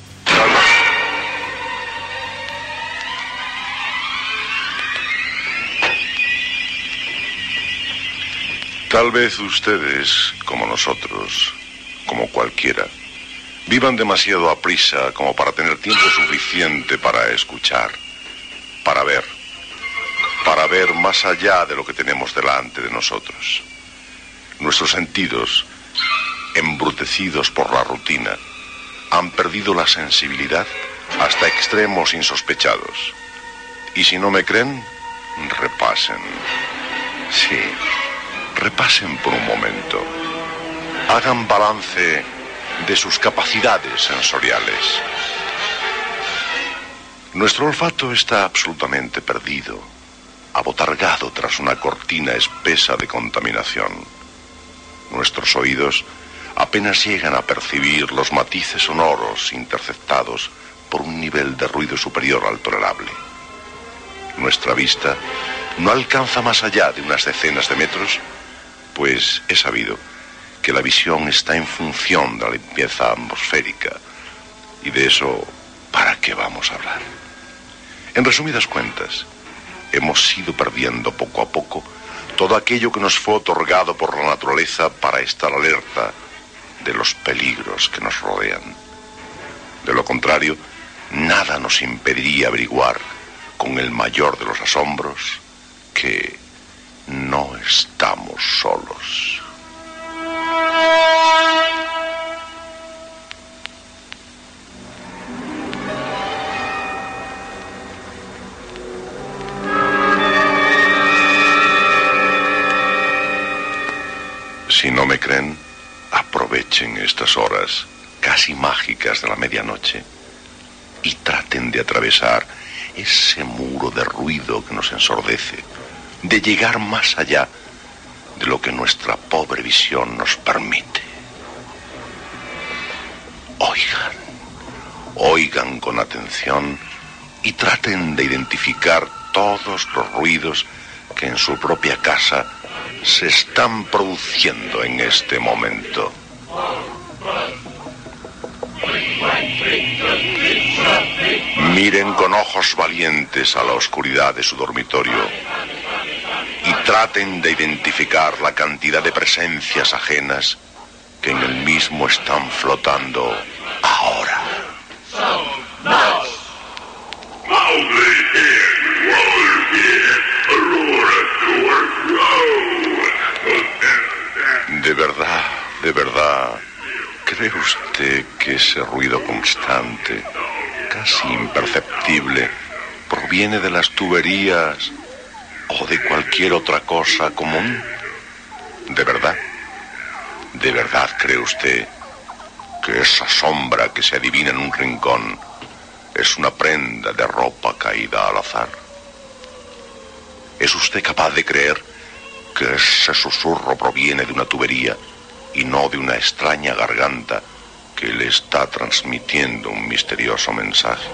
Tal vez ustedes, como nosotros, como cualquiera, vivan demasiado a prisa como para tener tiempo suficiente para escuchar, para ver más allá de lo que tenemos delante de nosotros. Nuestros sentidos, embrutecidos por la rutina, han perdido la sensibilidad hasta extremos insospechados. Y si no me creen, repasen. Sí, repasen por un momento. Hagan balance de sus capacidades sensoriales. Nuestro olfato está absolutamente perdido, abotargado tras una cortina espesa de contaminación. Nuestros oídos apenas llegan a percibir los matices sonoros interceptados por un nivel de ruido superior al tolerable. Nuestra vista no alcanza más allá de unas decenas de metros, pues he sabido que la visión está en función de la limpieza atmosférica, y de eso, ¿para qué vamos a hablar? En resumidas cuentas, hemos ido perdiendo poco a poco todo aquello que nos fue otorgado por la naturaleza para estar alerta de los peligros que nos rodean. De lo contrario, nada nos impediría averiguar con el mayor de los asombros que no estamos solos. Si no me creen, aprovechen estas horas casi mágicas de la medianoche y traten de atravesar ese muro de ruido que nos ensordece, de llegar más allá de lo que nuestra pobre visión nos permite. Oigan con atención y traten de identificar todos los ruidos que en su propia casa se están produciendo en este momento. Miren con ojos valientes a la oscuridad de su dormitorio y traten de identificar la cantidad de presencias ajenas que en el mismo están flotando ahora. De verdad, ¿cree usted que ese ruido constante, casi imperceptible, proviene de las tuberías o de cualquier otra cosa común? ¿De verdad? ¿De verdad cree usted que esa sombra que se adivina en un rincón es una prenda de ropa caída al azar? ¿Es usted capaz de creer que ese susurro proviene de una tubería y no de una extraña garganta que le está transmitiendo un misterioso mensaje?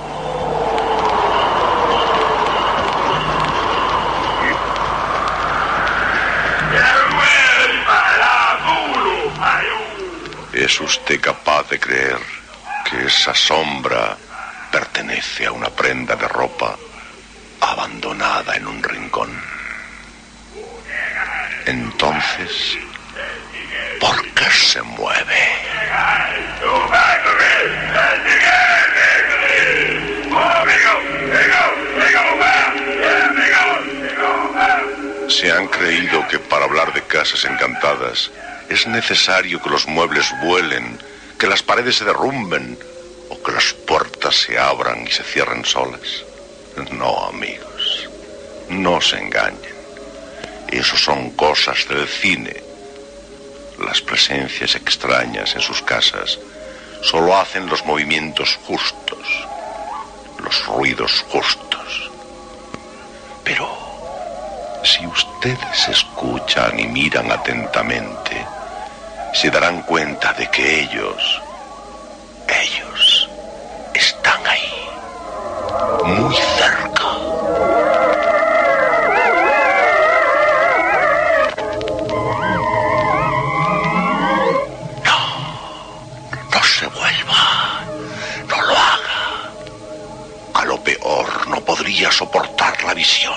¿Es usted capaz de creer que esa sombra pertenece a una prenda de ropa abandonada en un rincón? Entonces, ¿por qué se mueve? ¿Se han creído que para hablar de casas encantadas es necesario que los muebles vuelen, que las paredes se derrumben o que las puertas se abran y se cierren solas? No, amigos, no se engañen. Eso son cosas del cine. Las presencias extrañas en sus casas solo hacen los movimientos justos, los ruidos justos. Pero si ustedes escuchan y miran atentamente, se darán cuenta de que ellos están ahí, muy cerca. No se vuelva, no lo haga. A lo peor no podría soportar la visión.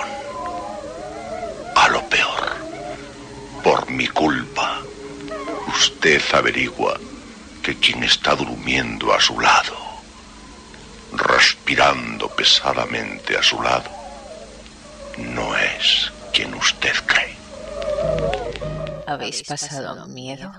A lo peor, por mi culpa, usted averigua que quien está durmiendo a su lado, respirando pesadamente a su lado, no es quien usted cree. ¿Habéis pasado miedo?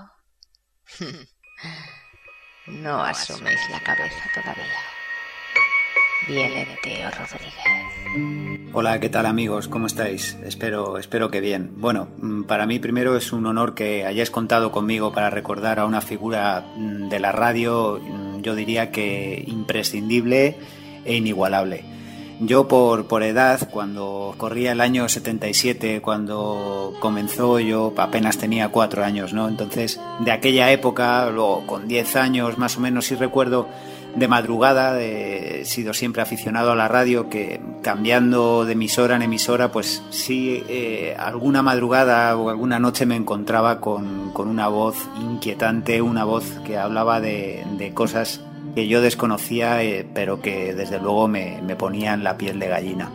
No asoméis la cabeza todavía. Viene Teo Rodríguez. Hola, ¿qué tal amigos? ¿Cómo estáis? Espero que bien. Bueno, para mí primero es un honor que hayáis contado conmigo para recordar a una figura de la radio, yo diría que imprescindible e inigualable. Yo por edad, cuando corría el año 77, cuando comenzó, yo apenas tenía 4 años, ¿no? Entonces, de aquella época, luego con 10 años más o menos, sí recuerdo, de madrugada, he sido siempre aficionado a la radio, que cambiando de emisora en emisora, pues sí, alguna madrugada o alguna noche me encontraba con una voz inquietante, una voz que hablaba de cosas que yo desconocía, pero que desde luego me ponían la piel de gallina.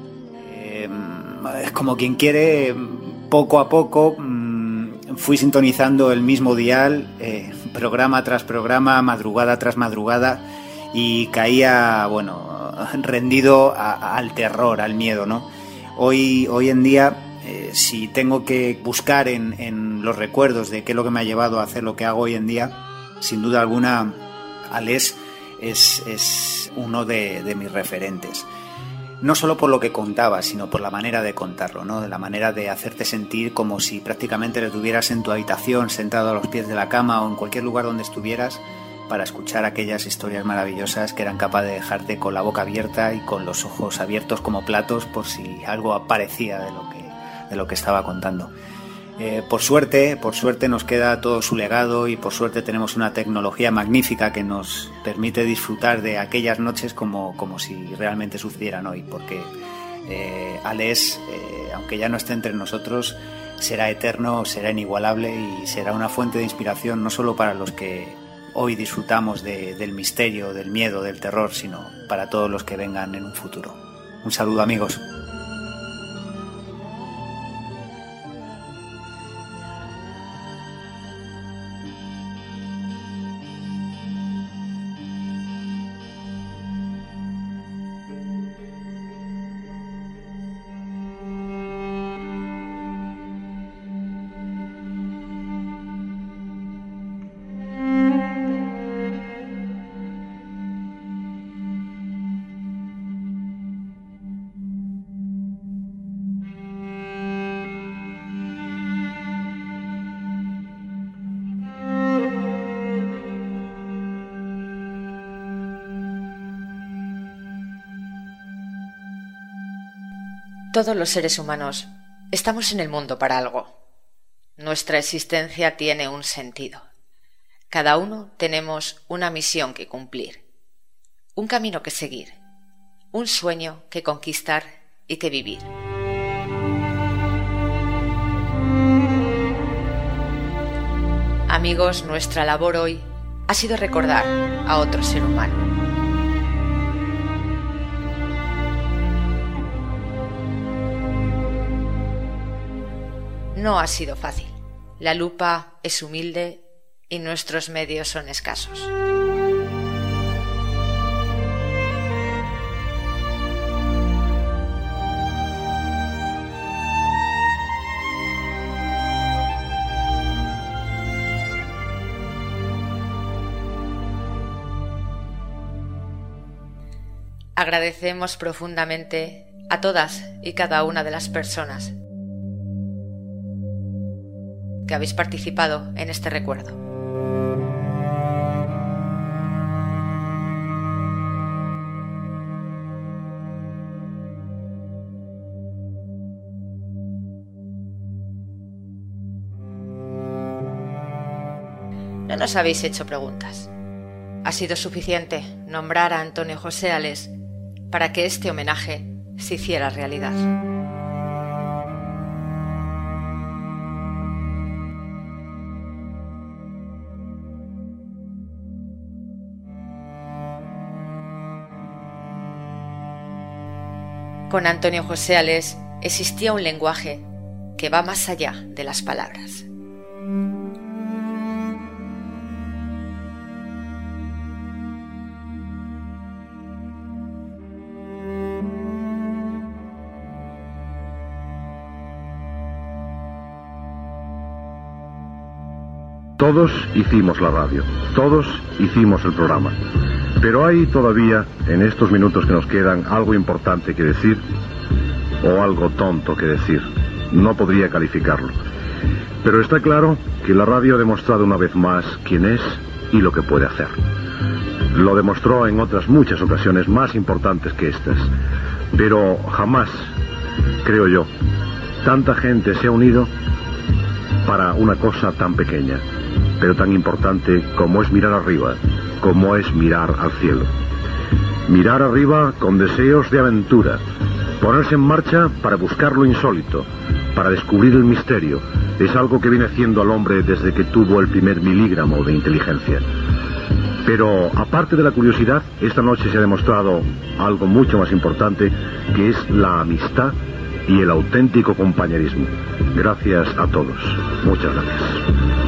Como quien quiere, poco a poco fui sintonizando el mismo dial, programa tras programa, madrugada tras madrugada, y caía, bueno, rendido al terror, al miedo, ¿no? Hoy en día, si tengo que buscar en los recuerdos de qué es lo que me ha llevado a hacer lo que hago hoy en día, sin duda alguna, Alés es uno de mis referentes. No solo por lo que contaba, sino por la manera de contarlo, ¿no? De la manera de hacerte sentir como si prácticamente le tuvieras en tu habitación, sentado a los pies de la cama o en cualquier lugar donde estuvieras, para escuchar aquellas historias maravillosas que eran capaces de dejarte con la boca abierta y con los ojos abiertos como platos por si algo aparecía de lo que estaba contando. Por suerte nos queda todo su legado y por suerte tenemos una tecnología magnífica que nos permite disfrutar de aquellas noches como si realmente sucedieran hoy, porque Alés, aunque ya no esté entre nosotros, será eterno, será inigualable y será una fuente de inspiración no solo para los que hoy disfrutamos del misterio, del miedo, del terror, sino para todos los que vengan en un futuro. Un saludo, amigos. Todos los seres humanos estamos en el mundo para algo. Nuestra existencia tiene un sentido. Cada uno tenemos una misión que cumplir, un camino que seguir, un sueño que conquistar y que vivir. Amigos, nuestra labor hoy ha sido recordar a otro ser humano. No ha sido fácil. La lupa es humilde y nuestros medios son escasos. Agradecemos profundamente a todas y cada una de las personas que habéis participado en este recuerdo. No nos habéis hecho preguntas. Ha sido suficiente nombrar a Antonio José Ales para que este homenaje se hiciera realidad. Con Antonio José Ales existía un lenguaje que va más allá de las palabras. Todos hicimos la radio, todos hicimos el programa, pero hay todavía, en estos minutos que nos quedan, algo importante que decir, o algo tonto que decir. No podría calificarlo. Pero está claro que la radio ha demostrado una vez más quién es y lo que puede hacer. Lo demostró en otras muchas ocasiones más importantes que estas, pero jamás, creo yo, tanta gente se ha unido para una cosa tan pequeña, pero tan importante como es mirar arriba, como es mirar al cielo. Mirar arriba con deseos de aventura, ponerse en marcha para buscar lo insólito, para descubrir el misterio, es algo que viene haciendo al hombre desde que tuvo el primer miligramo de inteligencia. Pero aparte de la curiosidad, esta noche se ha demostrado algo mucho más importante, que es la amistad y el auténtico compañerismo. Gracias a todos. Muchas gracias.